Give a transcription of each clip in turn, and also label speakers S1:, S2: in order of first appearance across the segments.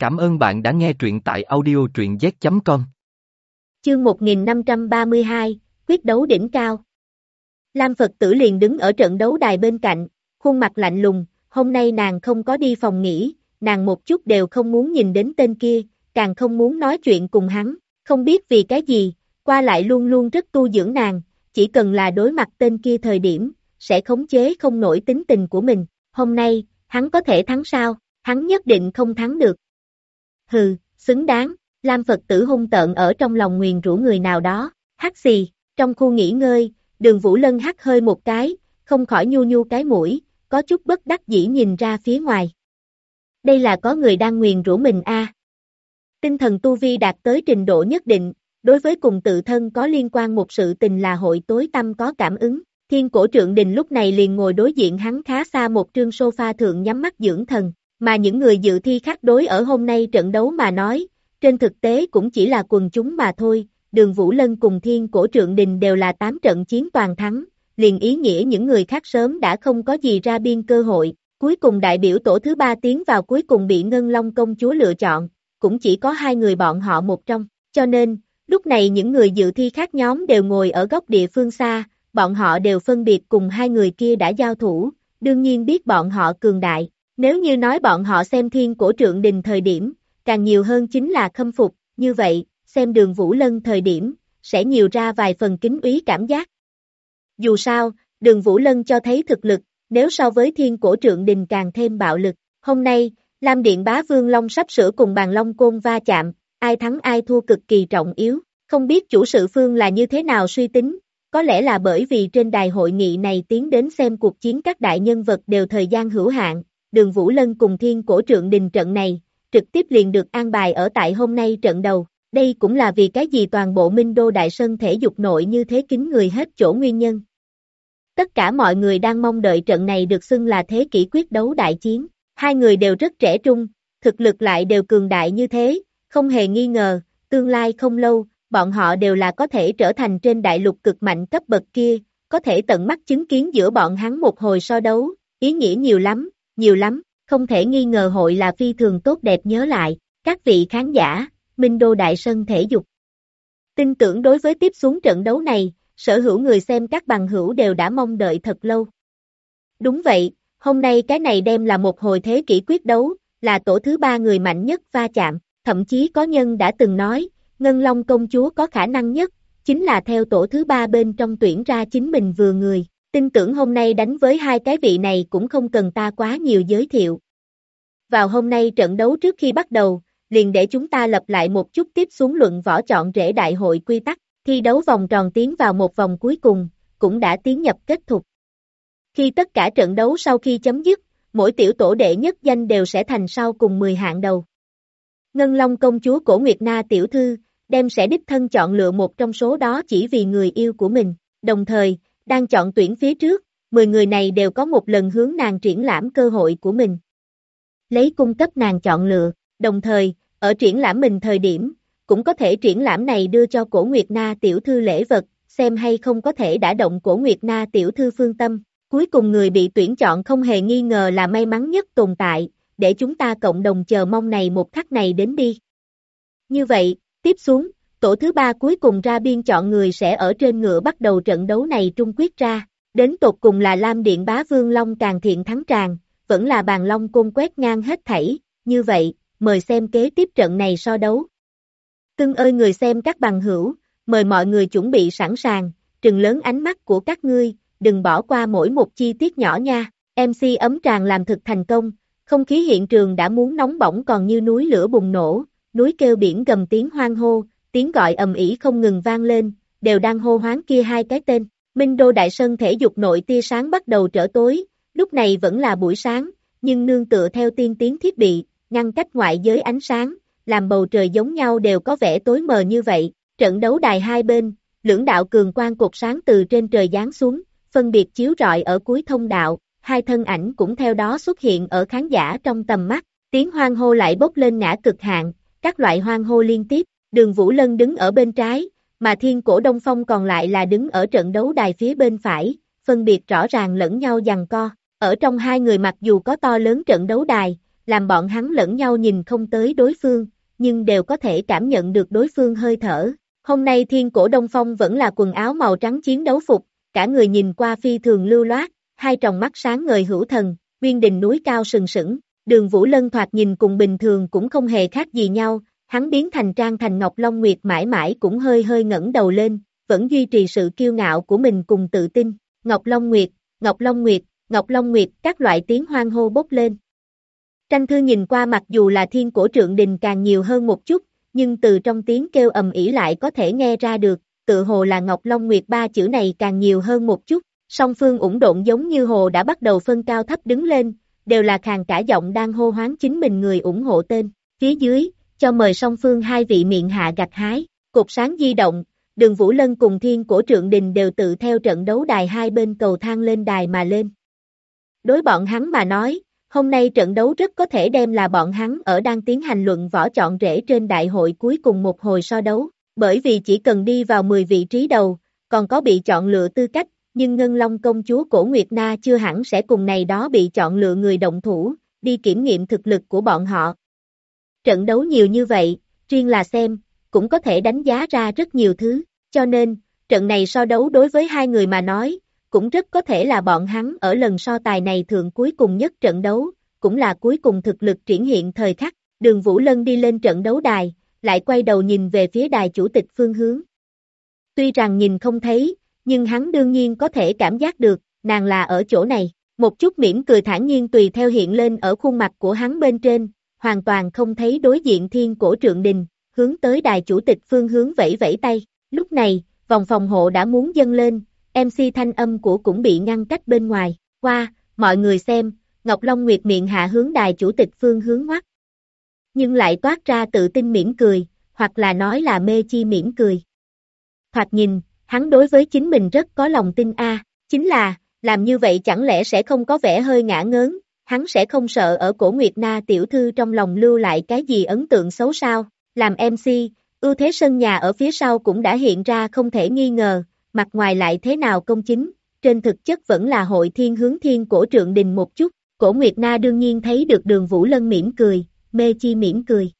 S1: Cảm ơn bạn đã nghe truyện tại audio truyện z.com.
S2: Chương 1532, quyết đấu đỉnh cao. Lam Phật tử liền đứng ở trận đấu đài bên cạnh, khuôn mặt lạnh lùng, hôm nay nàng không có đi phòng nghỉ, nàng một chút đều không muốn nhìn đến tên kia, càng không muốn nói chuyện cùng hắn, không biết vì cái gì, qua lại luôn luôn rất tu dưỡng nàng, chỉ cần là đối mặt tên kia thời điểm, sẽ khống chế không nổi tính tình của mình, hôm nay, hắn có thể thắng sao, hắn nhất định không thắng được. Hừ, xứng đáng, Lam Phật tử hung tợn ở trong lòng nguyền rủa người nào đó, hắt xì, trong khu nghỉ ngơi, Đường Vũ Lân hắt hơi một cái, không khỏi nhu nhu cái mũi, có chút bất đắc dĩ nhìn ra phía ngoài. Đây là có người đang nguyền rủa mình a. Tinh thần tu vi đạt tới trình độ nhất định, đối với cùng tự thân có liên quan một sự tình là hội tối tâm có cảm ứng. Thiên Cổ Trượng Đình lúc này liền ngồi đối diện hắn khá xa một trương sofa thượng nhắm mắt dưỡng thần, mà những người dự thi khác đối ở hôm nay trận đấu mà nói, trên thực tế cũng chỉ là quần chúng mà thôi. Đường Vũ Lân cùng Thiên Cổ Trượng Đình đều là 8 trận chiến toàn thắng, liền ý nghĩa những người khác sớm đã không có gì ra biên cơ hội, cuối cùng đại biểu tổ thứ 3 tiến vào cuối cùng bị Ngân Long công chúa lựa chọn, cũng chỉ có 2 người bọn họ một trong, cho nên, lúc này những người dự thi khác nhóm đều ngồi ở góc địa phương xa, bọn họ đều phân biệt cùng 2 người kia đã giao thủ, đương nhiên biết bọn họ cường đại, nếu như nói bọn họ xem Thiên Cổ Trượng Đình thời điểm, càng nhiều hơn chính là khâm phục, như vậy, xem Đường Vũ Lân thời điểm, sẽ nhiều ra vài phần kính úy cảm giác. Dù sao, Đường Vũ Lân cho thấy thực lực, nếu so với Thiên Cổ Trượng Đình càng thêm bạo lực, hôm nay, Lam Điện Bá Vương Long sắp sửa cùng Bàn Long Côn va chạm, ai thắng ai thua cực kỳ trọng yếu, không biết chủ sự phương là như thế nào suy tính, có lẽ là bởi vì trên đài hội nghị này tiến đến xem cuộc chiến các đại nhân vật đều thời gian hữu hạn, Đường Vũ Lân cùng Thiên Cổ Trượng Đình trận này, trực tiếp liền được an bài ở tại hôm nay trận đầu, đây cũng là vì cái gì toàn bộ Minh Đô Đại Sân thể dục nội như thế kín người hết chỗ nguyên nhân. Tất cả mọi người đang mong đợi trận này được xưng là thế kỷ quyết đấu đại chiến, 2 người đều rất trẻ trung, thực lực lại đều cường đại như thế, không hề nghi ngờ, tương lai không lâu, bọn họ đều là có thể trở thành trên đại lục cực mạnh cấp bậc kia, có thể tận mắt chứng kiến giữa bọn hắn một hồi so đấu, ý nghĩa nhiều lắm, không thể nghi ngờ hội là phi thường tốt đẹp nhớ lại, các vị khán giả, Minh Đô Đại Sân thể dục. Tin tưởng đối với tiếp xuống trận đấu này, sở hữu người xem các bằng hữu đều đã mong đợi thật lâu. Đúng vậy, hôm nay cái này đem là một hồi thế kỷ quyết đấu, là tổ thứ 3 người mạnh nhất va chạm, thậm chí có nhân đã từng nói, Ngân Long công chúa có khả năng nhất, chính là theo tổ thứ 3 bên trong tuyển ra chính mình vừa người, tin tưởng hôm nay đánh với 2 cái vị này cũng không cần ta quá nhiều giới thiệu. Vào hôm nay trận đấu trước khi bắt đầu, liền để chúng ta lập lại một chút tiếp xuống luận võ chọn rễ đại hội quy tắc, thi đấu vòng tròn tiến vào một vòng cuối cùng, cũng đã tiến nhập kết thúc. Khi tất cả trận đấu sau khi chấm dứt, mỗi tiểu tổ đệ nhất danh đều sẽ thành sau cùng 10 hạng đầu. Ngân Long công chúa Cổ Nguyệt Na tiểu thư, đem sẽ đích thân chọn lựa một trong số đó chỉ vì người yêu của mình, đồng thời, đang chọn tuyển phía trước, 10 người này đều có một lần hướng nàng triển lãm cơ hội của mình. Lấy cung cấp nàng chọn lựa, đồng thời, ở triển lãm mình thời điểm, cũng có thể triển lãm này đưa cho Cổ Nguyệt Na tiểu thư lễ vật, xem hay không có thể đả động Cổ Nguyệt Na tiểu thư phương tâm. Cuối cùng người bị tuyển chọn không hề nghi ngờ là may mắn nhất tồn tại, để chúng ta cộng đồng chờ mong này một khắc này đến đi. Như vậy, tiếp xuống, tổ thứ 3 cuối cùng ra biên chọn người sẽ ở trên ngựa bắt đầu trận đấu này trung quyết ra, đến tột cùng là Lam Điện Bá Vương Long càng thiện thắng tràng, vẫn là Bàn Long Côn quét ngang hết thảy, như vậy, mời xem kế tiếp trận này so đấu. Cưng ơi người xem các bằng hữu, mời mọi người chuẩn bị sẵn sàng, trừng lớn ánh mắt của các ngươi, đừng bỏ qua mỗi một chi tiết nhỏ nha, MC ấm tràng làm thực thành công, không khí hiện trường đã muốn nóng bỏng còn như núi lửa bùng nổ, núi kêu biển gầm tiếng hoan hô, tiếng gọi ầm ĩ không ngừng vang lên, đều đang hô hoán kia 2 cái tên, Minh Đô Đại Sân thể dục nội tia sáng bắt đầu trở tối, lúc này vẫn là buổi sáng, nhưng nương tựa theo tiên tiến thiết bị, ngăn cách ngoại giới ánh sáng, làm bầu trời giống nhau đều có vẻ tối mờ như vậy, trận đấu đài hai bên, lưỡng đạo cường quang cột sáng từ trên trời giáng xuống, phân biệt chiếu rọi ở cuối thông đạo, 2 thân ảnh cũng theo đó xuất hiện ở khán giả trong tầm mắt, tiếng hoan hô lại bốc lên ngã cực hạn, các loại hoan hô liên tiếp, Đường Vũ Lân đứng ở bên trái, mà Thiên Cổ Đông Phong còn lại là đứng ở trận đấu đài phía bên phải, phân biệt rõ ràng lẫn nhau giằng co, ở trong 2 người mặc dù có to lớn trận đấu đài, làm bọn hắn lẫn nhau nhìn không tới đối phương, nhưng đều có thể cảm nhận được đối phương hơi thở. Hôm nay Thiên Cổ Đông Phong vẫn là quần áo màu trắng chiến đấu phục, cả người nhìn qua phi thường lưu loát, hai tròng mắt sáng ngời hữu thần, uyên đình núi cao sừng sững. Đường Vũ Lân thoạt nhìn cùng bình thường cũng không hề khác gì nhau, hắn biến thành Trang Thành Ngọc Long Nguyệt mãi mãi cũng hơi hơi ngẩng đầu lên, vẫn duy trì sự kiêu ngạo của mình cùng tự tin. Ngọc Long Nguyệt, Ngọc Long Nguyệt, Ngọc Long Nguyệt, các loại tiếng hoan hô bốc lên. Tranh Thư nhìn qua mặc dù là Thiên Cổ Trượng Đình càng nhiều hơn một chút, nhưng từ trong tiếng kêu ầm ĩ lại có thể nghe ra được, tự hồ là Ngọc Long Nguyệt ba chữ này càng nhiều hơn một chút. Song phương ủng độn giống như hồ đã bắt đầu phân cao thấp đứng lên, đều là khàn cả giọng đang hô hoán chính mình người ủng hộ tên. Phía dưới, cho mời song phương hai vị miệng hạ gặt hái, cột sáng di động, Đường Vũ Lân cùng Thiên Cổ Trượng Đình đều tự theo trận đấu đài hai bên cầu thang lên đài mà lên. Đối bọn hắn mà nói, hôm nay trận đấu rất có thể đem là bọn hắn ở đang tiến hành luận võ chọn rễ trên đại hội cuối cùng một hồi so đấu, bởi vì chỉ cần đi vào 10 vị trí đầu, còn có bị chọn lựa tư cách, nhưng Ngân Long công chúa Cổ Nguyệt Na chưa hẳn sẽ cùng này đó bị chọn lựa người động thủ, đi kiểm nghiệm thực lực của bọn họ. Trận đấu nhiều như vậy, riêng là xem, cũng có thể đánh giá ra rất nhiều thứ, cho nên, trận này so đấu đối với hai người mà nói, cũng rất có thể là bọn hắn ở lần so tài này thượng cuối cùng nhất trận đấu, cũng là cuối cùng thực lực triển hiện thời khắc. Đường Vũ Lân đi lên trận đấu đài, lại quay đầu nhìn về phía đài chủ tịch phương hướng. Tuy rằng nhìn không thấy, nhưng hắn đương nhiên có thể cảm giác được, nàng là ở chỗ này. Một chút mỉm cười thản nhiên tùy theo hiện lên ở khuôn mặt của hắn bên trên, hoàn toàn không thấy đối diện Thiên Cổ Trượng Đình, hướng tới đài chủ tịch phương hướng vẫy vẫy tay. Lúc này, vòng phòng hộ đã muốn dâng lên, MC thanh âm của cũng bị ngăn cách bên ngoài. Qua, mọi người xem, Ngọc Long Nguyệt miệng hạ hướng đài chủ tịch phương hướng ngoắt. Nhưng lại toát ra tự tin mỉm cười, hoặc là nói là mê chi mỉm cười. Thoạt nhìn, hắn đối với chính mình rất có lòng tin chính là, làm như vậy chẳng lẽ sẽ không có vẻ hơi ngã ngớn, hắn sẽ không sợ ở Cổ Nguyệt Na tiểu thư trong lòng lưu lại cái gì ấn tượng xấu sao. Làm MC, ưu thế sân nhà ở phía sau cũng đã hiện ra không thể nghi ngờ, mặt ngoài lại thế nào công chính, trên thực chất vẫn là hội thiên hướng Thiên Cổ Trượng Đình một chút. Cổ Nguyệt Na đương nhiên thấy được Đường Vũ Lân mỉm cười, mê chi mỉm cười.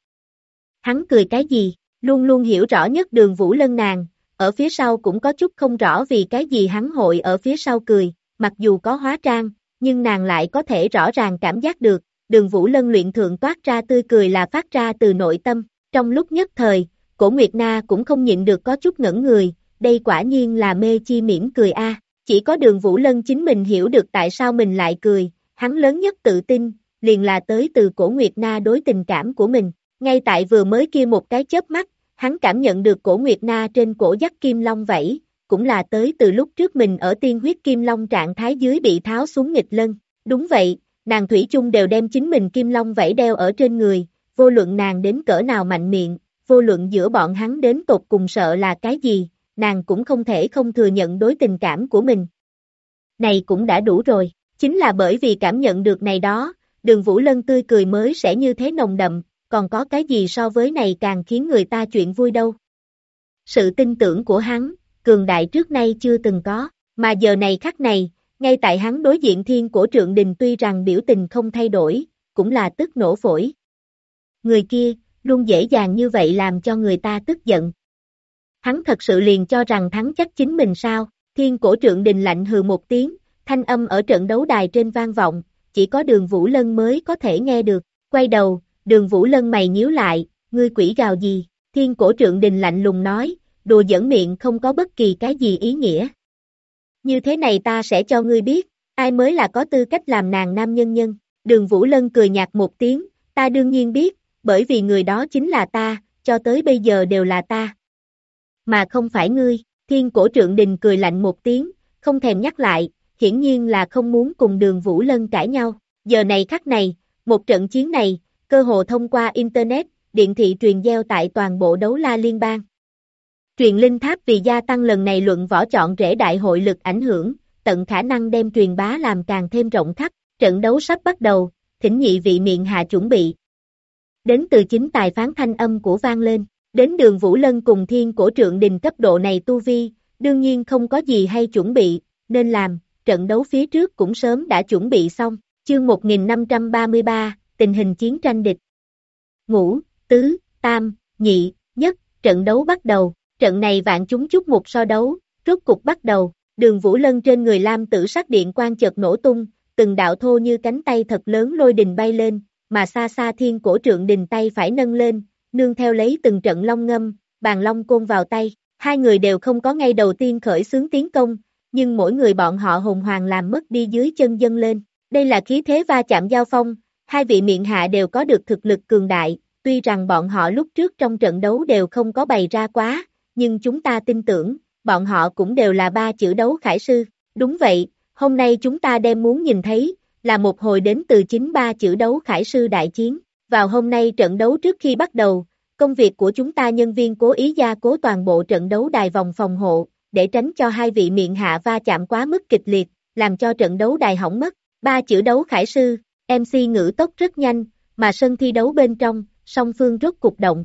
S2: Hắn cười cái gì, luôn luôn hiểu rõ nhất Đường Vũ Lân nàng, ở phía sau cũng có chút không rõ vì cái gì hắn hội ở phía sau cười, mặc dù có hóa trang, nhưng nàng lại có thể rõ ràng cảm giác được, Đường Vũ Lân luyện thượng toát ra tươi cười là phát ra từ nội tâm. Trong lúc nhất thời, Cổ Nguyệt Na cũng không nhịn được có chút ngẩn người, đây quả nhiên là mê chi mỉm cười Chỉ có Đường Vũ Lân chính mình hiểu được tại sao mình lại cười, hắn lớn nhất tự tin, liền là tới từ Cổ Nguyệt Na đối tình cảm của mình. Ngay tại vừa mới kia một cái chớp mắt, hắn cảm nhận được Cổ Nguyệt Na trên cổ dắt kim long vẫy, cũng là tới từ lúc trước mình ở tiên huyết kim long trạng thái dưới bị tháo xuống nghịch lân. Đúng vậy, nàng thủy chung đều đem chính mình kim long vẫy đeo ở trên người, vô luận nàng đến cỡ nào mạnh miệng, vô luận giữa bọn hắn đến tột cùng sợ là cái gì, nàng cũng không thể không thừa nhận đối tình cảm của mình. Này cũng đã đủ rồi, chính là bởi vì cảm nhận được này đó, Đường Vũ Lân tươi cười mới sẽ như thế nồng đậm, còn có cái gì so với này càng khiến người ta chuyện vui đâu. Sự tin tưởng của hắn, cường đại trước nay chưa từng có, mà giờ này khắc này, ngay tại hắn đối diện Thiên Cổ Trượng Đình tuy rằng biểu tình không thay đổi, cũng là tức nổ phổi. Người kia, luôn dễ dàng như vậy làm cho người ta tức giận. Hắn thật sự liền cho rằng thắng chắc chính mình sao? Thiên Cổ Trượng Đình lạnh hừ một tiếng, thanh âm ở trận đấu đài trên vang vọng, chỉ có Đường Vũ Lân mới có thể nghe được. Quay đầu, Đường Vũ Lân mày nhíu lại, ngươi quỷ gào gì? Thiên Cổ Trượng Đình lạnh lùng nói, đùa giỡn miệng không có bất kỳ cái gì ý nghĩa. Như thế này ta sẽ cho ngươi biết, ai mới là có tư cách làm nàng nam nhân nhân. Đường Vũ Lân cười nhạt một tiếng, ta đương nhiên biết, bởi vì người đó chính là ta, cho tới bây giờ đều là ta. Mà không phải ngươi. Thiên Cổ Trượng Đình cười lạnh một tiếng, không thèm nhắc lại, hiển nhiên là không muốn cùng Đường Vũ Lân cãi nhau. Giờ này khắc này, một trận chiến này, cơ hồ thông qua Internet, điện thị truyền gieo tại toàn bộ đấu la liên bang. Truyền linh tháp vì gia tăng lần này luận võ chọn rễ đại hội lực ảnh hưởng, tận khả năng đem truyền bá làm càng thêm rộng khắp. Trận đấu sắp bắt đầu, thỉnh nhị vị miệng hạ chuẩn bị. Đến từ chính tài phán thanh âm của vang lên. Đến Đường Vũ Lân cùng Thiên Cổ Trượng Đình cấp độ này tu vi, đương nhiên không có gì hay chuẩn bị, nên làm, trận đấu phía trước cũng sớm đã chuẩn bị xong. Chương 1533, tình hình chiến tranh địch. Ngũ, tứ, tam, nhị, nhất, trận đấu bắt đầu, trận này vạn chúng chúc mục so đấu, rốt cục bắt đầu, Đường Vũ Lân trên người lam tử sắc điện quang chợt nổ tung, từng đạo thô như cánh tay thật lớn lôi đình bay lên, mà xa xa thiên cổ trượng đình tay phải nâng lên, nương theo lấy từng trận long ngâm, bàn long côn vào tay, hai người đều không có ngay đầu tiên khởi xướng tiến công, nhưng mỗi người bọn họ hùng hoàng làm mất đi dưới chân dâng lên, đây là khí thế va chạm giao phong, hai vị miện hạ đều có được thực lực cường đại, tuy rằng bọn họ lúc trước trong trận đấu đều không có bày ra quá, nhưng chúng ta tin tưởng, bọn họ cũng đều là ba chữ đấu khải sư, đúng vậy, hôm nay chúng ta đem muốn nhìn thấy, là một hồi đến từ chính ba chữ đấu khải sư đại chiến, vào hôm nay trận đấu trước khi bắt đầu, công việc của chúng ta nhân viên cố ý gia cố toàn bộ trận đấu đài vòng phòng hộ, để tránh cho hai vị miện hạ va chạm quá mức kịch liệt, làm cho trận đấu đài hỏng mất, ba chữ đấu khải sư, MC ngữ tốc rất nhanh, mà sân thi đấu bên trong, song phương rốt cục động.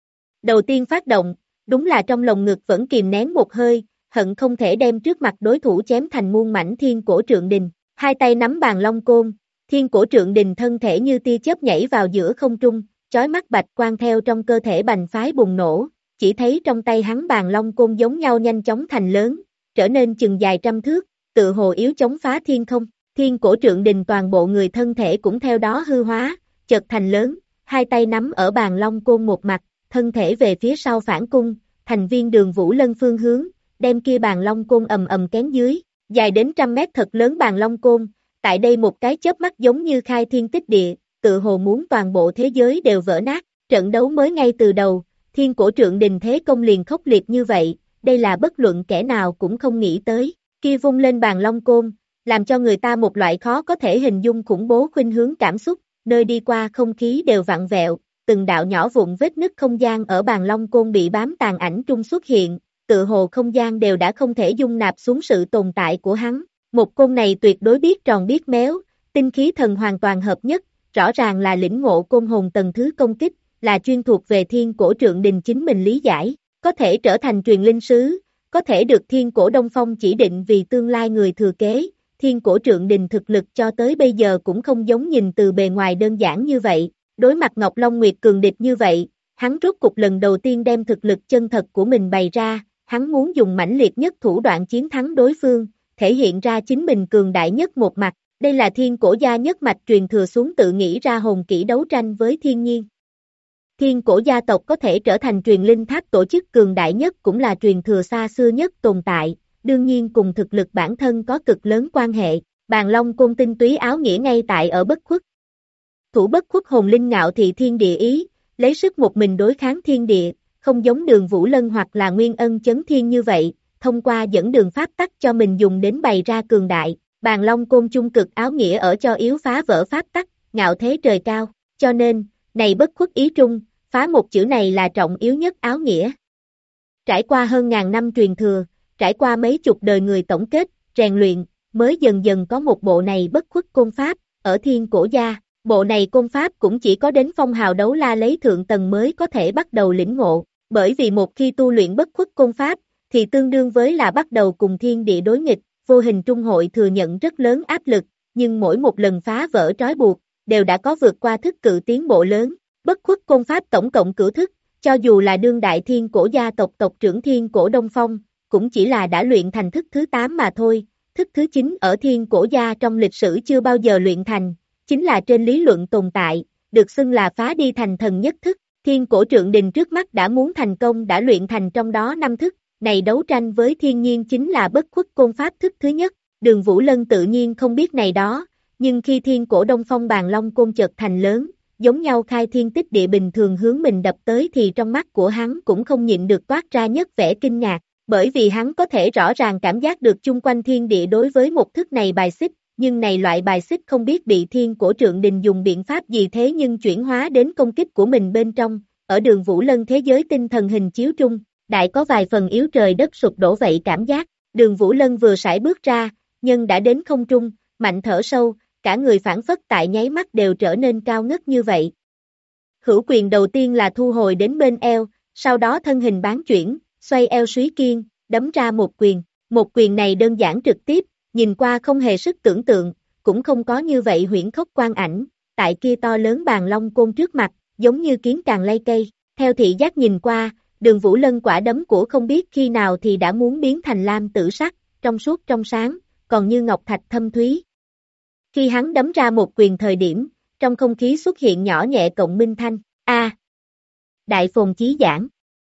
S2: Đầu tiên phát động, đúng là trong lồng ngực vẫn kìm nén một hơi, hận không thể đem trước mặt đối thủ chém thành muôn mảnh thiên cổ trượng đình, hai tay nắm bàn long côn, thiên cổ trượng đình thân thể như tia chớp nhảy vào giữa không trung, chói mắt bạch quang theo trong cơ thể bành phái bùng nổ, chỉ thấy trong tay hắn bàn long côn giống nhau nhanh chóng thành lớn, trở nên chừng dài trăm thước, tự hồ yếu chống phá thiên không, thiên cổ trượng đình toàn bộ người thân thể cũng theo đó hư hóa, chợt thành lớn, hai tay nắm ở bàn long côn một mặt, thân thể về phía sau phản cung, thành viên Đường Vũ Lân phương hướng, đem kia bàn long côn ầm ầm kén dưới, dài đến trăm mét thật lớn bàn long côn, tại đây một cái chớp mắt giống như khai thiên tích địa, tự hồ muốn toàn bộ thế giới đều vỡ nát, trận đấu mới ngay từ đầu, thiên cổ trượng đình thế công liền khốc liệt như vậy, đây là bất luận kẻ nào cũng không nghĩ tới, kia vung lên bàn long côn, làm cho người ta một loại khó có thể hình dung khủng bố khuynh hướng cảm xúc, nơi đi qua không khí đều vặn vẹo, từng đạo nhỏ vụn vết nứt không gian ở bàn long côn bị bám tàn ảnh trung xuất hiện, tự hồ không gian đều đã không thể dung nạp xuống sự tồn tại của hắn, một côn này tuyệt đối biết tròn biết méo, tinh khí thần hoàn toàn hợp nhất, rõ ràng là lĩnh ngộ côn hồn tầng thứ công kích, là chuyên thuộc về thiên cổ trượng đình chính mình lý giải, có thể trở thành truyền linh sứ, có thể được thiên cổ Đông Phong chỉ định vì tương lai người thừa kế, thiên cổ trượng đình thực lực cho tới bây giờ cũng không giống nhìn từ bề ngoài đơn giản như vậy, đối mặt Ngọc Long Nguyệt cường địch như vậy, hắn rốt cục lần đầu tiên đem thực lực chân thật của mình bày ra, hắn muốn dùng mãnh liệt nhất thủ đoạn chiến thắng đối phương, thể hiện ra chính mình cường đại nhất một mặt, đây là thiên cổ gia nhất mạch truyền thừa xuống tự nghĩ ra hồn kỹ đấu tranh với thiên nhiên. Thiên cổ gia tộc có thể trở thành truyền linh tháp tổ chức cường đại nhất cũng là truyền thừa xa xưa nhất tồn tại, đương nhiên cùng thực lực bản thân có cực lớn quan hệ, bàn long côn tinh túy áo nghĩa ngay tại ở bất khuất. Thủ bất khuất hồn linh ngạo thị thiên địa ý, lấy sức một mình đối kháng thiên địa, không giống Đường Vũ Lân hoặc là Nguyên Ân chấn thiên như vậy, thông qua dẫn đường pháp tắc cho mình dùng đến bày ra cường đại, bàn long côn chung cực áo nghĩa ở cho yếu phá vỡ pháp tắc, ngạo thế trời cao, cho nên, này bất khuất ý trung, phá một chữ này là trọng yếu nhất áo nghĩa. Trải qua hơn ngàn năm truyền thừa, trải qua mấy chục đời người tổng kết, rèn luyện, mới dần dần có một bộ này bất khuất côn pháp, ở thiên cổ gia, bộ này côn pháp cũng chỉ có đến phong hào đấu la lấy thượng tầng mới có thể bắt đầu lĩnh ngộ, bởi vì một khi tu luyện bất khuất côn pháp, thì tương đương với là bắt đầu cùng thiên địa đối nghịch, vô hình trung hội thừa nhận rất lớn áp lực, nhưng mỗi một lần phá vỡ trói buộc, đều đã có vượt qua thức cự tiến bộ lớn, bất khuất côn pháp tổng cộng cửu thức, cho dù là đương đại thiên cổ gia tộc tộc trưởng thiên cổ Đông Phong, cũng chỉ là đã luyện thành thức thứ 8 mà thôi, thức thứ 9 ở thiên cổ gia trong lịch sử chưa bao giờ luyện thành, chính là trên lý luận tồn tại, được xưng là phá đi thành thần nhất thức, thiên cổ trượng đình trước mắt đã muốn thành công đã luyện thành trong đó 5 thức, này đấu tranh với thiên nhiên chính là bất khuất côn pháp thức thứ nhất, Đường Vũ Lân tự nhiên không biết này đó, nhưng khi thiên cổ Đông Phong bàn long côn chợt thành lớn, giống nhau khai thiên tích địa bình thường hướng mình đập tới thì trong mắt của hắn cũng không nhịn được toát ra nhất vẻ kinh ngạc, bởi vì hắn có thể rõ ràng cảm giác được chung quanh thiên địa đối với một thức này bài xích, nhưng này loại bài xích không biết bị thiên cổ trượng đình dùng biện pháp gì thế nhưng chuyển hóa đến công kích của mình bên trong, ở Đường Vũ Lân thế giới tinh thần hình chiếu trung, đại có vài phần yếu trời đất sụp đổ vậy cảm giác, Đường Vũ Lân vừa sải bước ra, nhân đã đến không trung, mạnh thở sâu, cả người phản phất tại nháy mắt đều trở nên cao ngất như vậy. Hữu quyền đầu tiên là thu hồi đến bên eo, sau đó thân hình bán chuyển, xoay eo suý kiên, đấm ra một quyền này đơn giản trực tiếp, nhìn qua không hề sức tưởng tượng, cũng không có như vậy huyễn khốc quang ảnh, tại kia to lớn bàn long côn trước mặt, giống như kiến càng lay cây, theo thị giác nhìn qua, Đường Vũ Lân quả đấm của không biết khi nào thì đã muốn biến thành lam tử sắc, trong suốt trong sáng, còn như ngọc thạch thâm thúy. Khi hắn đấm ra một quyền thời điểm, trong không khí xuất hiện nhỏ nhẹ cộng minh thanh, Đại Phồn Chí Giảng.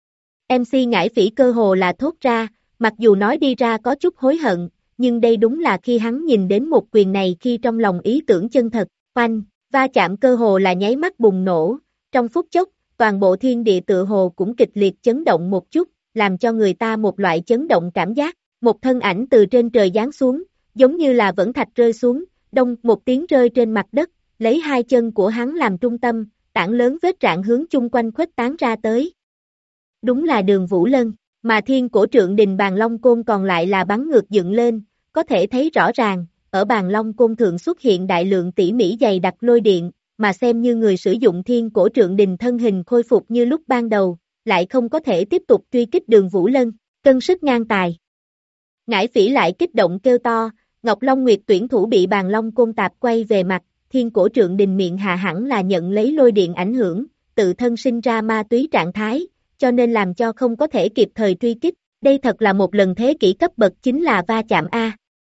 S2: MC Ngải Phỉ cơ hồ là thốt ra, mặc dù nói đi ra có chút hối hận, nhưng đây đúng là khi hắn nhìn đến một quyền này khi trong lòng ý tưởng chân thật, oanh, va chạm cơ hồ là nháy mắt bùng nổ, trong phút chốc, toàn bộ thiên địa tựa hồ cũng kịch liệt chấn động một chút, làm cho người ta một loại chấn động cảm giác, một thân ảnh từ trên trời giáng xuống, giống như là vẫn thạch rơi xuống, đông một tiếng rơi trên mặt đất, lấy hai chân của hắn làm trung tâm, tảng lớn vết rạn hướng chung quanh khuếch tán ra tới. Đúng là Đường Vũ Lân, mà thiên cổ trượng đình bàn long côn còn lại là bắn ngược dựng lên, có thể thấy rõ ràng, ở bàn long côn thượng xuất hiện đại lượng tỉ mỉ dày đặc lôi điện, mà xem như người sử dụng thiên cổ trượng đình thân hình khôi phục như lúc ban đầu, lại không có thể tiếp tục truy kích Đường Vũ Lân, cân sức ngang tài. Ngải Phỉ lại kích động kêu to, Ngọc Long Nguyệt tuyển thủ bị bàn long côn tạp quay về mặt, thiên cổ trượng đình miệng hạ hẳn là nhận lấy lôi điện ảnh hưởng, tự thân sinh ra ma túy trạng thái, cho nên làm cho không có thể kịp thời truy kích, đây thật là một lần thế kỷ cấp bậc chính là va chạm A.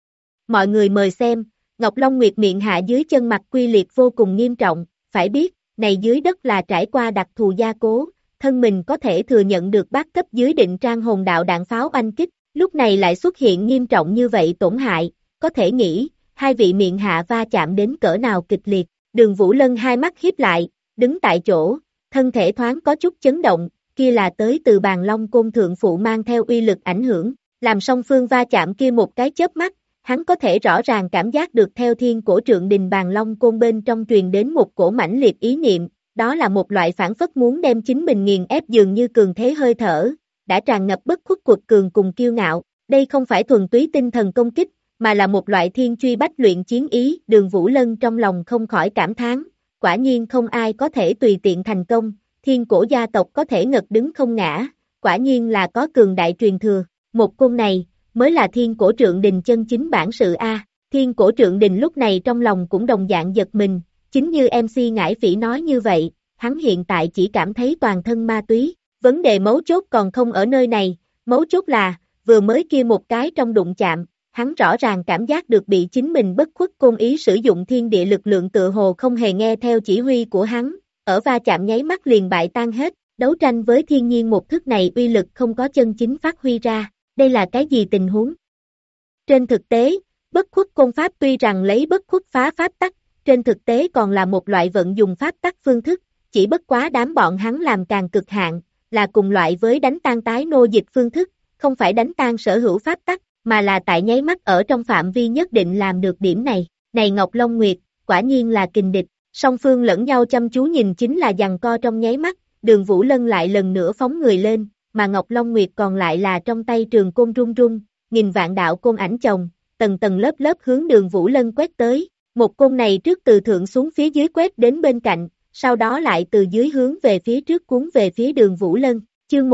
S2: Mọi người mời xem, Ngọc Long Nguyệt miệng hạ dưới chân mặt quy liệt vô cùng nghiêm trọng, phải biết, này dưới đất là trải qua đặc thù gia cố, thân mình có thể thừa nhận được bát cấp dưới định trang hồn đạo đạn pháo oanh kích, lúc này lại xuất hiện nghiêm trọng như vậy tổn hại, có thể nghĩ, hai vị miệng hạ va chạm đến cỡ nào kịch liệt, Đường Vũ Lân hai mắt híp lại, đứng tại chỗ, thân thể thoáng có chút chấn động, kia là tới từ bàn long côn thượng phụ mang theo uy lực ảnh hưởng, làm song phương va chạm kia một cái chớp mắt, hắn có thể rõ ràng cảm giác được theo thiên cổ trượng đình bàn long côn bên trong truyền đến một cổ mãnh liệt ý niệm, đó là một loại phản phất muốn đem chính mình nghiền ép dường như cường thế hơi thở, đã tràn ngập bất khuất cuột cường cùng kiêu ngạo, đây không phải thuần túy tinh thần công kích, mà là một loại thiên truy bách luyện chiến ý, Đường Vũ Lân trong lòng không khỏi cảm thán, quả nhiên không ai có thể tùy tiện thành công, thiên cổ gia tộc có thể ngật đứng không ngã, quả nhiên là có cường đại truyền thừa, một côn này, mới là thiên cổ trượng đình chân chính bản sự A, thiên cổ trượng đình lúc này trong lòng cũng đồng dạng giật mình, chính như MC Ngải Phỉ nói như vậy, hắn hiện tại chỉ cảm thấy toàn thân ma túy, vấn đề mấu chốt còn không ở nơi này, mấu chốt là, vừa mới kia một cái trong đụng chạm, hắn rõ ràng cảm giác được bị chính mình bất khuất côn ý sử dụng thiên địa lực lượng tựa hồ không hề nghe theo chỉ huy của hắn, ở va chạm nháy mắt liền bại tan hết, đấu tranh với thiên nhiên một thức này uy lực không có chân chính phát huy ra, đây là cái gì tình huống? Trên thực tế, bất khuất côn pháp tuy rằng lấy bất khuất phá pháp tắc, trên thực tế còn là một loại vận dùng pháp tắc phương thức, chỉ bất quá đám bọn hắn làm càng cực hạn, là cùng loại với đánh tan tái nô dịch phương thức, không phải đánh tan sở hữu pháp tắc, mà là tại nháy mắt ở trong phạm vi nhất định làm được điểm này. Này Ngọc Long Nguyệt, quả nhiên là kình địch, song phương lẫn nhau chăm chú nhìn chính là giằng co trong nháy mắt, Đường Vũ Lân lại lần nữa phóng người lên, mà Ngọc Long Nguyệt còn lại là trong tay trường côn run run, nghìn vạn đạo côn ảnh chồng, tầng tầng lớp lớp hướng Đường Vũ Lân quét tới, một côn này trước từ thượng xuống phía dưới quét đến bên cạnh, sau đó lại từ dưới hướng về phía trước cuốn về phía Đường Vũ Lân, chương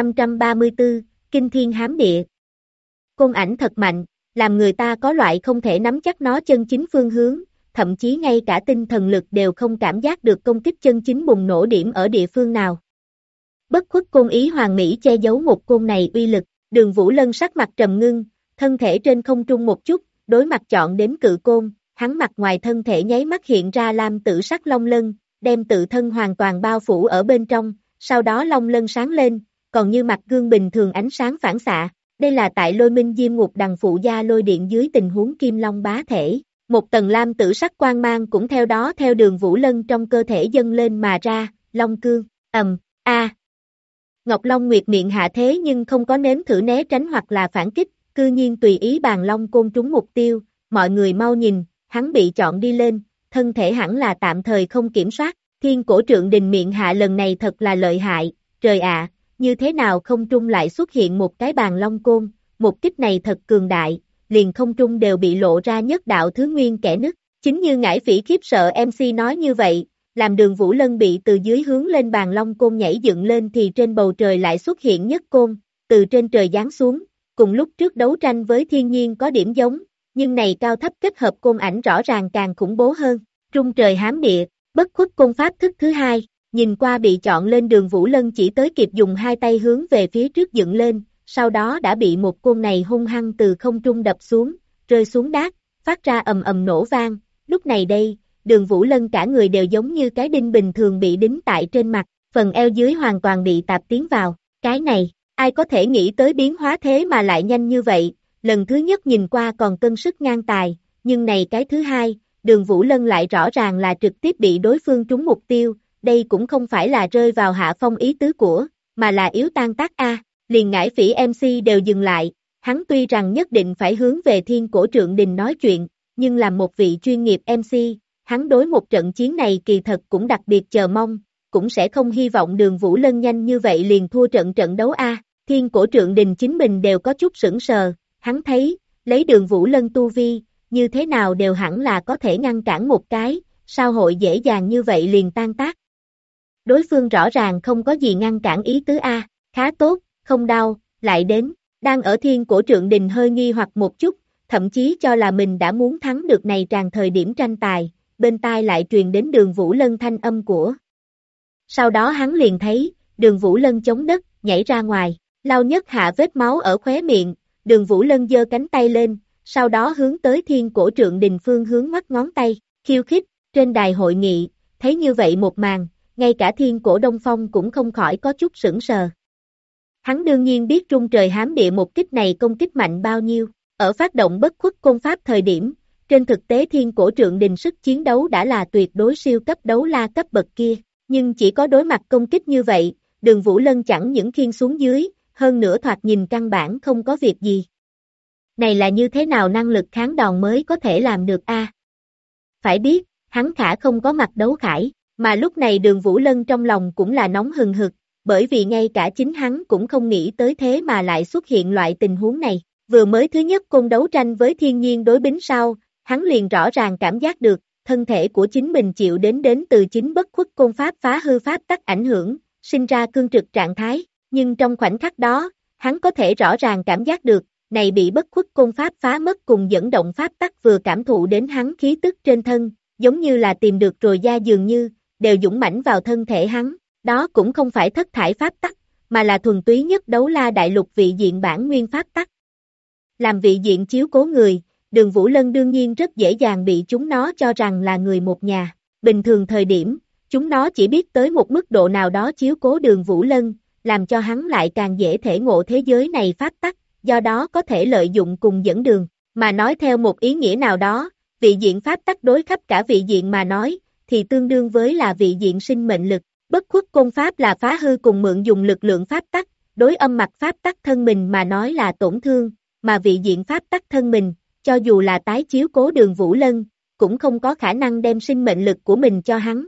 S2: 1534, Kinh Thiên Hám Địa. Côn ảnh thật mạnh, làm người ta có loại không thể nắm chắc nó chân chính phương hướng, thậm chí ngay cả tinh thần lực đều không cảm giác được công kích chân chính bùng nổ điểm ở địa phương nào. Bất khuất côn ý hoàn mỹ che giấu một côn này uy lực, Đường Vũ Lân sắc mặt trầm ngưng, thân thể trên không trung một chút, đối mặt chọn đến cự côn, hắn mặt ngoài thân thể nháy mắt hiện ra lam tử sắc long lân, đem tự thân hoàn toàn bao phủ ở bên trong, sau đó long lân sáng lên, còn như mặt gương bình thường ánh sáng phản xạ, đây là tại Lôi Minh Diêm Ngục đằng phụ gia lôi điện dưới tình huống kim long bá thể, một tầng lam tử sắc quang mang cũng theo đó theo Đường Vũ Lân trong cơ thể dâng lên mà ra, long cương, Ngọc Long Nguyệt miệng hạ thế nhưng không có nếm thử né tránh hoặc là phản kích, cư nhiên tùy ý bàn long côn trúng mục tiêu, mọi người mau nhìn, hắn bị chọn đi lên, thân thể hẳn là tạm thời không kiểm soát, thiên cổ trượng đình miệng hạ lần này thật là lợi hại, trời ạ, như thế nào không trung lại xuất hiện một cái bàn long côn, một kích này thật cường đại, liền không trung đều bị lộ ra nhất đạo thứ nguyên kẽ nứt, chính như Ngải Phỉ khiếp sợ MC nói như vậy, làm Đường Vũ Lân bị từ dưới hướng lên bàn long côn nhảy dựng lên thì trên bầu trời lại xuất hiện nhất côn, từ trên trời giáng xuống, cùng lúc trước đấu tranh với thiên nhiên có điểm giống, nhưng này cao thấp kết hợp côn ảnh rõ ràng càng khủng bố hơn, Trung trời hám địa, bất khuất côn pháp thức thứ hai, nhìn qua bị chọn lên Đường Vũ Lân chỉ tới kịp dùng hai tay hướng về phía trước dựng lên, sau đó đã bị một côn này hung hăng từ không trung đập xuống, rơi xuống đát, phát ra ầm ầm nổ vang, lúc này đây, Đường Vũ Lân cả người đều giống như cái đinh bình thường bị đính tại trên mặt, phần eo dưới hoàn toàn bị tạp tiến vào, cái này, ai có thể nghĩ tới biến hóa thế mà lại nhanh như vậy, lần thứ nhất nhìn qua còn cân sức ngang tài, nhưng này cái thứ hai, Đường Vũ Lân lại rõ ràng là trực tiếp bị đối phương trúng mục tiêu, đây cũng không phải là rơi vào hạ phong ý tứ của, mà là yếu tan tác A, liền ngải phỉ MC đều dừng lại, hắn tuy rằng nhất định phải hướng về Thiên Cổ Trượng Đình nói chuyện, nhưng làm một vị chuyên nghiệp MC, hắn đối một trận chiến này kỳ thật cũng đặc biệt chờ mong, cũng sẽ không hy vọng Đường Vũ Lân nhanh như vậy liền thua trận đấu A, Thiên Cổ Trượng Đình chính mình đều có chút sững sờ, hắn thấy, lấy Đường Vũ Lân tu vi, như thế nào đều hẳn là có thể ngăn cản một cái, sao hội dễ dàng như vậy liền tan tác. Đối phương rõ ràng không có gì ngăn cản ý tứ A, khá tốt, không đau, lại đến, đang ở Thiên Cổ Trượng Đình hơi nghi hoặc một chút, thậm chí cho là mình đã muốn thắng được này tràn thời điểm tranh tài, bên tai lại truyền đến Đường Vũ Lân thanh âm của. Sau đó hắn liền thấy, Đường Vũ Lân chống đất, nhảy ra ngoài, lau nhất hạ vết máu ở khóe miệng, Đường Vũ Lân giơ cánh tay lên, sau đó hướng tới Thiên Cổ Trượng Đình phương hướng ngoắc ngón tay, khiêu khích, trên đài hội nghị, thấy như vậy một màn, ngay cả Thiên Cổ Đông Phong cũng không khỏi có chút sững sờ. Hắn đương nhiên biết trung trời hám địa một kích này công kích mạnh bao nhiêu, ở phát động bất khuất côn pháp thời điểm, trên thực tế Thiên Cổ Trượng Đình sức chiến đấu đã là tuyệt đối siêu cấp đấu la cấp bậc kia, nhưng chỉ có đối mặt công kích như vậy, Đường Vũ Lân chẳng những khiêng xuống dưới, hơn nữa thoạt nhìn căn bản không có việc gì. Này là như thế nào năng lực kháng đòn mới có thể làm được a? Phải biết, hắn khả không có mặt đấu khải, mà lúc này Đường Vũ Lân trong lòng cũng là nóng hừng hực, bởi vì ngay cả chính hắn cũng không nghĩ tới thế mà lại xuất hiện loại tình huống này. Vừa mới thứ nhất côn đấu tranh với thiên nhiên đối bính sau, hắn liền rõ ràng cảm giác được, thân thể của chính mình chịu đến từ chính bất khuất côn pháp phá hư pháp tắc ảnh hưởng, sinh ra cương trực trạng thái, nhưng trong khoảnh khắc đó, hắn có thể rõ ràng cảm giác được, này bị bất khuất côn pháp phá mất cùng dẫn động pháp tắc vừa cảm thụ đến hắn khí tức trên thân, giống như là tìm được rồi da dường như, đều dũng mãnh vào thân thể hắn, đó cũng không phải thất thải pháp tắc, mà là thuần túy nhất đấu la đại lục vị diện bản nguyên pháp tắc. Làm vị diện chiếu cố người, Đường Vũ Lân đương nhiên rất dễ dàng bị chúng nó cho rằng là người một nhà, bình thường thời điểm, chúng nó chỉ biết tới một mức độ nào đó chiếu cố Đường Vũ Lân, làm cho hắn lại càng dễ thể ngộ thế giới này pháp tắc, do đó có thể lợi dụng cùng dẫn đường, mà nói theo một ý nghĩa nào đó, vị diện pháp tắc đối khắp cả vị diện mà nói, thì tương đương với là vị diện sinh mệnh lực, bất khuất côn pháp là phá hư cùng mượn dùng lực lượng pháp tắc, đối âm mặt pháp tắc thân mình mà nói là tổn thương, mà vị diện pháp tắc thân mình, cho dù là tái chiếu cố Đường Vũ Lân, cũng không có khả năng đem sinh mệnh lực của mình cho hắn.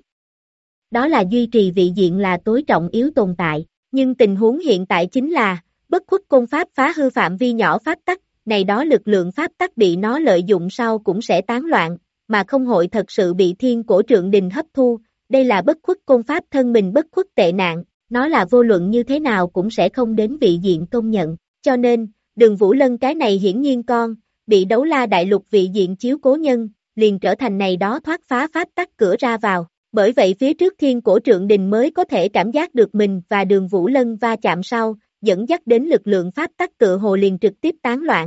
S2: Đó là duy trì vị diện là tối trọng yếu tồn tại, nhưng tình huống hiện tại chính là, bất khuất côn pháp phá hư phạm vi nhỏ pháp tắc, này đó lực lượng pháp tắc bị nó lợi dụng sau cũng sẽ tán loạn, mà không hội thật sự bị Thiên Cổ Trượng Đình hấp thu, đây là bất khuất côn pháp thân mình bất khuất tệ nạn, nó là vô luận như thế nào cũng sẽ không đến vị diện công nhận, cho nên, Đường Vũ Lân cái này hiển nhiên con, bị đấu la đại lục vị diện chiếu cố nhân, liền trở thành này đó thoát phá pháp tắc cửa ra vào, bởi vậy phía trước Thiên Cổ Trượng Đình mới có thể cảm giác được mình và Đường Vũ Lân va chạm sau, dẫn dắt đến lực lượng pháp tắc tựa hồ liền trực tiếp tán loạn.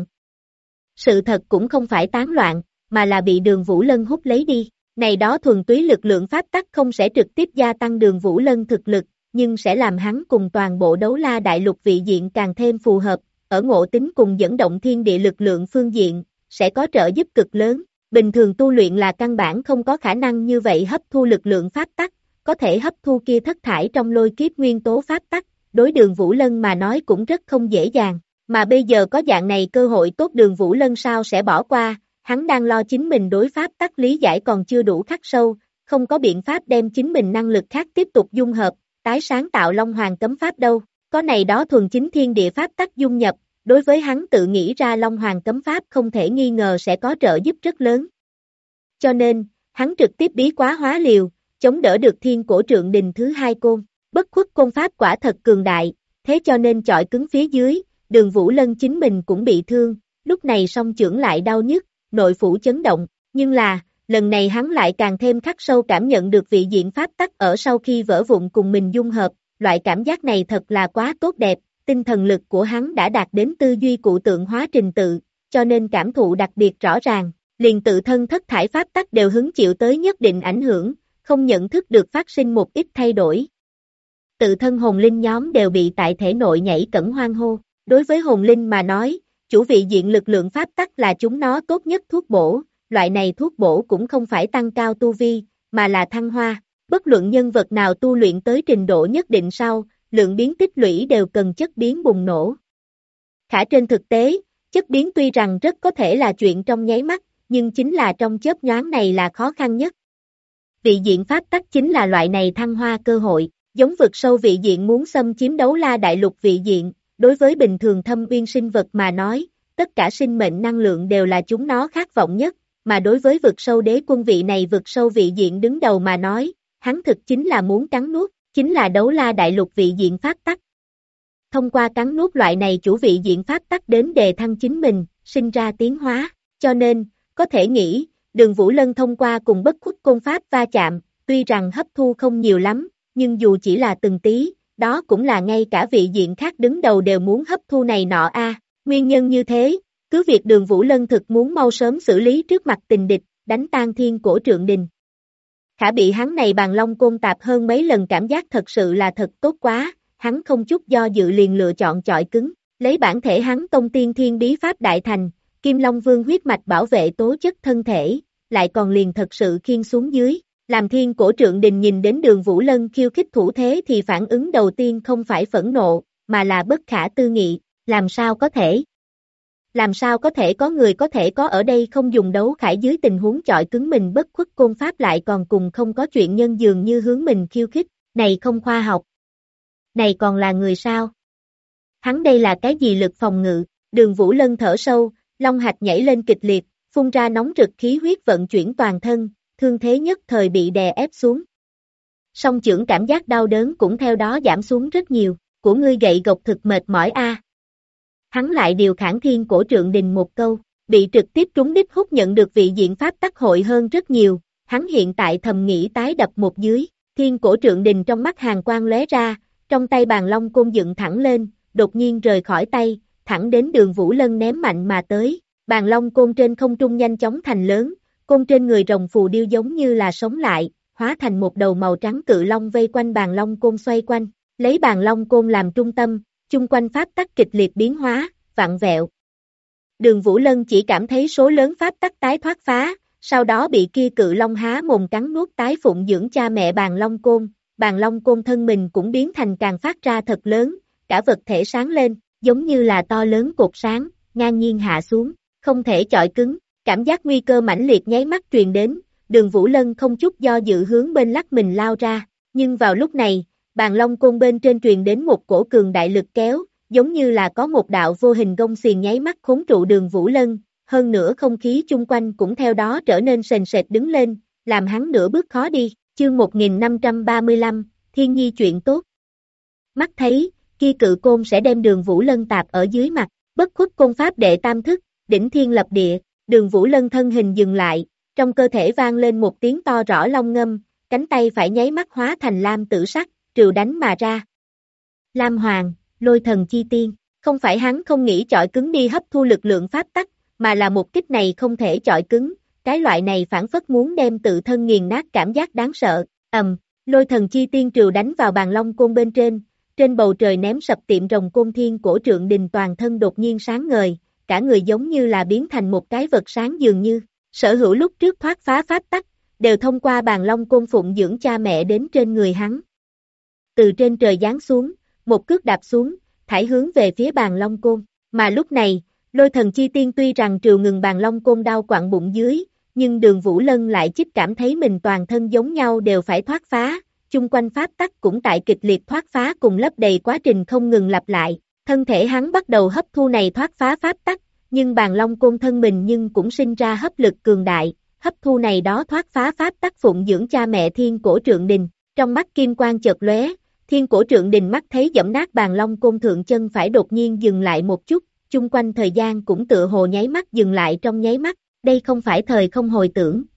S2: Sự thật cũng không phải tán loạn, mà là bị Đường Vũ Lân hút lấy đi. Này đó thuần túy lực lượng pháp tắc không sẽ trực tiếp gia tăng Đường Vũ Lân thực lực, nhưng sẽ làm hắn cùng toàn bộ đấu la đại lục vị diện càng thêm phù hợp, ở ngộ tính cùng dẫn động thiên địa lực lượng phương diện, sẽ có trợ giúp cực lớn. Bình thường tu luyện là căn bản không có khả năng như vậy hấp thu lực lượng pháp tắc, có thể hấp thu kia thất thải trong lôi kiếp nguyên tố pháp tắc, đối Đường Vũ Lân mà nói cũng rất không dễ dàng, mà bây giờ có dạng này cơ hội tốt Đường Vũ Lân sao sẽ bỏ qua, hắn đang lo chính mình đối pháp tắc lý giải còn chưa đủ khắc sâu, không có biện pháp đem chính mình năng lực khác tiếp tục dung hợp, tái sáng tạo Long Hoàng cấm pháp đâu, có này đó thuần chính thiên địa pháp tắc dung nhập, đối với hắn tự nghĩ ra Long Hoàng cấm pháp không thể nghi ngờ sẽ có trợ giúp rất lớn. Cho nên, hắn trực tiếp bí quá hóa liều, chống đỡ được Thiên Cổ Trượng Đình thứ hai côn, bất khuất côn pháp quả thật cường đại, thế cho nên chọi cứng phía dưới, Đường Vũ Lân chính mình cũng bị thương, lúc này song chưởng lại đau nhức, nội phủ chấn động, nhưng là, lần này hắn lại càng thêm khắc sâu cảm nhận được vị diện pháp tắc ở sau khi vỡ vụn cùng mình dung hợp, loại cảm giác này thật là quá tốt đẹp, tinh thần lực của hắn đã đạt đến tư duy cụ tượng hóa trình tự, cho nên cảm thụ đặc biệt rõ ràng, liền tự thân thất thải pháp tắc đều hứng chịu tới nhất định ảnh hưởng, không nhận thức được phát sinh một ít thay đổi. Tự thân hồn linh nhóm đều bị tại thể nội nhảy cẫng hoan hô, đối với hồn linh mà nói, chủ vị diện lực lượng pháp tắc là chúng nó tốt nhất thuốc bổ, loại này thuốc bổ cũng không phải tăng cao tu vi, mà là thăng hoa, bất luận nhân vật nào tu luyện tới trình độ nhất định sau, lượng biến tích lũy đều cần chất biến bùng nổ. Khả trên thực tế, chất biến tuy rằng rất có thể là chuyện trong nháy mắt, nhưng chính là trong chớp nhoáng này là khó khăn nhất. Vị diện pháp tắc chính là loại này thăng hoa cơ hội, giống vực sâu vị diện muốn xâm chiếm đấu la đại lục vị diện, đối với bình thường thâm uyên sinh vật mà nói, tất cả sinh mệnh năng lượng đều là chúng nó khát vọng nhất, mà đối với vực sâu đế quân vị này vực sâu vị diện đứng đầu mà nói, hắn thực chính là muốn cắn nuốt, chính là đấu la đại lục vị diện pháp tắc. Thông qua cắn nuốt loại này chủ vị diện pháp tắc đến đề thăng chính mình, sinh ra tiến hóa, cho nên, có thể nghĩ, Đường Vũ Lân thông qua cùng bất khuất côn pháp va chạm, tuy rằng hấp thu không nhiều lắm, nhưng dù chỉ là từng tí, đó cũng là ngay cả vị diện khác đứng đầu đều muốn hấp thu này nọ a. Nguyên nhân như thế, cứ việc Đường Vũ Lân thực muốn mau sớm xử lý trước mặt tình địch, đánh tan thiên cổ trượng đình. Khả bị hắn này bàn long côn tạp hơn mấy lần cảm giác thật sự là thật tốt quá, hắn không chút do dự liền lựa chọn chọi cứng, lấy bản thể hắn tông tiên thiên bí pháp đại thành, Kim Long Vương huyết mạch bảo vệ tố chất thân thể, lại còn liền thật sự khiêng xuống dưới. Làm thiên cổ trượng đình nhìn đến Đường Vũ Lân khiêu khích thủ thế thì phản ứng đầu tiên không phải phẫn nộ, mà là bất khả tư nghị, làm sao có thể? Làm sao có thể có người có thể có ở đây không dùng đấu khải dưới tình huống chọi cứng mình bất khuất côn pháp lại còn cùng không có chuyện nhân dường như hướng mình khiêu khích, này không khoa học. Này còn là người sao? Hắn đây là cái gì lực phòng ngự? Đường Vũ Lân thở sâu, long hạch nhảy lên kịch liệt, phun ra nóng rực khí huyết vận chuyển toàn thân, thương thế nhất thời bị đè ép xuống. Song chưởng cảm giác đau đớn cũng theo đó giảm xuống rất nhiều, của ngươi gậy gộc thực mệt mỏi a. Hắn lại điều khản thiên cổ trượng đình một câu, bị trực tiếp trúng đích hút nhận được vị diện pháp tắc hội hơn rất nhiều, hắn hiện tại thầm nghĩ tái đập một dưới, thiên cổ trượng đình trong mắt hàn quang lóe ra, trong tay bàn long côn dựng thẳng lên, đột nhiên rời khỏi tay, thẳng đến Đường Vũ Lân ném mạnh mà tới, bàn long côn trên không trung nhanh chóng thành lớn, côn trên người rồng phù điêu giống như là sống lại, hóa thành một đầu màu trắng cự long vây quanh bàn long côn xoay quanh, lấy bàn long côn làm trung tâm, chung quanh pháp tắc kịch liệt biến hóa, vặn vẹo. Đường Vũ Lân chỉ cảm thấy số lớn pháp tắc tái thoát phá, sau đó bị kia cự long há mồm cắn nuốt tái phụng dưỡng cha mẹ bàn long côn thân mình cũng biến thành càng phát ra thật lớn, cả vật thể sáng lên, giống như là to lớn cột sáng, ngang nhiên hạ xuống, không thể chọi cứng, cảm giác nguy cơ mãnh liệt nháy mắt truyền đến, Đường Vũ Lân không chút do dự hướng bên lắc mình lao ra, nhưng vào lúc này, bàn long côn bên trên truyền đến một cổ cường đại lực kéo, giống như là có một đạo vô hình gông xiềng nháy mắt khốn trụ Đường Vũ Lân, hơn nữa không khí chung quanh cũng theo đó trở nên sền sệt đứng lên, làm hắn nửa bước khó đi, chương 1535, Thiên Nhi chuyện tốt. Mắt thấy, kia cự côn sẽ đem Đường Vũ Lân tạp ở dưới mặt, bất khuất côn pháp đệ tam thức, đỉnh thiên lập địa, Đường Vũ Lân thân hình dừng lại, trong cơ thể vang lên một tiếng to rõ long ngâm, cánh tay phải nháy mắt hóa thành lam tử sắc, trừ đánh mà ra. Lam Hoàng, Lôi Thần Chi Tiên, không phải hắn không nghĩ chọi cứng đi hấp thu lực lượng pháp tắc, mà là một kích này không thể chọi cứng, cái loại này phản phất muốn đem tự thân nghiền nát cảm giác đáng sợ, Lôi Thần Chi Tiên trừ đánh vào bàn long côn bên trên bầu trời ném sập tiệm rồng côn thiên cổ trượng đình toàn thân đột nhiên sáng ngời, cả người giống như là biến thành một cái vật sáng dường như, sở hữu lúc trước thoát phá pháp tắc, đều thông qua bàn long côn phụng dưỡng cha mẹ đến trên người hắn. Từ trên trời giáng xuống, một cước đạp xuống, thảy hướng về phía bàn long côn, mà lúc này, Lôi Thần Chi Tiên tuy rằng trừ ngừng bàn long côn đau quặn bụng dưới, nhưng Đường Vũ Lân lại chích cảm thấy mình toàn thân giống nhau đều phải thoát phá, chung quanh pháp tắc cũng tại kịch liệt thoát phá cùng lấp đầy quá trình không ngừng lặp lại, thân thể hắn bắt đầu hấp thu này thoát phá pháp tắc, nhưng bàn long côn thân mình nhưng cũng sinh ra hấp lực cường đại, hấp thu này đó thoát phá pháp tắc phụng dưỡng cha mẹ thiên cổ trượng đình, trong mắt kim quang chợt lóe, thiên cổ trượng đình mắt thấy dẫm nát bàn long côn thượng chân phải đột nhiên dừng lại một chút, chung quanh thời gian cũng tựa hồ nháy mắt dừng lại trong nháy mắt, đây không phải thời không hồi tưởng,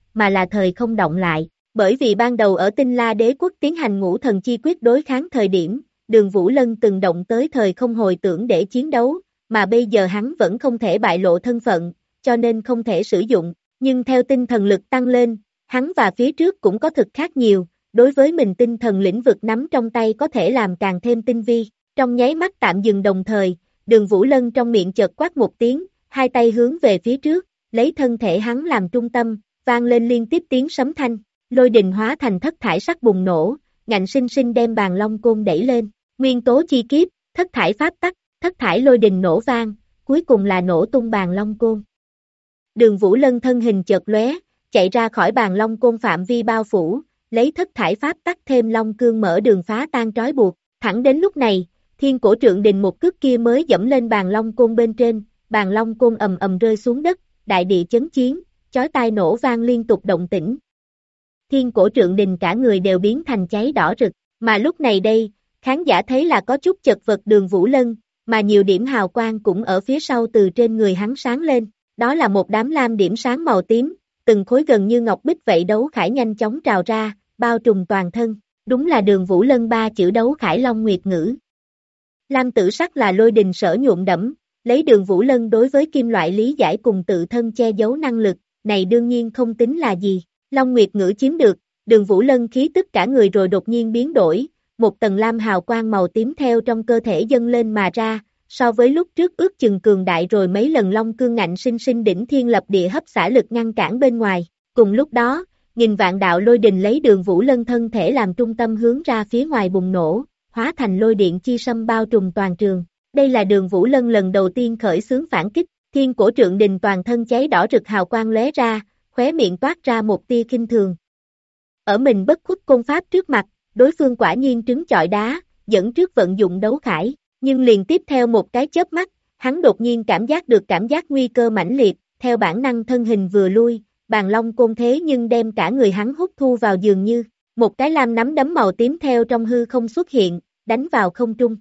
S2: mà là thời không động lại. Bởi vì ban đầu ở Tinh La Đế quốc tiến hành ngũ thần chi quyết đối kháng thời điểm, Đường Vũ Lân từng động tới thời không hồi tưởng để chiến đấu, mà bây giờ hắn vẫn không thể bại lộ thân phận, cho nên không thể sử dụng, nhưng theo tinh thần lực tăng lên, hắn và phía trước cũng có thực khác nhiều, đối với mình tinh thần lĩnh vực nắm trong tay có thể làm càng thêm tinh vi, trong nháy mắt tạm dừng đồng thời, Đường Vũ Lân trong miệng chợt quát một tiếng, hai tay hướng về phía trước, lấy thân thể hắn làm trung tâm, vang lên liên tiếp tiếng sấm thanh, lôi đình hóa thành thất thải sắc bùng nổ, ngạnh sinh sinh đem bàn long côn đẩy lên, nguyên tố chi kiếp, thất thải pháp tắc, thất thải lôi đình nổ vang, cuối cùng là nổ tung bàn long côn. Đường Vũ Lân thân hình chợt lóe, chạy ra khỏi bàn long côn phạm vi bao phủ, lấy thất thải pháp tắc thêm long cương mở đường phá tan trói buộc, thẳng đến lúc này, thiên cổ trượng đình một cước kia mới dẫm lên bàn long côn bên trên, bàn long côn ầm ầm rơi xuống đất, đại địa chấn chiến, chói tai nổ vang liên tục động tĩnh. Thiên cổ trượng đình cả người đều biến thành cháy đỏ rực, mà lúc này đây, khán giả thấy là có chút chật vật Đường Vũ Lân, mà nhiều điểm hào quang cũng ở phía sau từ trên người hắn sáng lên, đó là một đám lam điểm sáng màu tím, từng khối gần như ngọc bích vậy đấu khải nhanh chóng trào ra, bao trùm toàn thân, đúng là Đường Vũ Lân ba chữ đấu khải long nguyệt ngữ. Lam tử sắc là lôi đình sở nhuộm đẫm, lấy Đường Vũ Lân đối với kim loại lý giải cùng tự thân che giấu năng lực, này đương nhiên không tính là gì, long nguyệt ngữ chiếm được, Đường Vũ Lân khí tức cả người rồi đột nhiên biến đổi, một tầng lam hào quang màu tím theo trong cơ thể dâng lên mà ra, so với lúc trước ước chừng cường đại rồi mấy lần long cương ngạnh sinh sinh đỉnh thiên lập địa hấp xả lực ngăn cản bên ngoài, cùng lúc đó, nghìn vạn đạo lôi đình lấy Đường Vũ Lân thân thể làm trung tâm hướng ra phía ngoài bùng nổ, hóa thành lôi điện chi sâm bao trùm toàn trường. Đây là Đường Vũ Lân lần đầu tiên khởi xướng phản kích, thiên cổ trượng đình toàn thân cháy đỏ rực hào quang lóe ra, khóe miệng toát ra một tia khinh thường. Ở mình bất khuất côn pháp trước mặt, đối phương quả nhiên trứng chọi đá, dẫn trước vận dụng đấu khải, nhưng liền tiếp theo một cái chớp mắt, hắn đột nhiên cảm giác được cảm giác nguy cơ mãnh liệt, theo bản năng thân hình vừa lui, bàn long côn thế nhưng đem cả người hắn hút thu vào dường như, một cái lam nắm đấm màu tím theo trong hư không xuất hiện, đánh vào không trung.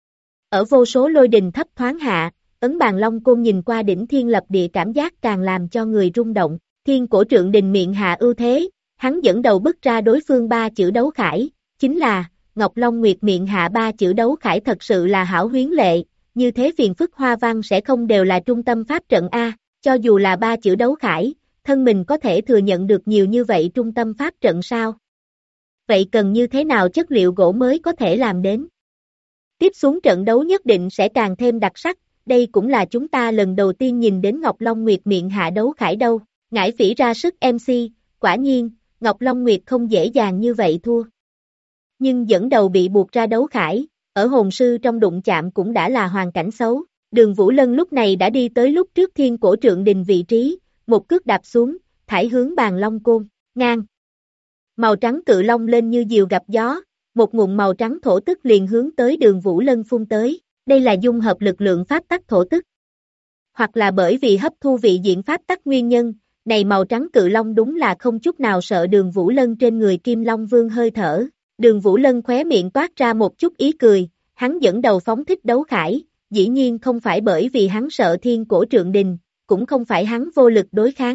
S2: Ở vô số lôi đình thấp thoáng hạ, ấn bàn long côn nhìn qua đỉnh thiên lập địa cảm giác càng làm cho người rung động, thiên cổ trượng đình miệng hạ ưu thế, hắn dẫn đầu bứt ra đối phương ba chữ đấu khải, chính là, Ngọc Long Nguyệt miệng hạ ba chữ đấu khải thật sự là hảo huyến lệ, như thế phiền phức hoa văn sẽ không đều là trung tâm pháp trận A, cho dù là ba chữ đấu khải, thân mình có thể thừa nhận được nhiều như vậy trung tâm pháp trận sao? Vậy cần như thế nào chất liệu gỗ mới có thể làm đến? Tiếp xuống trận đấu nhất định sẽ càng thêm đặc sắc, đây cũng là chúng ta lần đầu tiên nhìn đến Ngọc Long Nguyệt miệng hạ đấu khải đâu, ngải phỉ ra sức MC, quả nhiên, Ngọc Long Nguyệt không dễ dàng như vậy thua. Nhưng dẫn đầu bị buộc ra đấu khải, ở hồn sư trong đụng chạm cũng đã là hoàn cảnh xấu, Đường Vũ Lân lúc này đã đi tới lúc trước thiên cổ trượng đình vị trí, một cước đạp xuống, thải hướng bàn long côn, ngang. Màu trắng cự long lên như diều gặp gió, một ngụm màu trắng thổ tức liền hướng tới Đường Vũ Lân phun tới, đây là dung hợp lực lượng pháp tắc thổ tức. Hoặc là bởi vì hấp thu vị diện pháp tắc nguyên nhân, này màu trắng cự long đúng là không chút nào sợ Đường Vũ Lân trên người Kim Long Vương hơi thở. Đường Vũ Lân khóe miệng toát ra một chút ý cười, hắn dẫn đầu phóng thích đấu khải, dĩ nhiên không phải bởi vì hắn sợ thiên cổ trượng đình, cũng không phải hắn vô lực đối kháng.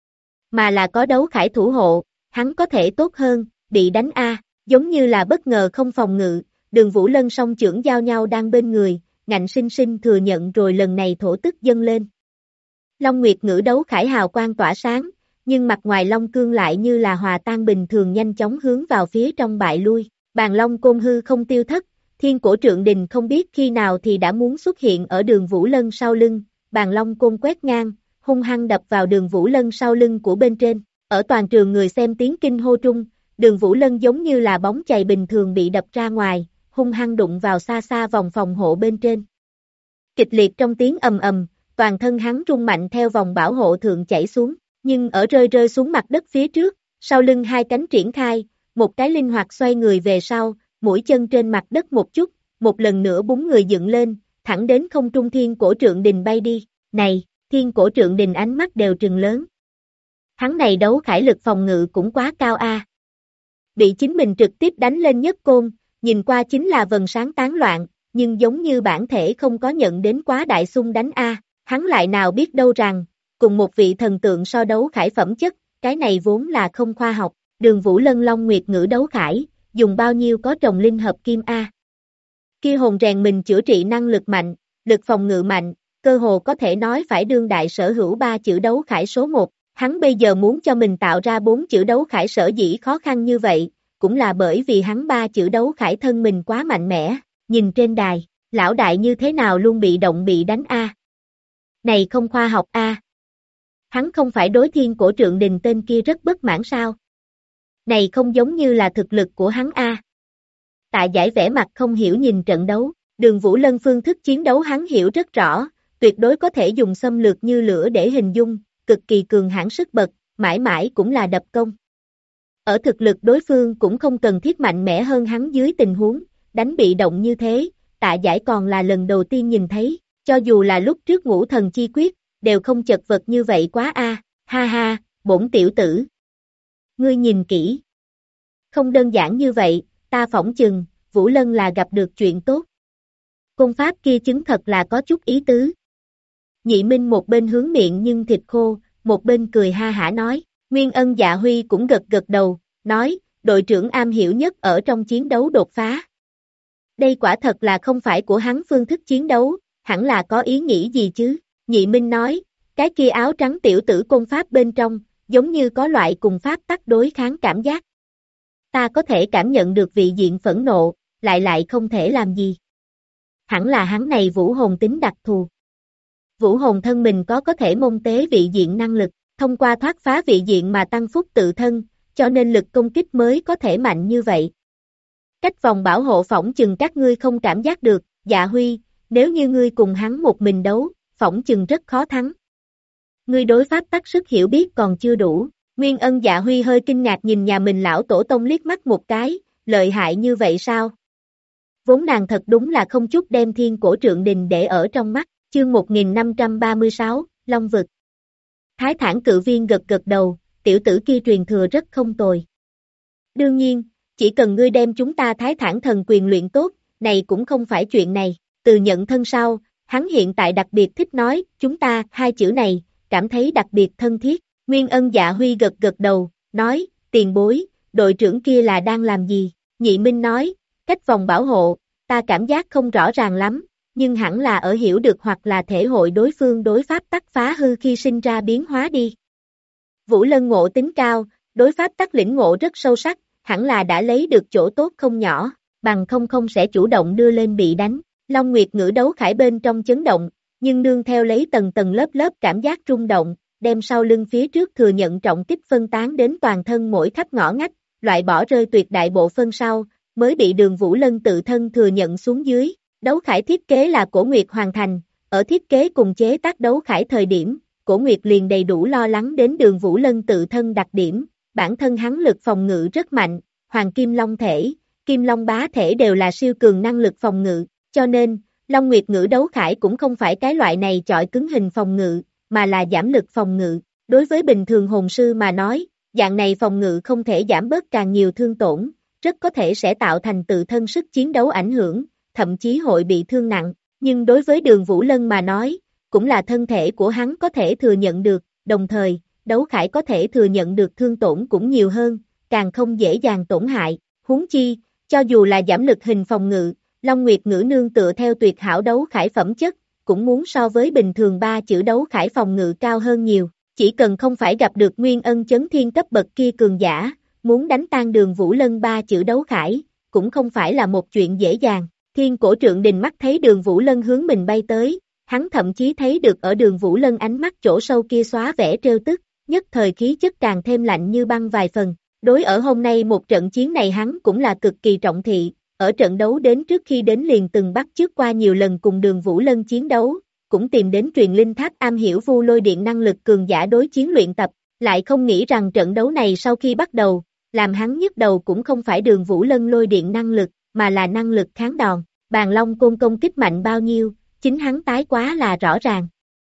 S2: Mà là có đấu khải thủ hộ, hắn có thể tốt hơn, bị đánh A, giống như là bất ngờ không phòng ngự, Đường Vũ Lân song chưởng giao nhau đang bên người, ngạnh sinh sinh thừa nhận rồi lần này thổ tức dâng lên. Long Nguyệt ngữ đấu khải hào quang tỏa sáng, nhưng mặt ngoài long cương lại như là hòa tan bình thường nhanh chóng hướng vào phía trong bại lui, bàn long côn hư không tiêu thất, thiên cổ trượng đình không biết khi nào thì đã muốn xuất hiện ở Đường Vũ Lân sau lưng, bàn long côn quét ngang, hung hăng đập vào Đường Vũ Lân sau lưng của bên trên, ở toàn trường người xem tiếng kinh hô trung, Đường Vũ Lân giống như là bóng chày bình thường bị đập ra ngoài, hung hăng đụng vào xa xa vòng phòng hộ bên trên. Kịch liệt trong tiếng ầm ầm, toàn thân hắn rung mạnh theo vòng bảo hộ thượng chảy xuống, nhưng ở rơi xuống mặt đất phía trước, sau lưng hai cánh triển khai, một cái linh hoạt xoay người về sau, mũi chân trên mặt đất một chút, một lần nữa búng người dựng lên, thẳng đến không trung thiên cổ trượng đình bay đi, này, thiên cổ trượng đình ánh mắt đều trừng lớn. Hắn này đấu khải lực phòng ngự cũng quá cao a. Bị chính mình trực tiếp đánh lên nhất côn, nhìn qua chính là vầng sáng tán loạn, nhưng giống như bản thể không có nhận đến quá đại xung đánh a, hắn lại nào biết đâu rằng, cùng một vị thần tượng so đấu khải phẩm chất, cái này vốn là không khoa học, Đường Vũ Lân Long Nguyệt ngữ đấu khải, dùng bao nhiêu có trồng linh hợp kim a. Kia hồn rèn mình chữa trị năng lực mạnh, lực phòng ngự mạnh, cơ hồ có thể nói phải đương đại sở hữu 3 chữ đấu khải số 1, hắn bây giờ muốn cho mình tạo ra 4 chữ đấu khải sở dĩ khó khăn như vậy, cũng là bởi vì hắn 3 chữ đấu khải thân mình quá mạnh mẽ, nhìn trên đài, lão đại như thế nào luôn bị động bị đánh a. Này không khoa học a. Hắn không phải đối Thiên Cổ Trượng Đình tên kia rất bất mãn sao? Này không giống như là thực lực của hắn a. Tạ Giải vẻ mặt không hiểu nhìn trận đấu, Đường Vũ Lân phương thức chiến đấu hắn hiểu rất rõ, tuyệt đối có thể dùng xâm lược như lửa để hình dung, cực kỳ cường hãn sức bật, mãi mãi cũng là đập công. Ở thực lực đối phương cũng không cần thiết mạnh mẽ hơn hắn dưới tình huống, đánh bị động như thế, Tạ Giải còn là lần đầu tiên nhìn thấy, cho dù là lúc trước Ngũ Thần Chi Quyết, đều không chật vật như vậy quá a. Ha ha, bổn tiểu tử. Ngươi nhìn kỹ. Không đơn giản như vậy, ta phỏng chừng, Vũ Lân là gặp được chuyện tốt. Công pháp kia chứng thật là có chút ý tứ. Nhị Minh một bên hướng miệng nhưng thịt khô, một bên cười ha hả nói, Nguyên Ân Dạ Huy cũng gật gật đầu, nói, đội trưởng am hiểu nhất ở trong chiến đấu đột phá. Đây quả thật là không phải của hắn phương thức chiến đấu, hẳn là có ý nghĩ gì chứ, Nhị Minh nói, cái kia áo trắng tiểu tử công pháp bên trong, giống như có loại cùng pháp tắc đối kháng cảm giác. Ta có thể cảm nhận được vị diện phẫn nộ, lại không thể làm gì. Hẳn là hắn này vũ hồn tính đặc thù. Vũ hồn thân mình có thể môn tế vị diện năng lực, thông qua thoát phá vị diện mà tăng phúc tự thân, cho nên lực công kích mới có thể mạnh như vậy. Cách vòng bảo hộ phỏng chừng các ngươi không cảm giác được, Dạ Huy, nếu như ngươi cùng hắn một mình đấu, phỏng chừng rất khó thắng. Ngươi đối pháp tắc sức hiểu biết còn chưa đủ. Nguyên Ân Dạ Huy hơi kinh ngạc nhìn nhà mình lão tổ tông liếc mắt một cái, lợi hại như vậy sao? Vốn nàng thật đúng là không chút đem Thiên Cổ Trượng Đình để ở trong mắt, chương 1536, Long Vực. Thái Thản Cự Viên gật gật đầu, tiểu tử kia truyền thừa rất không tồi. Đương nhiên, chỉ cần ngươi đem chúng ta Thái Thản thần quyền luyện tốt, này cũng không phải chuyện này, từ nhận thân sau, hắn hiện tại đặc biệt thích nói, chúng ta, hai chữ này, cảm thấy đặc biệt thân thiết. Nguyên Ân Dạ Huy gật gật đầu, nói, tiền bối, đội trưởng kia là đang làm gì? Nhị Minh nói, cách vòng bảo hộ, ta cảm giác không rõ ràng lắm, nhưng hẳn là ở hiểu được hoặc là thể hội đối phương đối pháp tắc phá hư khi sinh ra biến hóa đi. Vũ Lân ngộ tính cao, đối pháp tắc lĩnh ngộ rất sâu sắc, hẳn là đã lấy được chỗ tốt không nhỏ, bằng không sẽ chủ động đưa lên bị đánh. Long Nguyệt ngữ đấu khải bên trong chấn động, nhưng nương theo lấy tầng tầng lớp lớp cảm giác rung động, đem sau lưng phía trước thừa nhận trọng kích phân tán đến toàn thân mỗi khắp ngõ ngách, loại bỏ rơi tuyệt đại bộ phân sau, mới bị Đường Vũ Lân tự thân thừa nhận xuống dưới. Đấu khải thiết kế là Cổ Nguyệt hoàn thành, ở thiết kế cùng chế tác đấu khải thời điểm, Cổ Nguyệt liền đầy đủ lo lắng đến Đường Vũ Lân tự thân đặc điểm, bản thân hắn lực phòng ngự rất mạnh, Hoàng Kim Long thể, Kim Long bá thể đều là siêu cường năng lực phòng ngự, cho nên, Long Nguyệt ngữ đấu khải cũng không phải cái loại này chọi cứng hình phòng ngự, mà là giảm lực phòng ngự. Đối với bình thường hồn sư mà nói, dạng này phòng ngự không thể giảm bớt càng nhiều thương tổn, rất có thể sẽ tạo thành tự thân sức chiến đấu ảnh hưởng, thậm chí hội bị thương nặng, nhưng đối với Đường Vũ Lân mà nói, cũng là thân thể của hắn có thể thừa nhận được, đồng thời, đấu khải có thể thừa nhận được thương tổn cũng nhiều hơn, càng không dễ dàng tổn hại, huống chi, cho dù là giảm lực hình phòng ngự, Long Nguyệt ngữ nương tựa theo tuyệt hảo đấu khải phẩm chất, cũng muốn so với bình thường 3 chữ đấu khải phòng ngự cao hơn nhiều, chỉ cần không phải gặp được Nguyên Ân chấn thiên cấp bậc kia cường giả, muốn đánh tan Đường Vũ Lân 3 chữ đấu khải, cũng không phải là một chuyện dễ dàng. Thiên Cổ Trượng Đình mắt thấy Đường Vũ Lân hướng mình bay tới, hắn thậm chí thấy được ở Đường Vũ Lân ánh mắt chỗ sâu kia xóa vẻ trêu tức, nhất thời khí chất càng thêm lạnh như băng vài phần. Đối ở hôm nay một trận chiến này hắn cũng là cực kỳ trọng thị, ở trận đấu đến trước khi đến liền từng bắt chước qua nhiều lần cùng Đường Vũ Lân chiến đấu, cũng tìm đến truyền linh tháp am hiểu vu lôi điện năng lực cường giả đối chiến luyện tập, lại không nghĩ rằng trận đấu này sau khi bắt đầu, làm hắn nhức đầu cũng không phải Đường Vũ Lân lôi điện năng lực, mà là năng lực kháng đòn, Bàn Long côn công kích mạnh bao nhiêu, chính hắn tái quá là rõ ràng.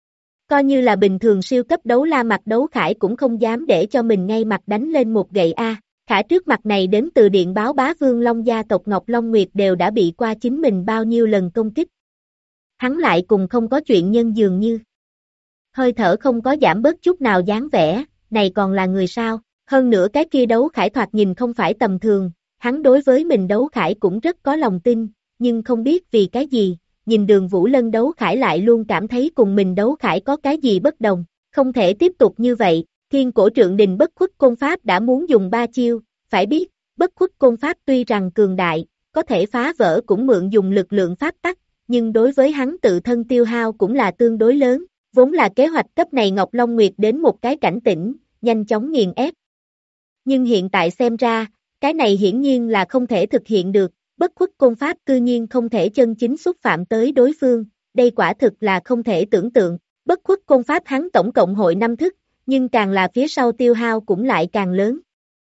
S2: Coi như là bình thường siêu cấp đấu la mặt đấu khải cũng không dám để cho mình ngay mặt đánh lên một gậy A. Khả trước mặt này đến từ điện báo bá vương Long gia tộc Ngọc Long Nguyệt đều đã bị qua chính mình bao nhiêu lần công kích. Hắn lại cùng không có chuyện nhân dường như. Hơi thở không có giảm bớt chút nào dáng vẻ, này còn là người sao? Hơn nữa cái kia đấu khải thoạt nhìn không phải tầm thường, hắn đối với mình đấu khải cũng rất có lòng tin, nhưng không biết vì cái gì, nhìn Đường Vũ Lân đấu khải lại luôn cảm thấy cùng mình đấu khải có cái gì bất đồng, không thể tiếp tục như vậy, Thiên Cổ Trượng Đình Bất Khuất Côn Pháp đã muốn dùng 3 chiêu, phải biết, Bất Khuất Côn Pháp tuy rằng cường đại, có thể phá vỡ cũng mượn dùng lực lượng pháp tắc, nhưng đối với hắn tự thân tiêu hao cũng là tương đối lớn, vốn là kế hoạch cấp này Ngọc Long Nguyệt đến một cái cảnh tỉnh, nhanh chóng nghiền ép. Nhưng hiện tại xem ra, cái này hiển nhiên là không thể thực hiện được, Bất Khuất Côn Pháp cư nhiên không thể chân chính xúc phạm tới đối phương, đây quả thực là không thể tưởng tượng, Bất Khuất Côn Pháp hắn tổng cộng hội 5 thức, nhưng càng là phía sau tiêu hao cũng lại càng lớn.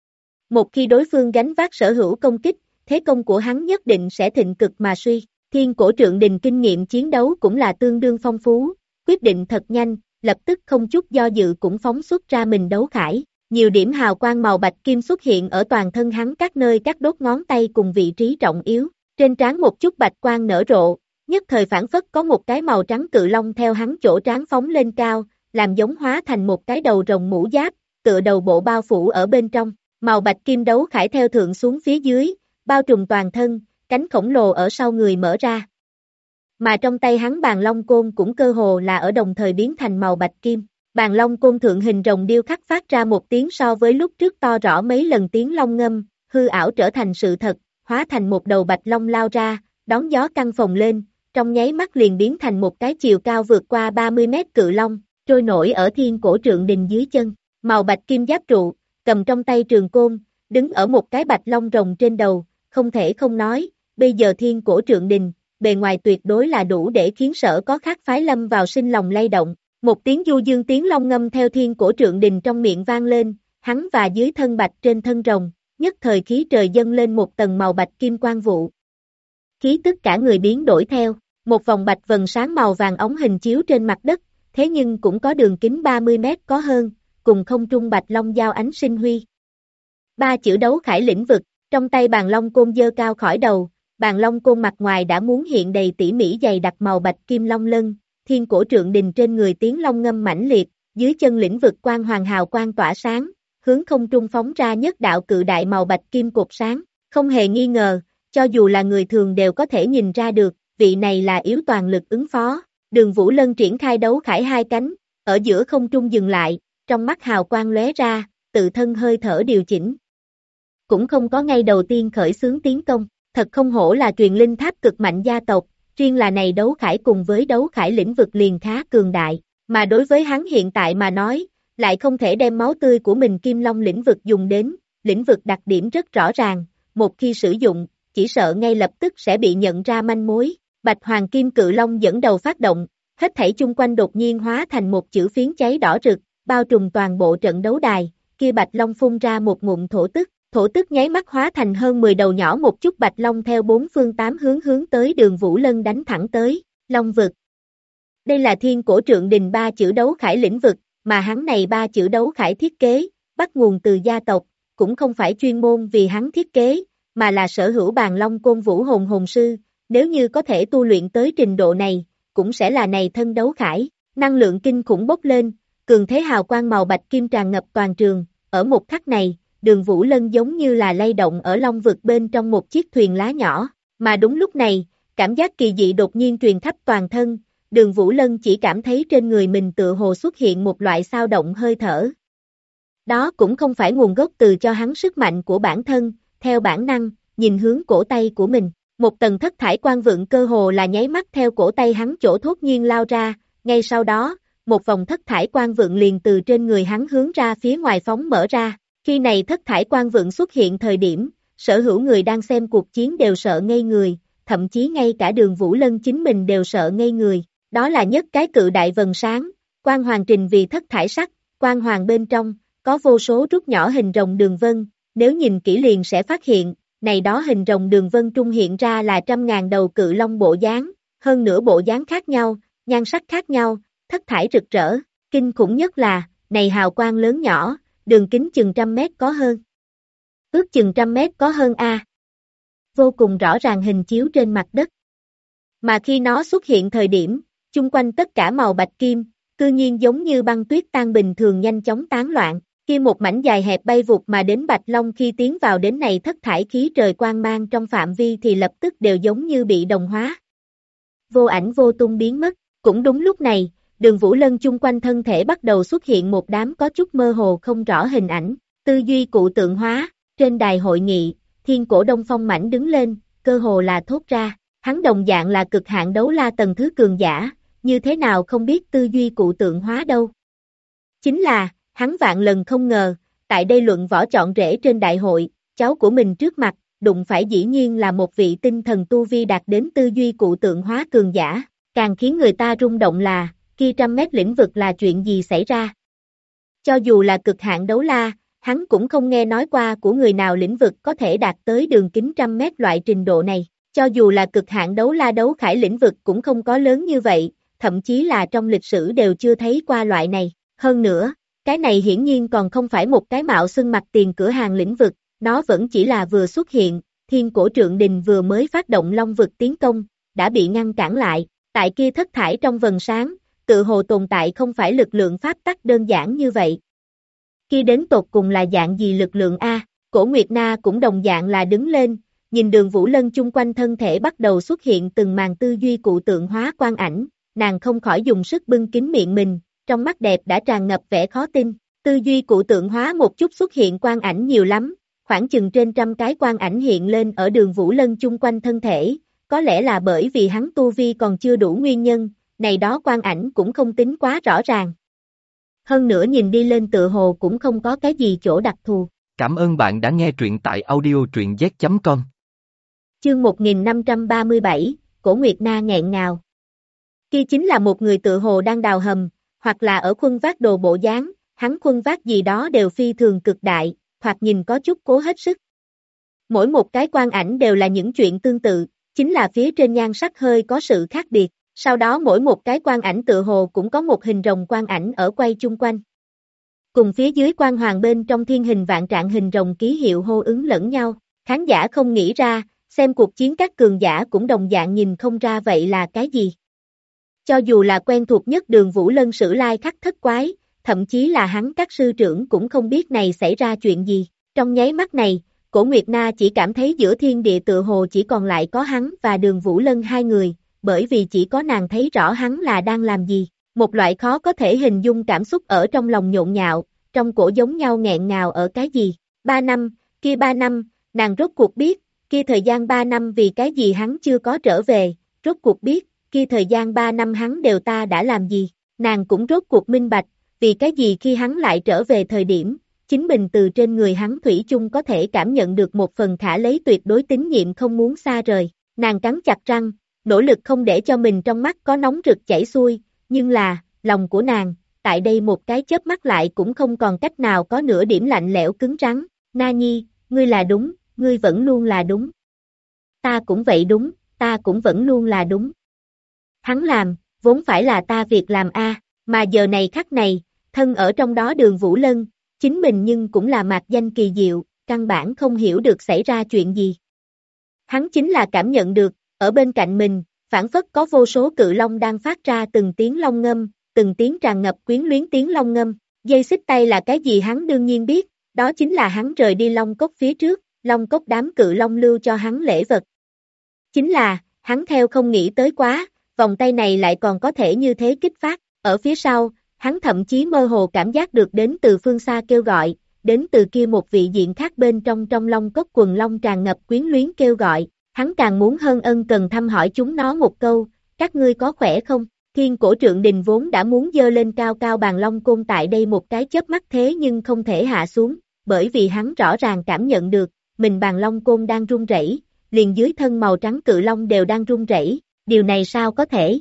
S2: Một khi đối phương gánh vác sở hữu công kích, thế công của hắn nhất định sẽ thịnh cực mà suy, Thiên Cổ Trượng Đình kinh nghiệm chiến đấu cũng là tương đương phong phú, quyết định thật nhanh, lập tức không chút do dự cũng phóng xuất ra mình đấu khải. Nhiều điểm hào quang màu bạch kim xuất hiện ở toàn thân hắn các nơi các đốt ngón tay cùng vị trí trọng yếu, trên trán một chút bạch quang nở rộ, nhất thời phản phất có một cái màu trắng cự long theo hắn chỗ trán phóng lên cao, làm giống hóa thành một cái đầu rồng mũ giáp, tựa đầu bộ bao phủ ở bên trong, màu bạch kim đấu khải theo thượng xuống phía dưới, bao trùm toàn thân, cánh khổng lồ ở sau người mở ra. Mà trong tay hắn bàn long côn cũng cơ hồ là ở đồng thời biến thành màu bạch kim. Bàn long côn thượng hình rồng điêu khắc phát ra một tiếng so với lúc trước to rõ mấy lần tiếng long ngâm, hư ảo trở thành sự thật, hóa thành một đầu bạch long lao ra, đón gió căng phồng lên, trong nháy mắt liền biến thành một cái chiều cao vượt qua 30 mét cự long, trôi nổi ở Thiên Cổ Trượng Đình dưới chân, màu bạch kim giáp trụ, cầm trong tay trường côn, đứng ở một cái bạch long rồng trên đầu, không thể không nói, bây giờ Thiên Cổ Trượng Đình, bề ngoài tuyệt đối là đủ để khiến Sở Có Khác phái lâm vào sinh lòng lay động. Một tiếng du dương tiếng long ngâm theo Thiên Cổ Trượng Đình trong miệng vang lên, hắn và dưới thân bạch trên thân rồng, nhất thời khí trời dâng lên một tầng màu bạch kim quang vụ. Khí tức cả người biến đổi theo, một vòng bạch vần sáng màu vàng ống hình chiếu trên mặt đất, thế nhưng cũng có đường kính 30 mét có hơn, cùng không trung bạch long giao ánh sinh huy. 3 chữ đấu khải lĩnh vực, trong tay bàn long côn dơ cao khỏi đầu, bàn long côn mặt ngoài đã muốn hiện đầy tỉ mỉ dày đặc màu bạch kim long lân. Thiên Cổ Trượng Đình trên người tiếng long ngâm mãnh liệt, dưới chân lĩnh vực quang hoàng hào quang tỏa sáng, hướng không trung phóng ra nhất đạo cự đại màu bạch kim cột sáng, không hề nghi ngờ, cho dù là người thường đều có thể nhìn ra được, vị này là yếu toàn lực ứng phó. Đường Vũ Lân triển khai đấu khải 2 cánh, ở giữa không trung dừng lại, trong mắt hào quang lóe ra, tự thân hơi thở điều chỉnh. Cũng không có ngay đầu tiên khởi xướng tiến công, thật không hổ là truyền linh tháp cực mạnh gia tộc. Riêng là này đấu khải cùng với đấu khải lĩnh vực liền khá cường đại, mà đối với hắn hiện tại mà nói, lại không thể đem máu tươi của mình Kim Long lĩnh vực dùng đến, lĩnh vực đặc điểm rất rõ ràng, một khi sử dụng, chỉ sợ ngay lập tức sẽ bị nhận ra manh mối. Bạch Hoàng Kim Cự Long dẫn đầu phát động, hết thảy chung quanh đột nhiên hóa thành một chữ phiến cháy đỏ rực, bao trùm toàn bộ trận đấu đài, kia Bạch Long phun ra một ngụm thổ tức nháy mắt hóa thành hơn 10 đầu nhỏ một chút bạch long theo 4 phương 8 hướng tới Đường Vũ Lân đánh thẳng tới, Long vực. Đây là Thiên Cổ Trượng Đình 3 chữ đấu khải lĩnh vực, mà hắn này 3 chữ đấu khải thiết kế, bắt nguồn từ gia tộc, cũng không phải chuyên môn vì hắn thiết kế, mà là sở hữu bàn long côn vũ hồn sư, nếu như có thể tu luyện tới trình độ này, cũng sẽ là này thân đấu khải, năng lượng kinh khủng bốc lên, cường thế hào quang màu bạch kim tràn ngập toàn trường, ở một khắc này. Đường Vũ Lân giống như là lay động ở long vực bên trong một chiếc thuyền lá nhỏ, mà đúng lúc này, cảm giác kỳ dị đột nhiên truyền khắp toàn thân, Đường Vũ Lân chỉ cảm thấy trên người mình tựa hồ xuất hiện một loại xao động hơi thở. Đó cũng không phải nguồn gốc từ cho hắn sức mạnh của bản thân, theo bản năng, nhìn hướng cổ tay của mình, một tầng thất thải quang vượng cơ hồ là nháy mắt theo cổ tay hắn chỗ thốt nhiên lao ra, ngay sau đó, một vòng thất thải quang vượng liền từ trên người hắn hướng ra phía ngoài phóng mở ra. Khi này thất thải quang vượng xuất hiện thời điểm, sở hữu người đang xem cuộc chiến đều sợ ngây người, thậm chí ngay cả Đường Vũ Lân chính mình đều sợ ngây người, đó là nhất cái cự đại vần sáng, quang hoàng trình vì thất thải sắc, quang hoàng bên trong, có vô số rút nhỏ hình rồng đường vân, nếu nhìn kỹ liền sẽ phát hiện, này đó hình rồng đường vân trung hiện ra là 100.000 đầu cự long bộ dáng, hơn nữa bộ dáng khác nhau, nhan sắc khác nhau, thất thải rực rỡ, kinh khủng nhất là, này hào quang lớn nhỏ. Đường kính chừng 100 mét có hơn. Ước chừng 100 mét có hơn a. Vô cùng rõ ràng hình chiếu trên mặt đất. Mà khi nó xuất hiện thời điểm, chung quanh tất cả màu bạch kim, cư nhiên giống như băng tuyết tan bình thường nhanh chóng tán loạn, Kia một mảnh dài hẹp bay vụt mà đến Bạch Long khi tiến vào đến này thất thải khí trời quang mang trong phạm vi thì lập tức đều giống như bị đồng hóa. Vô ảnh vô tung biến mất, cũng đúng lúc này, Đường Vũ Lân chung quanh thân thể bắt đầu xuất hiện một đám có chút mơ hồ không rõ hình ảnh, tư duy cụ tượng hóa, trên đài hội nghị, Thiên Cổ Đông Phong mảnh đứng lên, cơ hồ là thốt ra, hắn đồng dạng là cực hạn đấu la tầng thứ cường giả, như thế nào không biết tư duy cụ tượng hóa đâu. Chính là, hắn vạn lần không ngờ, tại đây luận võ chọn rễ trên đại hội, cháu của mình trước mặt, đụng phải dĩ nhiên là một vị tinh thần tu vi đạt đến tư duy cụ tượng hóa cường giả, càng khiến người ta rung động là, kia 100 mét lĩnh vực là chuyện gì xảy ra. Cho dù là cực hạn đấu la, hắn cũng không nghe nói qua của người nào lĩnh vực có thể đạt tới đường kính 100 mét loại trình độ này, cho dù là cực hạn đấu la đấu khải lĩnh vực cũng không có lớn như vậy, thậm chí là trong lịch sử đều chưa thấy qua loại này, hơn nữa, cái này hiển nhiên còn không phải một cái mạo xưng mặt tiền cửa hàng lĩnh vực, nó vẫn chỉ là vừa xuất hiện, Thiên Cổ Trượng Đình vừa mới phát động long vực tiến công, đã bị ngăn cản lại, tại kia thất thải trong vầng sáng, tự hồ tồn tại không phải lực lượng pháp tắc đơn giản như vậy. Kia đến tột cùng là dạng gì lực lượng A, Cổ Nguyệt Na cũng đồng dạng là đứng lên, nhìn Đường Vũ Lân chung quanh thân thể bắt đầu xuất hiện từng màn tư duy cụ tượng hóa quang ảnh, nàng không khỏi dùng sức bưng kín miệng mình, trong mắt đẹp đã tràn ngập vẻ khó tin, tư duy cụ tượng hóa một chút xuất hiện quang ảnh nhiều lắm, khoảng chừng trên 100 cái quang ảnh hiện lên ở Đường Vũ Lân chung quanh thân thể, có lẽ là bởi vì hắn tu vi còn chưa đủ nguyên nhân, này đó quang ảnh cũng không tính quá rõ ràng. Hơn nữa nhìn đi lên tựa hồ cũng không có cái gì chỗ đặc thù.
S1: Cảm ơn bạn đã nghe truyện tại audio truyện z.com.
S2: Chương 1537, Cổ Nguyệt Na nghẹn ngào. Kia chính là một người tựa hồ đang đào hầm, hoặc là ở khuân vác đồ bộ dáng, hắn khuân vác gì đó đều phi thường cực đại, hoặc nhìn có chút cố hết sức. Mỗi một cái quang ảnh đều là những chuyện tương tự, chính là phía trên nhan sắc hơi có sự khác biệt, sau đó mỗi một cái quang ảnh tựa hồ cũng có một hình rồng quang ảnh ở quay chung quanh. Cùng phía dưới quang hoàng bên trong thiên hình vạn trạng hình rồng ký hiệu hô ứng lẫn nhau, khán giả không nghĩ ra, xem cuộc chiến các cường giả cũng đồng dạng nhìn không ra vậy là cái gì. Cho dù là quen thuộc nhất Đường Vũ Lân Sử Lai Khắc Thất Quái, thậm chí là hắn các sư trưởng cũng không biết này xảy ra chuyện gì. Trong nháy mắt này, Cổ Nguyệt Na chỉ cảm thấy giữa thiên địa tựa hồ chỉ còn lại có hắn và Đường Vũ Lân hai người, bởi vì chỉ có nàng thấy rõ hắn là đang làm gì. Một loại khó có thể hình dung cảm xúc ở trong lòng nhộn nhạo, trong cổ giống nhau nghẹn ngào ở cái gì. 3 năm, kia 3 năm, nàng rốt cuộc biết, kia thời gian 3 năm vì cái gì hắn chưa có trở về, rốt cuộc biết, kia thời gian 3 năm hắn đều ta đã làm gì. Nàng cũng rốt cuộc minh bạch, vì cái gì khi hắn lại trở về thời điểm, chính mình từ trên người hắn thủy chung có thể cảm nhận được một phần thả lấy tuyệt đối tín nhiệm không muốn xa rời. Nàng cắn chặt răng, nỗ lực không để cho mình trong mắt có nóng rực chảy xuôi, nhưng là, lòng của nàng, tại đây một cái chớp mắt lại cũng không còn cách nào có nửa điểm lạnh lẽo cứng rắn. Na Nhi, ngươi là đúng, ngươi vẫn luôn là đúng. Ta cũng vậy đúng, ta cũng vẫn luôn là đúng. Hắn làm, vốn phải là ta việc làm a, mà giờ này khắc này, thân ở trong đó Đường Vũ Lân, chính mình nhưng cũng là mạc danh kỳ diệu, căn bản không hiểu được xảy ra chuyện gì. Hắn chính là cảm nhận được, ở bên cạnh mình, phảng phất có vô số cự long đang phát ra từng tiếng long ngâm, từng tiếng tràn ngập quyến luyến tiếng long ngâm. Dây xích tay là cái gì hắn đương nhiên biết, đó chính là hắn rời đi Long Cốc phía trước, Long Cốc đám cự long lưu cho hắn lễ vật. Chính là, hắn theo không nghĩ tới quá, vòng tay này lại còn có thể như thế kích phát, ở phía sau, hắn thậm chí mơ hồ cảm giác được đến từ phương xa kêu gọi, đến từ kia một vị diện khác bên trong Long Cốc quần long tràn ngập quyến luyến kêu gọi, hắn càng muốn hơn ân cần thăm hỏi chúng nó một câu, các ngươi có khỏe không? Thiên Cổ Trượng Đình vốn đã muốn dơ lên cao cao bàn long côn tại đây một cái chớp mắt thế nhưng không thể hạ xuống, bởi vì hắn rõ ràng cảm nhận được, mình bàn long côn đang run rẩy, liền dưới thân màu trắng cự long đều đang run rẩy, điều này sao có thể?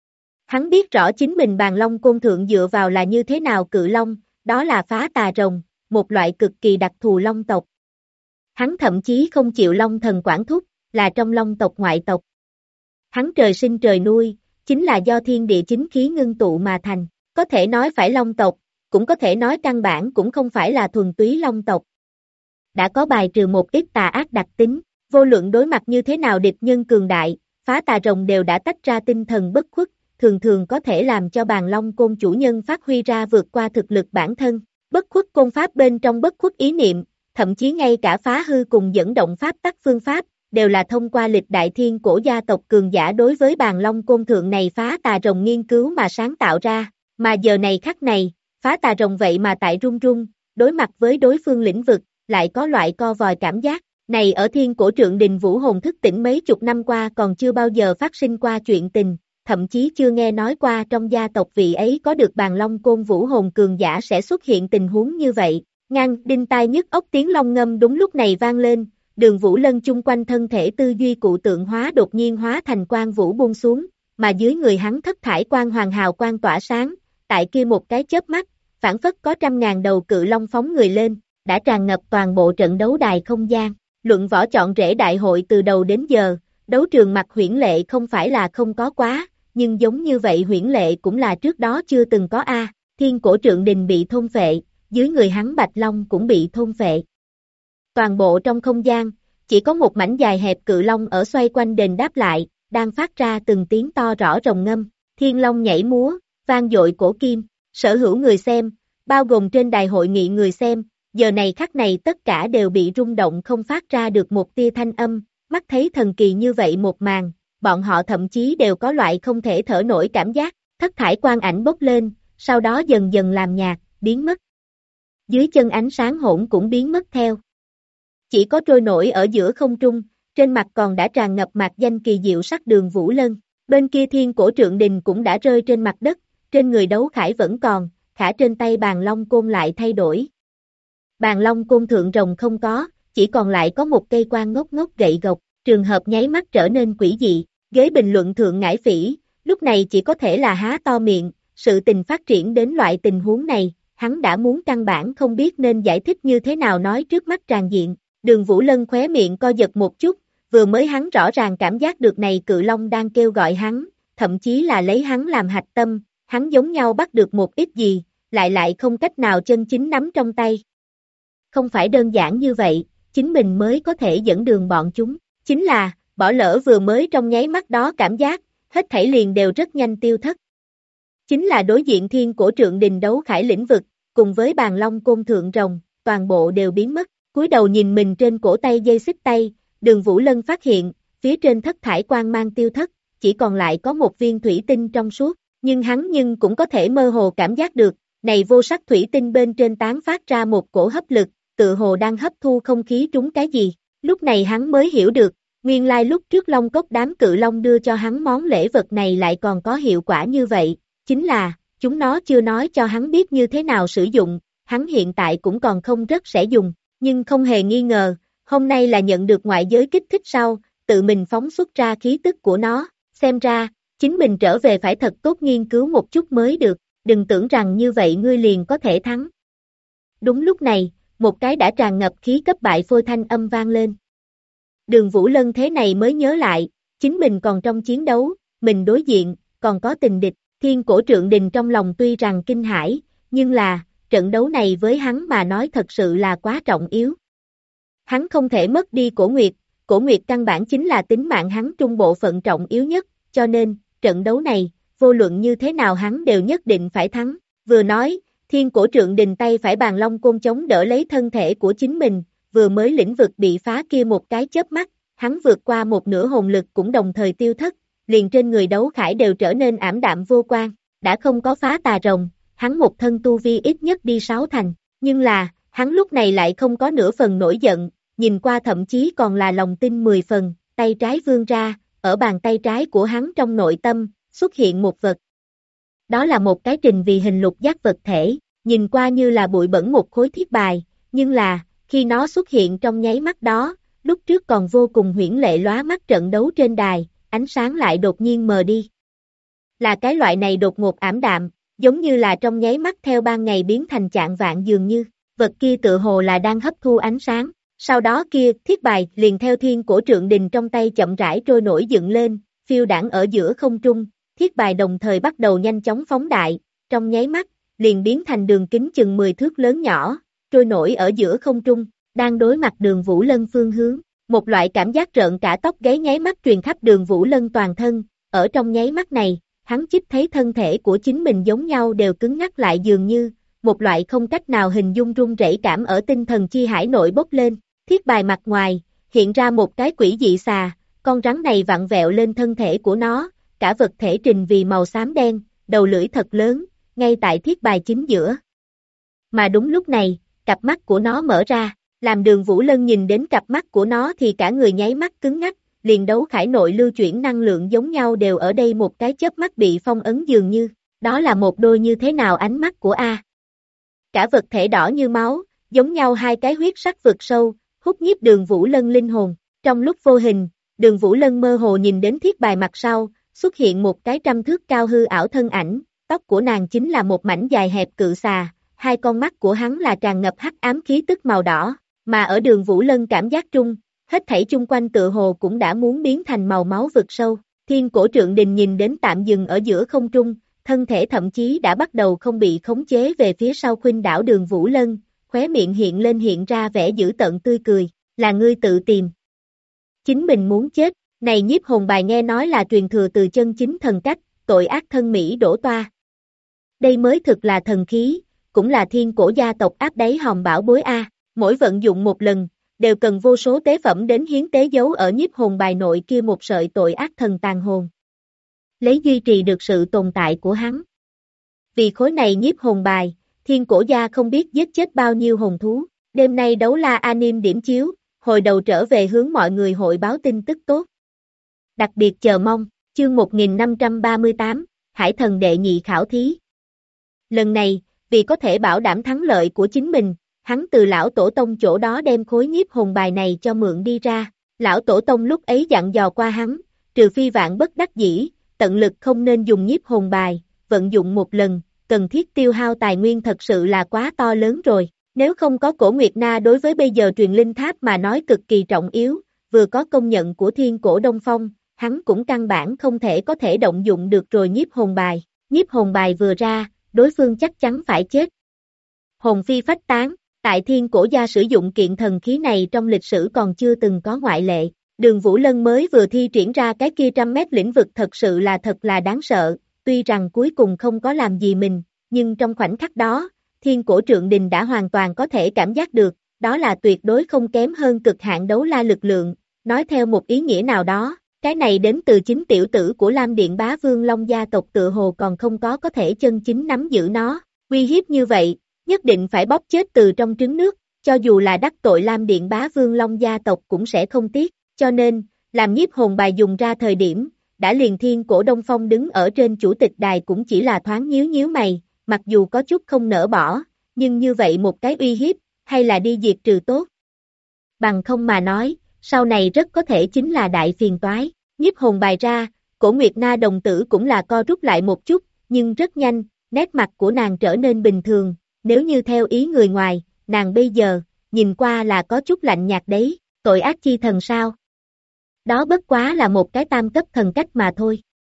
S2: Hắn biết rõ chính mình bàn long côn thượng dựa vào là như thế nào cự long, đó là phá tà rồng, một loại cực kỳ đặc thù long tộc. Hắn thậm chí không chịu long thần quản thúc, là trong long tộc ngoại tộc. Hắn trời sinh trời nuôi, chính là do thiên địa chính khí ngưng tụ mà thành, có thể nói phải long tộc, cũng có thể nói căn bản cũng không phải là thuần túy long tộc. Đã có bài trừ một ít tà ác đặc tính, vô luận đối mặt như thế nào địch nhân cường đại, phá tà rồng đều đã tách ra tinh thần bất khuất, thường thường có thể làm cho bàn long côn chủ nhân phát huy ra vượt qua thực lực bản thân. Bất khuất côn pháp bên trong bất khuất ý niệm, thậm chí ngay cả phá hư cùng dẫn động pháp tắc phương pháp, đều là thông qua lịch đại thiên cổ gia tộc cường giả đối với bàn long côn thượng này phá tà rồng nghiên cứu mà sáng tạo ra, mà giờ này khắc này, phá tà rồng vậy mà tại run run, đối mặt với đối phương lĩnh vực, lại có loại co vòi cảm giác, này ở thiên cổ trượng đình vũ hồn thức tỉnh mấy chục năm qua còn chưa bao giờ phát sinh qua chuyện tình, thậm chí chưa nghe nói qua trong gia tộc vị ấy có được bàn long côn vũ hồn cường giả sẽ xuất hiện tình huống như vậy, ngang đinh tai nhức óc tiếng long ngâm đúng lúc này vang lên, Đường Vũ Lân chung quanh thân thể tư duy cụ tượng hóa đột nhiên hóa thành quang vũ buông xuống, mà dưới người hắn thất thải quang hoàng hào quang tỏa sáng, tại kia một cái chớp mắt, phảng phất có 100.000 đầu cự long phóng người lên, đã tràn ngập toàn bộ trận đấu đài không gian. Luận võ chọn rễ đại hội từ đầu đến giờ, đấu trường mặt huyễn lệ không phải là không có quá, nhưng giống như vậy huyễn lệ cũng là trước đó chưa từng có a. Thiên cổ trượng đình bị thôn phệ, dưới người hắn bạch long cũng bị thôn phệ. Toàn bộ trong không gian, chỉ có một mảnh dài hẹp cự long ở xoay quanh đền đáp lại, đang phát ra từng tiếng to rõ rồng ngâm, thiên long nhảy múa, vang dội cổ kim, sở hữu người xem, bao gồm trên đài hội nghị người xem, giờ này khắc này tất cả đều bị rung động không phát ra được một tia thanh âm, mắt thấy thần kỳ như vậy một màn, bọn họ thậm chí đều có loại không thể thở nổi cảm giác, thất thải quang ảnh bốc lên, sau đó dần dần làm nhạt, biến mất. Dưới chân ánh sáng hỗn cũng biến mất theo. Chỉ có trôi nổi ở giữa không trung, trên mặt còn đã tràn ngập mạc danh kỳ diệu sắc Đường Vũ Lân, bên kia thiên cổ trượng đình cũng đã rơi trên mặt đất, trên người đấu khải vẫn còn, khả trên tay bàn long côn lại thay đổi. Bàn long côn thượng rồng không có, chỉ còn lại có một cây quan ngốc ngốc gậy gộc, trường hợp nháy mắt trở nên quỷ dị, ghế bình luận thượng ngải phỉ, lúc này chỉ có thể là há to miệng, sự tình phát triển đến loại tình huống này, hắn đã muốn căn bản không biết nên giải thích như thế nào nói trước mắt tràn diện. Đường Vũ Lân khóe miệng co giật một chút, vừa mới hắn rõ ràng cảm giác được này cự long đang kêu gọi hắn, thậm chí là lấy hắn làm hạch tâm, hắn giống nhau bắt được một ít gì, lại không cách nào chân chính nắm trong tay. Không phải đơn giản như vậy, chính mình mới có thể dẫn đường bọn chúng, chính là, bỏ lỡ vừa mới trong nháy mắt đó cảm giác, hết thảy liền đều rất nhanh tiêu thất. Chính là đối diện thiên cổ trượng đình đấu khải lĩnh vực, cùng với bàn long côn thượng rồng, toàn bộ đều biến mất. Cúi đầu nhìn mình trên cổ tay dây xích tay, Đường Vũ Lân phát hiện, phía trên thất thải quang mang tiêu thất, chỉ còn lại có một viên thủy tinh trong suốt, nhưng hắn cũng có thể mơ hồ cảm giác được, này vô sắc thủy tinh bên trên tán phát ra một cổ hấp lực, tự hồ đang hấp thu không khí trúng cái gì, lúc này hắn mới hiểu được, nguyên lai lúc trước Long Cốc đám cự long đưa cho hắn món lễ vật này lại còn có hiệu quả như vậy, chính là, chúng nó chưa nói cho hắn biết như thế nào sử dụng, hắn hiện tại cũng còn không rất sẽ dùng. Nhưng không hề nghi ngờ, hôm nay là nhận được ngoại giới kích thích sau, tự mình phóng xuất ra khí tức của nó, xem ra, chính mình trở về phải thật tốt nghiên cứu một chút mới được, đừng tưởng rằng như vậy ngươi liền có thể thắng. Đúng lúc này, một cái đã tràn ngập khí cấp bại phôi thanh âm vang lên. Đường Vũ Lân thế này mới nhớ lại, chính mình còn trong chiến đấu, mình đối diện, còn có tình địch, thiên cổ trượng đình trong lòng tuy rằng kinh hãi, nhưng là, trận đấu này với hắn mà nói thật sự là quá trọng yếu. Hắn không thể mất đi cổ nguyệt căn bản chính là tính mạng hắn trung bộ phận trọng yếu nhất, cho nên, trận đấu này, vô luận như thế nào hắn đều nhất định phải thắng. Vừa nói, thiên cổ trượng đình tay phải bàn long côn chống đỡ lấy thân thể của chính mình, vừa mới lĩnh vực bị phá kia một cái chớp mắt, hắn vượt qua một nửa hồn lực cũng đồng thời tiêu thất, liền trên người đấu khải đều trở nên ảm đạm vô quang, đã không có phá tà rồng. Hắn một thân tu vi ít nhất đi 6 thành, nhưng là, hắn lúc này lại không có nửa phần nổi giận, nhìn qua thậm chí còn là lòng tin 10 phần, tay trái vươn ra, ở bàn tay trái của hắn trong nội tâm, xuất hiện một vật. Đó là một cái trình vì hình lục giác vật thể, nhìn qua như là bụi bẩn một khối thiết bài, nhưng là, khi nó xuất hiện trong nháy mắt đó, lúc trước còn vô cùng huyễn lệ lóa mắt trận đấu trên đài, ánh sáng lại đột nhiên mờ đi. Là cái loại này đột ngột ảm đạm, giống như là trong nháy mắt theo ban ngày biến thành chạng vạn dường như, vật kia tự hồ là đang hấp thu ánh sáng, sau đó kia, thiết bài liền theo thiên cổ trượng đình trong tay chậm rãi trôi nổi dựng lên, phiêu đãng ở giữa không trung, thiết bài đồng thời bắt đầu nhanh chóng phóng đại, trong nháy mắt, liền biến thành đường kính chừng 10 thước lớn nhỏ, trôi nổi ở giữa không trung, đang đối mặt Đường Vũ Lân phương hướng, một loại cảm giác rợn cả tóc gáy nháy mắt truyền khắp Đường Vũ Lân toàn thân, ở trong nháy mắt này, hắn chích thấy thân thể của chính mình giống nhau đều cứng ngắc lại dường như, một loại không cách nào hình dung run rẩy cảm ở tinh thần chi hải nội bốc lên, thiết bài mặt ngoài, hiện ra một cái quỷ dị xà, con rắn này vặn vẹo lên thân thể của nó, cả vật thể trình vì màu xám đen, đầu lưỡi thật lớn, ngay tại thiết bài chính giữa. Mà đúng lúc này, cặp mắt của nó mở ra, làm Đường Vũ Lân nhìn đến cặp mắt của nó thì cả người nháy mắt cứng ngắc, liền đấu khải nội lưu chuyển năng lượng giống nhau đều ở đây một cái chớp mắt bị phong ấn dường như, đó là một đôi như thế nào ánh mắt của A. Cả vật thể đỏ như máu, giống nhau hai cái huyết sắc vực sâu, hút nhiếp Đường Vũ Lân linh hồn, trong lúc vô hình, Đường Vũ Lân mơ hồ nhìn đến thiết bài mặt sau, xuất hiện một cái 100 thước cao hư ảo thân ảnh, tóc của nàng chính là một mảnh dài hẹp cự xà, hai con mắt của hắn là tràn ngập hắc ám khí tức màu đỏ, mà ở Đường Vũ Lân cảm giác trung, hết thảy chung quanh tựa hồ cũng đã muốn biến thành màu máu vực sâu. Thiên Cổ Trượng Đình nhìn đến tạm dừng ở giữa không trung, thân thể thậm chí đã bắt đầu không bị khống chế về phía sau khuynh đảo Đường Vũ Lân, khóe miệng hiện ra vẻ dữ tợn tươi cười, là ngươi tự tìm. Chính mình muốn chết, này nhiếp hồn bài nghe nói là truyền thừa từ chân chính thần cách, tội ác thân Mỹ đổ toa. Đây mới thực là thần khí, cũng là thiên cổ gia tộc áp đáy hòm bảo bối A, mỗi vận dụng một lần, đều cần vô số tế phẩm đến hiến tế giấu ở nhiếp hồn bài nội kia một sợi tội ác thần tàn hồn. Lấy duy trì được sự tồn tại của hắn. Vì khối này nhiếp hồn bài, thiên cổ gia không biết giết chết bao nhiêu hồn thú, đêm nay đấu la anime điểm chiếu, hồi đầu trở về hướng mọi người hội báo tin tức tốt. Đặc biệt chờ mong, chương 1538, Hải thần đệ nhị khảo thí. Lần này, vì có thể bảo đảm thắng lợi của chính mình, hắn từ lão tổ tông chỗ đó đem khối nhiếp hồn bài này cho mượn đi ra. Lão tổ tông lúc ấy dặn dò qua hắn, trừ phi vạn bất đắc dĩ, tận lực không nên dùng nhiếp hồn bài, vận dụng một lần, cần thiết tiêu hao tài nguyên thật sự là quá to lớn rồi. Nếu không có cổ Nguyệt Na đối với bây giờ truyền linh tháp mà nói cực kỳ trọng yếu, vừa có công nhận của thiên cổ Đông Phong, hắn cũng căn bản không thể có thể động dụng được rồi nhiếp hồn bài. Nhiếp hồn bài vừa ra, đối phương chắc chắn phải chết. Hồn phi phách tán, tại thiên cổ gia sử dụng kiện thần khí này trong lịch sử còn chưa từng có ngoại lệ. Đường Vũ Lân mới vừa thi triển ra cái kia 100 mét lĩnh vực thật là đáng sợ, tuy rằng cuối cùng không có làm gì mình, nhưng trong khoảnh khắc đó, thiên cổ Trượng Đình đã hoàn toàn có thể cảm giác được, đó là tuyệt đối không kém hơn cực hạn đấu la lực lượng, nói theo một ý nghĩa nào đó, cái này đến từ chính tiểu tử của Lam Điện Bá Vương Long gia tộc tựa hồ còn không có thể chân chính nắm giữ nó, uy hiếp như vậy, nhất định phải bóp chết từ trong trứng nước, cho dù là đắc tội Lam Điện Bá Vương Long gia tộc cũng sẽ không tiếc, cho nên, làm nhiếp hồn bài dùng ra thời điểm, đã liền thiên cổ Đông Phong đứng ở trên chủ tịch đài cũng chỉ là thoáng nhíu mày, mặc dù có chút không nỡ bỏ, nhưng như vậy một cái uy hiếp, hay là đi diệt trừ tốt. Bằng không mà nói, sau này rất có thể chính là đại phiền toái, nhiếp hồn bài ra, cổ Nguyệt Na đồng tử cũng là co rút lại một chút, nhưng rất nhanh, nét mặt của nàng trở nên bình thường, nếu như theo ý người ngoài, nàng bây giờ, nhìn qua là có chút lạnh nhạt đấy, tội ác chi thần sao? Đó bất quá là một cái tam cấp thần cách mà thôi.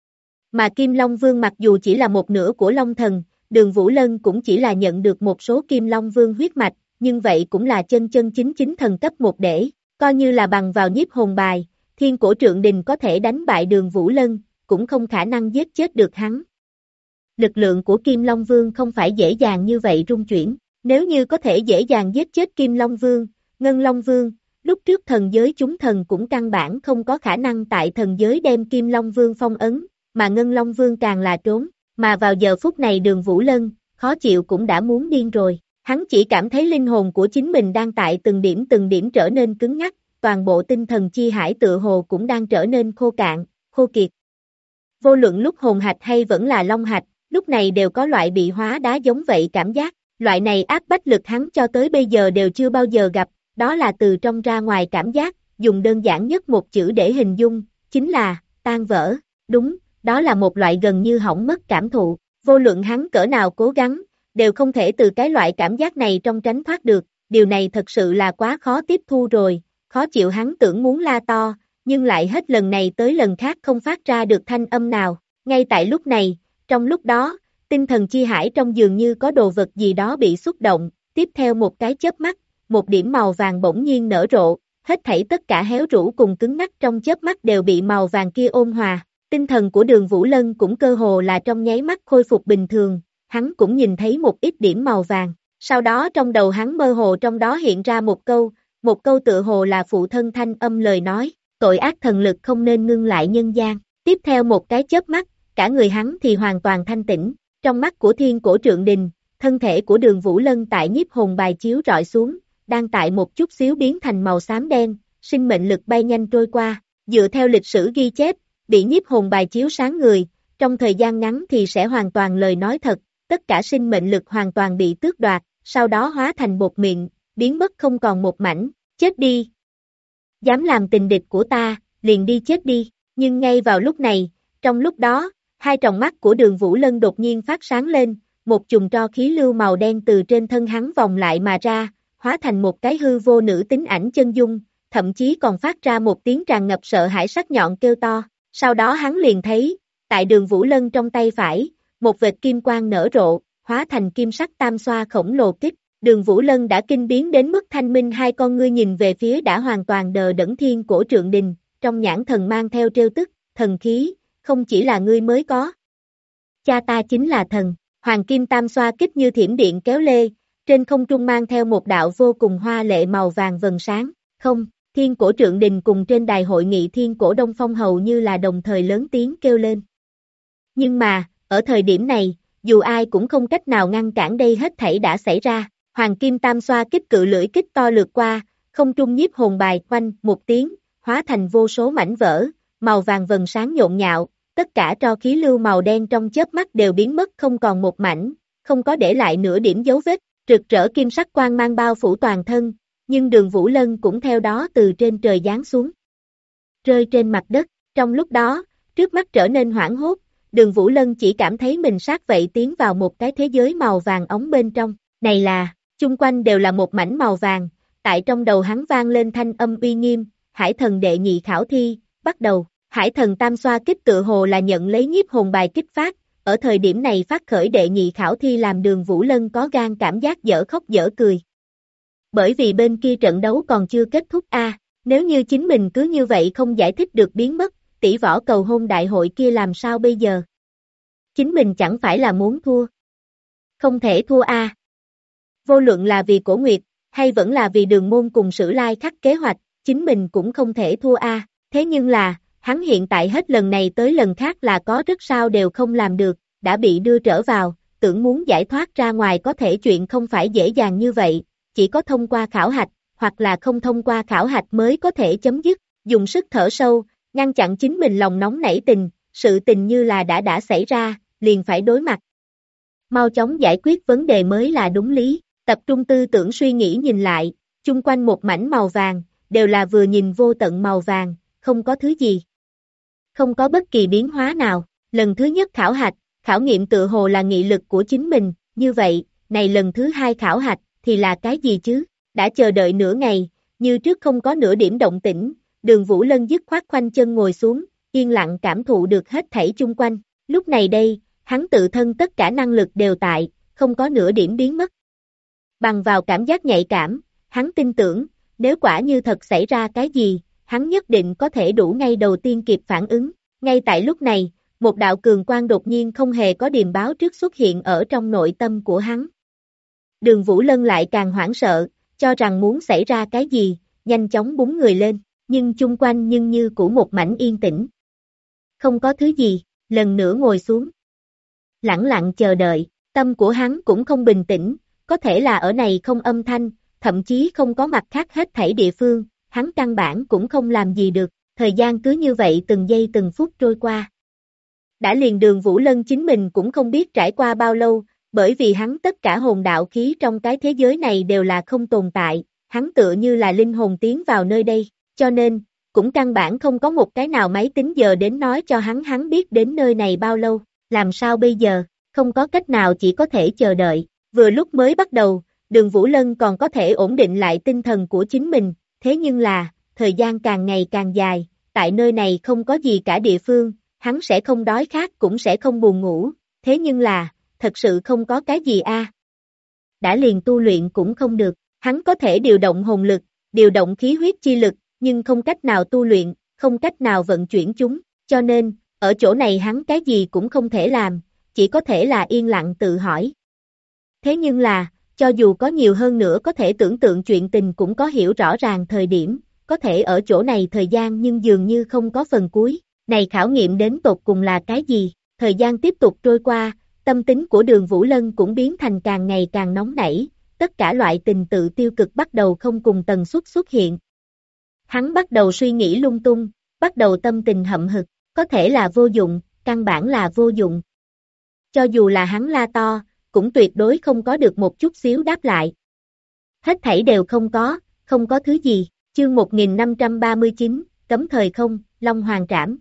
S2: Mà Kim Long Vương mặc dù chỉ là một nửa của Long Thần, Đường Vũ Lân cũng chỉ là nhận được một số Kim Long Vương huyết mạch, nhưng vậy cũng là chân chính thần cấp một để, coi như là bằng vào nhiếp hồn bài, thiên cổ Trượng Đình có thể đánh bại Đường Vũ Lân, cũng không khả năng giết chết được hắn. Lực lượng của Kim Long Vương không phải dễ dàng như vậy rung chuyển, nếu như có thể dễ dàng giết chết Kim Long Vương, Ngân Long Vương, lúc trước thần giới chúng thần cũng căn bản không có khả năng tại thần giới đem Kim Long Vương phong ấn, mà Ngân Long Vương càng là trốn, mà vào giờ phút này Đường Vũ Lân, khó chịu cũng đã muốn điên rồi, hắn chỉ cảm thấy linh hồn của chính mình đang tại từng điểm trở nên cứng ngắc, toàn bộ tinh thần chi hải tựa hồ cũng đang trở nên khô cạn, khô kiệt. Vô luận lúc hồn hạch hay vẫn là long hạch, lúc này đều có loại bị hóa đá giống vậy cảm giác, loại này áp bách lực hắn cho tới bây giờ đều chưa bao giờ gặp, đó là từ trong ra ngoài cảm giác, dùng đơn giản nhất một chữ để hình dung, chính là, tan vỡ, đúng, đó là một loại gần như hỏng mất cảm thụ, vô luận hắn cỡ nào cố gắng, đều không thể từ cái loại cảm giác này trong tránh thoát được, điều này thật sự là quá khó tiếp thu rồi, khó chịu hắn tưởng muốn la to, nhưng lại hết lần này tới lần khác không phát ra được thanh âm nào, ngay tại lúc này, trong lúc đó, tinh thần chi hải trong dường như có đồ vật gì đó bị xúc động, tiếp theo một cái chớp mắt, một điểm màu vàng bỗng nhiên nở rộ, hết thảy tất cả héo rũ cùng cứng ngắc trong chớp mắt đều bị màu vàng kia ôn hòa, tinh thần của Đường Vũ Lân cũng cơ hồ là trong nháy mắt khôi phục bình thường, hắn cũng nhìn thấy một ít điểm màu vàng. Sau đó trong đầu hắn mơ hồ trong đó hiện ra một câu tựa hồ là phụ thân thanh âm lời nói, tội ác thần lực không nên ngưng lại nhân gian. Tiếp theo một cái chớp mắt, cả người hắn thì hoàn toàn thanh tĩnh, trong mắt của Thiên Cổ Trượng Đình, thân thể của Đường Vũ Lân tại nhiếp hồn bài chiếu rọi xuống, đang tại một chút xíu biến thành màu xám đen, sinh mệnh lực bay nhanh trôi qua, dựa theo lịch sử ghi chép, bị nhiếp hồn bài chiếu sáng người, trong thời gian ngắn thì sẽ hoàn toàn lời nói thật, tất cả sinh mệnh lực hoàn toàn bị tước đoạt, sau đó hóa thành bột mịn, biến mất không còn một mảnh, chết đi. Dám làm tình địch của ta, liền đi chết đi, nhưng ngay vào lúc này, trong lúc đó, hai tròng mắt của Đường Vũ Lân đột nhiên phát sáng lên, một chùm tro khí lưu màu đen từ trên thân hắn vòng lại mà ra, hóa thành một cái hư vô nữ tính ảnh chân dung, thậm chí còn phát ra một tiếng tràn ngập sợ hãi sắc nhọn kêu to, sau đó hắn liền thấy, tại Đường Vũ Lân trong tay phải, một vệt kim quang nở rộ, hóa thành kim sắc tam xoa khổng lồ kích, Đường Vũ Lân đã kinh biến đến mức thanh minh hai con ngươi nhìn về phía đã hoàn toàn đờ đẫn Thiên Cổ Trượng Đình, trong nhãn thần mang theo trêu tức, thần khí, không chỉ là ngươi mới có. Cha ta chính là thần, hoàng kim tam xoa kích như thiểm điện kéo lê, trên không trung mang theo một đạo vô cùng hoa lệ màu vàng vầng sáng, không, Thiên Cổ Trượng Đình cùng trên đài hội nghị Thiên Cổ Đông Phong hầu như là đồng thời lớn tiếng kêu lên. Nhưng mà, ở thời điểm này, dù ai cũng không cách nào ngăn cản đây hết thảy đã xảy ra, hoàng kim tam xoa kích cự lưỡi kích to lượt qua, không trung nhiếp hồn bài quanh một tiếng, hóa thành vô số mảnh vỡ, màu vàng vầng sáng nhộn nhạo, tất cả tro khí lưu màu đen trong chớp mắt đều biến mất không còn một mảnh, không có để lại nửa điểm dấu vết, rực rỡ kim sắc quang mang bao phủ toàn thân, nhưng Đường Vũ Lân cũng theo đó từ trên trời giáng xuống, rơi trên mặt đất, trong lúc đó, trước mắt trở nên hoảng hốt, Đường Vũ Lân chỉ cảm thấy mình sát vậy tiến vào một cái thế giới màu vàng ống bên trong, này là, chung quanh đều là một mảnh màu vàng, tại trong đầu hắn vang lên thanh âm uy nghiêm, Hải Thần đệ nhị khảo thi, bắt đầu, Hải Thần tam xoa kích tự hồ là nhận lấy nhiếp hồn bài kích phát, ở thời điểm này phát khởi đệ nhị khảo thi làm Đường Vũ Lân có gan cảm giác dở khóc dở cười. Bởi vì bên kia trận đấu còn chưa kết thúc nếu như chính mình cứ như vậy không giải thích được biến mất, tỷ võ cầu hôn đại hội kia làm sao bây giờ? Chính mình chẳng phải là muốn thua. Không thể thua Vô luận là vì Cổ Nguyệt, hay vẫn là vì Đường Môn cùng Sử Lai khắc kế hoạch, chính mình cũng không thể thua Thế nhưng là, hắn hiện tại hết lần này tới lần khác là có rất sao đều không làm được, đã bị đưa trở vào, tưởng muốn giải thoát ra ngoài có thể chuyện không phải dễ dàng như vậy, chỉ có thông qua khảo hạch, hoặc là không thông qua khảo hạch mới có thể chấm dứt, dùng sức thở sâu, ngăn chặn chính mình lòng nóng nảy tình, sự tình như là đã xảy ra, liền phải đối mặt. Mau chóng giải quyết vấn đề mới là đúng lý, tập trung tư tưởng suy nghĩ nhìn lại, chung quanh một mảnh màu vàng, đều là vừa nhìn vô tận màu vàng, không có thứ gì. Không có bất kỳ biến hóa nào, lần thứ nhất khảo hạch, khảo nghiệm tự hồ là nghị lực của chính mình, như vậy, này lần thứ hai khảo hạch, thì là cái gì chứ? Đã chờ đợi nửa ngày, như trước không có nửa điểm động tĩnh, Đường Vũ Lân dứt khoát khoanh chân ngồi xuống, yên lặng cảm thụ được hết thảy chung quanh, lúc này đây, hắn tự thân tất cả năng lực đều tại, không có nửa điểm biến mất. Bằng vào cảm giác nhạy cảm, hắn tin tưởng, nếu quả như thật xảy ra cái gì, hắn nhất định có thể đủ ngay đầu tiên kịp phản ứng. Ngay tại lúc này, một đạo cường quang đột nhiên không hề có điềm báo trước xuất hiện ở trong nội tâm của hắn. Đường Vũ Lân lại càng hoảng sợ, cho rằng muốn xảy ra cái gì, nhanh chóng búng người lên, nhưng chung quanh nhưng như của một mảnh yên tĩnh. Không có thứ gì, lần nữa ngồi xuống. Lẳng lặng chờ đợi, tâm của hắn cũng không bình tĩnh, có thể là ở này không âm thanh, thậm chí không có mặt khác hết thảy địa phương, hắn căn bản cũng không làm gì được, thời gian cứ như vậy từng giây từng phút trôi qua. Đã liền Đường Vũ Lân chính mình cũng không biết trải qua bao lâu, bởi vì hắn tất cả hồn đạo khí trong cái thế giới này đều là không tồn tại, hắn tựa như là linh hồn tiến vào nơi đây, cho nên, cũng căn bản không có một cái nào máy tính giờ đến nói cho hắn biết đến nơi này bao lâu, làm sao bây giờ, không có cách nào chỉ có thể chờ đợi, vừa lúc mới bắt đầu, Đường Vũ Lân còn có thể ổn định lại tinh thần của chính mình, thế nhưng là, thời gian càng ngày càng dài, tại nơi này không có gì cả địa phương, hắn sẽ không đói khát cũng sẽ không buồn ngủ, thế nhưng là, thật sự không có cái gì Đã liền tu luyện cũng không được, hắn có thể điều động hồn lực, điều động khí huyết chi lực, nhưng không cách nào tu luyện, không cách nào vận chuyển chúng, cho nên, ở chỗ này hắn cái gì cũng không thể làm, chỉ có thể là yên lặng tự hỏi. Thế nhưng là, cho dù có nhiều hơn nữa có thể tưởng tượng chuyện tình cũng có hiểu rõ ràng thời điểm, có thể ở chỗ này thời gian nhưng dường như không có phần cuối, này khảo nghiệm đến tột cùng là cái gì, thời gian tiếp tục trôi qua, tâm tính của Đường Vũ Lân cũng biến thành càng ngày càng nóng nảy, tất cả loại tình tự tiêu cực bắt đầu không cùng tần suất xuất hiện. Hắn bắt đầu suy nghĩ lung tung, bắt đầu tâm tình hậm hực, có thể là vô dụng, căn bản là vô dụng. Cho dù là hắn la to, cũng tuyệt đối không có được một chút xíu đáp lại. Hết thảy đều không có thứ gì, chương 1539, cấm thời không, Long Hoàng trảm.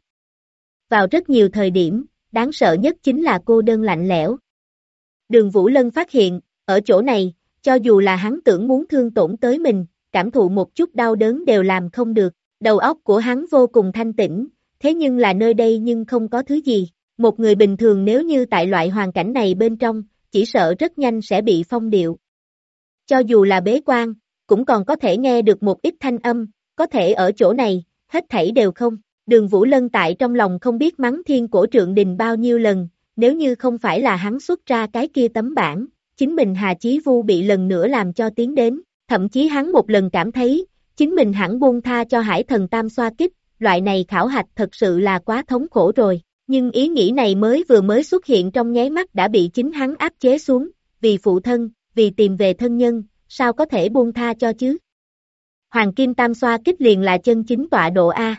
S2: Vào rất nhiều thời điểm, đáng sợ nhất chính là cô đơn lạnh lẽo. Đường Vũ Lân phát hiện, ở chỗ này, cho dù là hắn tưởng muốn thương tổn tới mình, cảm thụ một chút đau đớn đều làm không được, đầu óc của hắn vô cùng thanh tĩnh, thế nhưng là nơi đây nhưng không có thứ gì. Một người bình thường nếu như tại loại hoàn cảnh này bên trong, chỉ sợ rất nhanh sẽ bị phong điệu. Cho dù là bế quan, cũng còn có thể nghe được một ít thanh âm, có thể ở chỗ này, hết thảy đều không. Đường Vũ Lân tại trong lòng không biết mắng Thiên Cổ Trượng Đình bao nhiêu lần, nếu như không phải là hắn xuất ra cái kia tấm bảng, chính mình Hà Chí Vu bị lần nữa làm cho tiến đến, thậm chí hắn một lần cảm thấy, chính mình hẳn buông tha cho Hải Thần Tam Xoa Kích, loại này khảo hạch thật sự là quá thống khổ rồi. Nhưng ý nghĩ này vừa mới xuất hiện trong nháy mắt đã bị chính hắn áp chế xuống, vì phụ thân, vì tìm về thân nhân, sao có thể buông tha cho chứ? Hoàng Kim Tam Xoa Kích liền là chân chính tọa độ A.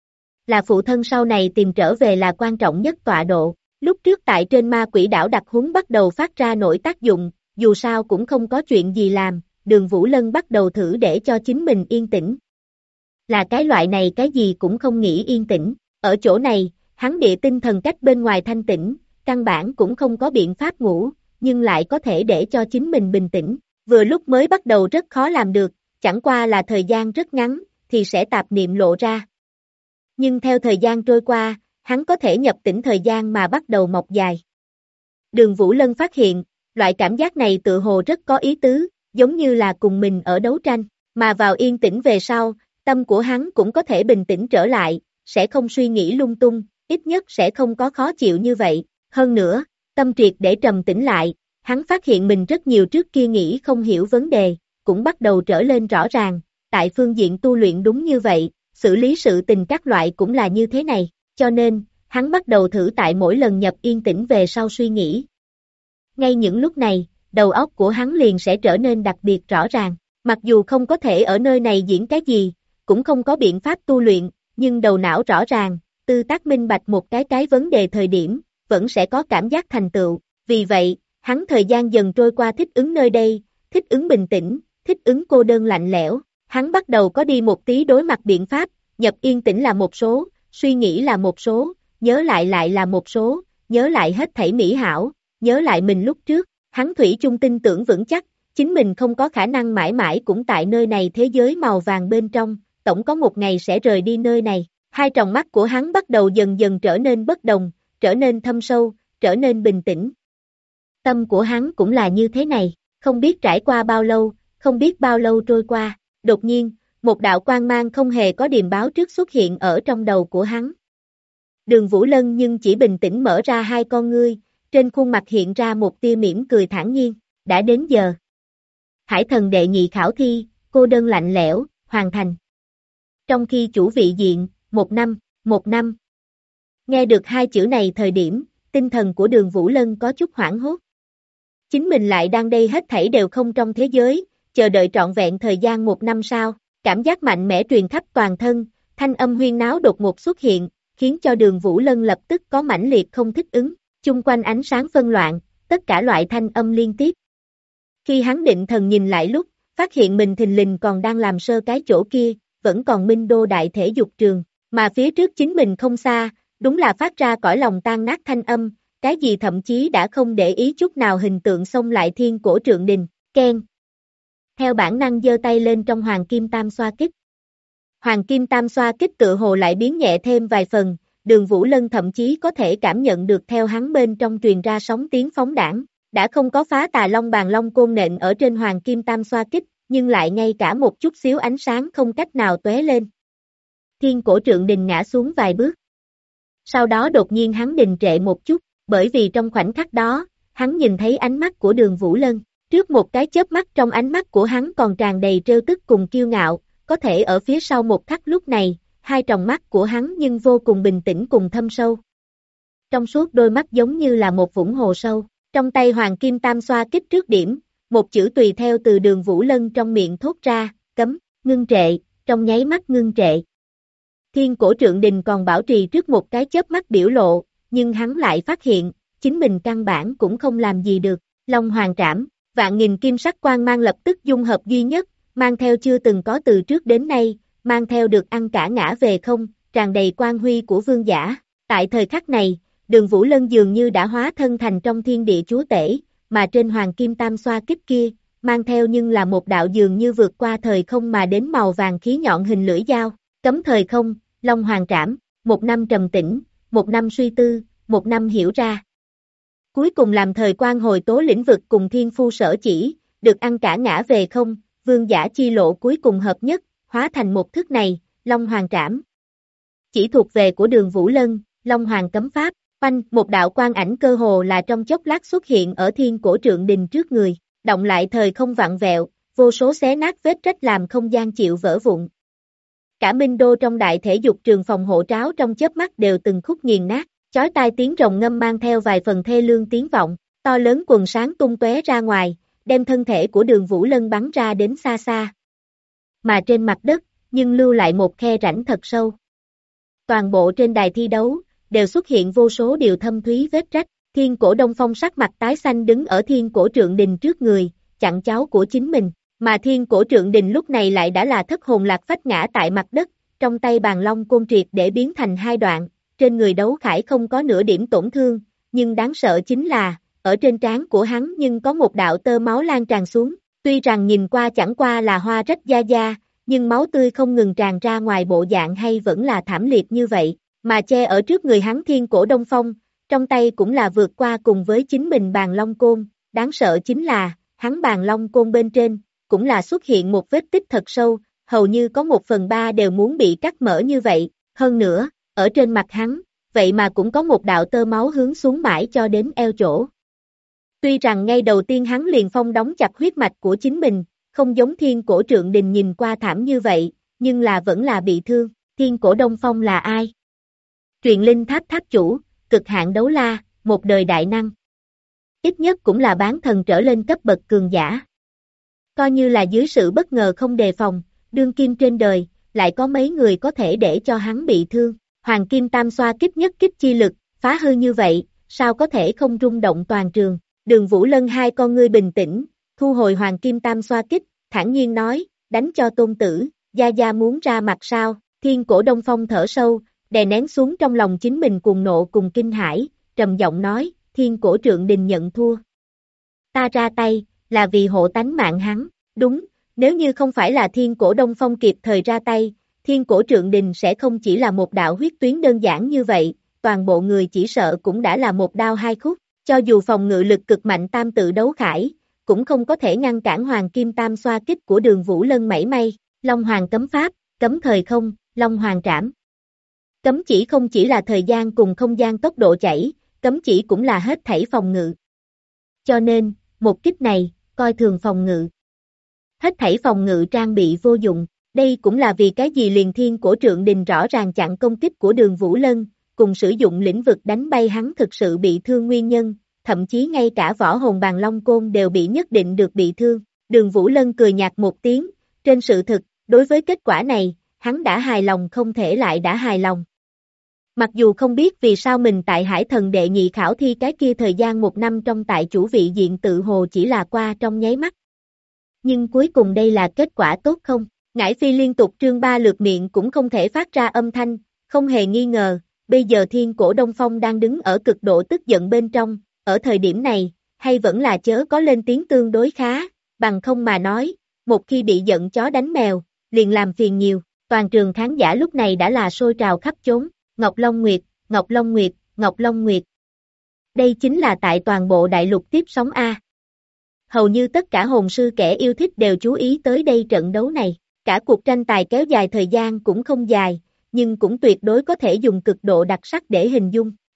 S2: Là phụ thân sau này tìm trở về là quan trọng nhất tọa độ, lúc trước tại trên ma quỷ đảo đặc huấn bắt đầu phát ra nổi tác dụng, dù sao cũng không có chuyện gì làm, Đường Vũ Lân bắt đầu thử để cho chính mình yên tĩnh. Là cái loại này cái gì cũng không nghĩ yên tĩnh, ở chỗ này, hắn địa tinh thần cách bên ngoài thanh tĩnh, căn bản cũng không có biện pháp ngủ, nhưng lại có thể để cho chính mình bình tĩnh, vừa lúc mới bắt đầu rất khó làm được, chẳng qua là thời gian rất ngắn, thì sẽ tạp niệm lộ ra. Nhưng theo thời gian trôi qua, hắn có thể nhập tĩnh thời gian mà bắt đầu mọc dài. Đường Vũ Lân phát hiện, loại cảm giác này tự hồ rất có ý tứ, giống như là cùng mình ở đấu tranh, mà vào yên tĩnh về sau, tâm của hắn cũng có thể bình tĩnh trở lại, sẽ không suy nghĩ lung tung, ít nhất sẽ không có khó chịu như vậy. Hơn nữa, tâm triệt để trầm tĩnh lại, hắn phát hiện mình rất nhiều trước kia nghĩ không hiểu vấn đề, cũng bắt đầu trở lên rõ ràng, tại phương diện tu luyện đúng như vậy, xử lý sự tình các loại cũng là như thế này, cho nên, hắn bắt đầu thử tại mỗi lần nhập yên tĩnh về sau suy nghĩ. Ngay những lúc này, đầu óc của hắn liền sẽ trở nên đặc biệt rõ ràng, mặc dù không có thể ở nơi này diễn cái gì, cũng không có biện pháp tu luyện, nhưng đầu não rõ ràng, tư tác minh bạch một cái vấn đề thời điểm, vẫn sẽ có cảm giác thành tựu, vì vậy, hắn thời gian dần trôi qua thích ứng nơi đây, thích ứng bình tĩnh, thích ứng cô đơn lạnh lẽo, hắn bắt đầu có đi một tí đối mặt biện pháp, nhập yên tĩnh là một số, suy nghĩ là một số, nhớ lại là một số, nhớ lại hết thảy mỹ hảo, nhớ lại mình lúc trước, hắn thủy chung tin tưởng vững chắc, chính mình không có khả năng mãi mãi cũng tại nơi này thế giới màu vàng bên trong, tổng có một ngày sẽ rời đi nơi này. Hai tròng mắt của hắn bắt đầu dần dần trở nên bất đồng, trở nên thâm sâu, trở nên bình tĩnh. Tâm của hắn cũng là như thế này, không biết trải qua bao lâu, không biết bao lâu trôi qua, đột nhiên, một đạo quang mang không hề có điềm báo trước xuất hiện ở trong đầu của hắn. Đường Vũ Lân nhưng chỉ bình tĩnh mở ra hai con ngươi, trên khuôn mặt hiện ra một tia mỉm cười thản nhiên, đã đến giờ. Hải thần đệ nhị khảo thi, cô đơn lạnh lẽo, hoàn thành. Trong khi chủ vị diện, 1 năm. Nghe được hai chữ này thời điểm, tinh thần của Đường Vũ Lân có chút hoảng hốt. Chính mình lại đang đây hết thảy đều không trong thế giới, chờ đợi trọn vẹn thời gian 1 năm sau, cảm giác mạnh mẽ truyền khắp toàn thân, thanh âm huyên náo đột ngột xuất hiện, khiến cho Đường Vũ Lân lập tức có mãnh liệt không thích ứng, chung quanh ánh sáng phân loạn, tất cả loại thanh âm liên tiếp. Khi hắn định thần nhìn lại lúc, phát hiện mình thình lình còn đang làm sơ cái chỗ kia, vẫn còn Minh Đô Đại Thể Dục Trường, mà phía trước chính mình không xa, đúng là phát ra cõi lòng tan nát thanh âm, cái gì thậm chí đã không để ý chút nào hình tượng xông lại Thiên Cổ Trượng Đình, keng. Theo bản năng giơ tay lên trong Hoàng Kim Tam Xoa Kích. Hoàng Kim Tam Xoa Kích tựa hồ lại biến nhẹ thêm vài phần, Đường Vũ Lân thậm chí có thể cảm nhận được theo hắn bên trong truyền ra sóng tiếng phóng đãng, đã không có phá tà long bàn long côn nện ở trên Hoàng Kim Tam Xoa Kích, nhưng lại ngay cả một chút xíu ánh sáng không cách nào tóe lên. Thiên Cổ Trượng Đình ngã xuống vài bước. Sau đó đột nhiên hắn đình trệ một chút, bởi vì trong khoảnh khắc đó, hắn nhìn thấy ánh mắt của Đường Vũ Lân. Trước một cái chớp mắt trong ánh mắt của hắn còn tràn đầy trêu tức cùng kiêu ngạo, có thể ở phía sau một khắc lúc này, hai tròng mắt của hắn nhưng vô cùng bình tĩnh cùng thâm sâu. Trong suốt đôi mắt giống như là một vũng hồ sâu, trong tay Hoàng Kim Tam xoa kích trước điểm, một chữ tùy theo từ Đường Vũ Lân trong miệng thốt ra, cấm, ngưng trệ, trong nháy mắt ngưng trệ. Thiên Cổ Trượng Đình còn bảo trì trước một cái chớp mắt biểu lộ, nhưng hắn lại phát hiện, chính mình căn bản cũng không làm gì được, Long Hoàng Trảm, vạn nghìn kim sắc quang mang lập tức dung hợp duy nhất, mang theo chưa từng có từ trước đến nay, mang theo được ăn cả ngã về không, tràn đầy quang huy của vương giả. Tại thời khắc này, Đường Vũ Lân dường như đã hóa thân thành trong thiên địa chúa tể, mà trên Hoàng Kim Tam xoa kích kia, mang theo nhưng là một đạo dường như vượt qua thời không mà đến màu vàng khí nhọn hình lưỡi dao, cấm thời không, Long Hoàng Trảm, một năm trầm tĩnh, một năm suy tư, một năm hiểu ra. Cuối cùng làm thời quan hồi tố lĩnh vực cùng thiên phu sở chỉ, được ăn cả ngã về không, vương giả chi lộ cuối cùng hợp nhất, hóa thành một thức này, Long Hoàng Trảm. Chỉ thuộc về của Đường Vũ Lân, Long Hoàng cấm pháp, oanh, một đạo quang ảnh cơ hồ là trong chốc lát xuất hiện ở Thiên Cổ Trượng Đình trước người, động lại thời không vặn vẹo, vô số xé nát vết rách làm không gian chịu vỡ vụn. Cả Minh Đô trong đại thể dục trường phòng hộ tráo trong chớp mắt đều từng khúc nghiền nát, chói tai tiếng rồng ngâm mang theo vài phần thê lương tiếng vọng, to lớn quần sáng tung tóe ra ngoài, đem thân thể của Đường Vũ Lân bắn ra đến xa xa. Mà trên mặt đất, nhưng lưu lại một khe rãnh thật sâu. Toàn bộ trên đài thi đấu, đều xuất hiện vô số điều thâm thúy vết rách, Thiên Cổ Đông Phong sắc mặt tái xanh đứng ở Thiên Cổ Trượng Đình trước người, chặn cháu của chính mình, mà Thiên Cổ Trượng Đình lúc này lại đã là thất hồn lạc phách ngã tại mặt đất, trong tay bàn long côn triệt để biến thành hai đoạn, trên người đấu khải không có nửa điểm tổn thương, nhưng đáng sợ chính là, ở trên trán của hắn nhưng có một đạo tơ máu lan tràn xuống, tuy rằng nhìn qua chẳng qua là hoa rách da da, nhưng máu tươi không ngừng tràn ra ngoài bộ dạng hay vẫn là thảm liệt như vậy, mà che ở trước người hắn Thiên Cổ Đông Phong, trong tay cũng là vượt qua cùng với chính mình bàn long côn, đáng sợ chính là, hắn bàn long côn bên trên, cũng là xuất hiện một vết tích thật sâu, hầu như có 1/3 đều muốn bị cắt mở như vậy, hơn nữa, ở trên mặt hắn, vậy mà cũng có một đạo tơ máu hướng xuống mãi cho đến eo chỗ. Tuy rằng ngay đầu tiên hắn liền phong đóng chặt huyết mạch của chính mình, không giống Thiên Cổ Trượng Đình nhìn qua thảm như vậy, nhưng là vẫn là bị thương, Thiên Cổ Đông Phong là ai? Truyền linh tháp tháp chủ, cực hạn đấu la, một đời đại năng. Ít nhất cũng là bán thần trở lên cấp bậc cường giả. Coi như là dưới sự bất ngờ không đề phòng, đương kim trên đời, lại có mấy người có thể để cho hắn bị thương. Hoàng Kim Tam xoa kích nhất kích chi lực, phá hư như vậy, sao có thể không rung động toàn trường. Đường Vũ Lân hai con ngươi bình tĩnh, thu hồi Hoàng Kim Tam xoa kích, thản nhiên nói, đánh cho tôn tử, gia gia muốn ra mặt sao. Thiên Cổ Đông Phong thở sâu, đè nén xuống trong lòng chính mình cuồng nộ cùng kinh hãi, trầm giọng nói, Thiên Cổ Trượng Đình nhận thua. Ta ra tay, là vì hộ tánh mạng hắn, đúng, nếu như không phải là Thiên Cổ Đông Phong kịp thời ra tay, Thiên Cổ Trượng Đình sẽ không chỉ là một đạo huyết tuyến đơn giản như vậy, toàn bộ người chỉ sợ cũng đã là một đao hai khúc, cho dù phòng ngự lực cực mạnh tam tự đấu khải, cũng không có thể ngăn cản Hoàng Kim Tam xoa kích của Đường Vũ Lân mảy may, Long Hoàng cấm pháp, cấm thời không, Long Hoàng trảm. Cấm chỉ không chỉ là thời gian cùng không gian tốc độ chảy, cấm chỉ cũng là hết thảy phòng ngự. Cho nên, một kích này, coi thường phòng ngự. Hết thảy phòng ngự trang bị vô dụng, đây cũng là vì cái gì liền Thiên Cổ Trượng Đình rõ ràng chặn công kích của Đường Vũ Lân, cùng sử dụng lĩnh vực đánh bay hắn thực sự bị thương nguyên nhân, thậm chí ngay cả võ hồn bàn long côn đều bị nhất định được bị thương. Đường Vũ Lân cười nhạt một tiếng, trên sự thực, đối với kết quả này, hắn đã hài lòng không thể lại đã hài lòng. Mặc dù không biết vì sao mình tại Hải Thần đệ nhị khảo thi cái kia thời gian 1 năm trong tại chủ vị diện tự hồ chỉ là qua trong nháy mắt. Nhưng cuối cùng đây là kết quả tốt không? Ngải Phi liên tục trương 3 lượt miệng cũng không thể phát ra âm thanh, không hề nghi ngờ, bây giờ Thiên Cổ Đông Phong đang đứng ở cực độ tức giận bên trong, ở thời điểm này, hay vẫn là chớ có lên tiếng tương đối khá, bằng không mà nói, một khi bị giận chó đánh mèo, liền làm phiền nhiều, toàn trường khán giả lúc này đã là sôi trào khắp chốn, Ngọc Long Nguyệt, Ngọc Long Nguyệt, Ngọc Long Nguyệt. Đây chính là tại toàn bộ đại lục tiếp sóng A. Hầu như tất cả hồn sư kẻ yêu thích đều chú ý tới đây trận đấu này, cả cuộc tranh tài kéo dài thời gian cũng không dài, nhưng cũng tuyệt đối có thể dùng cực độ đặc sắc để hình dung.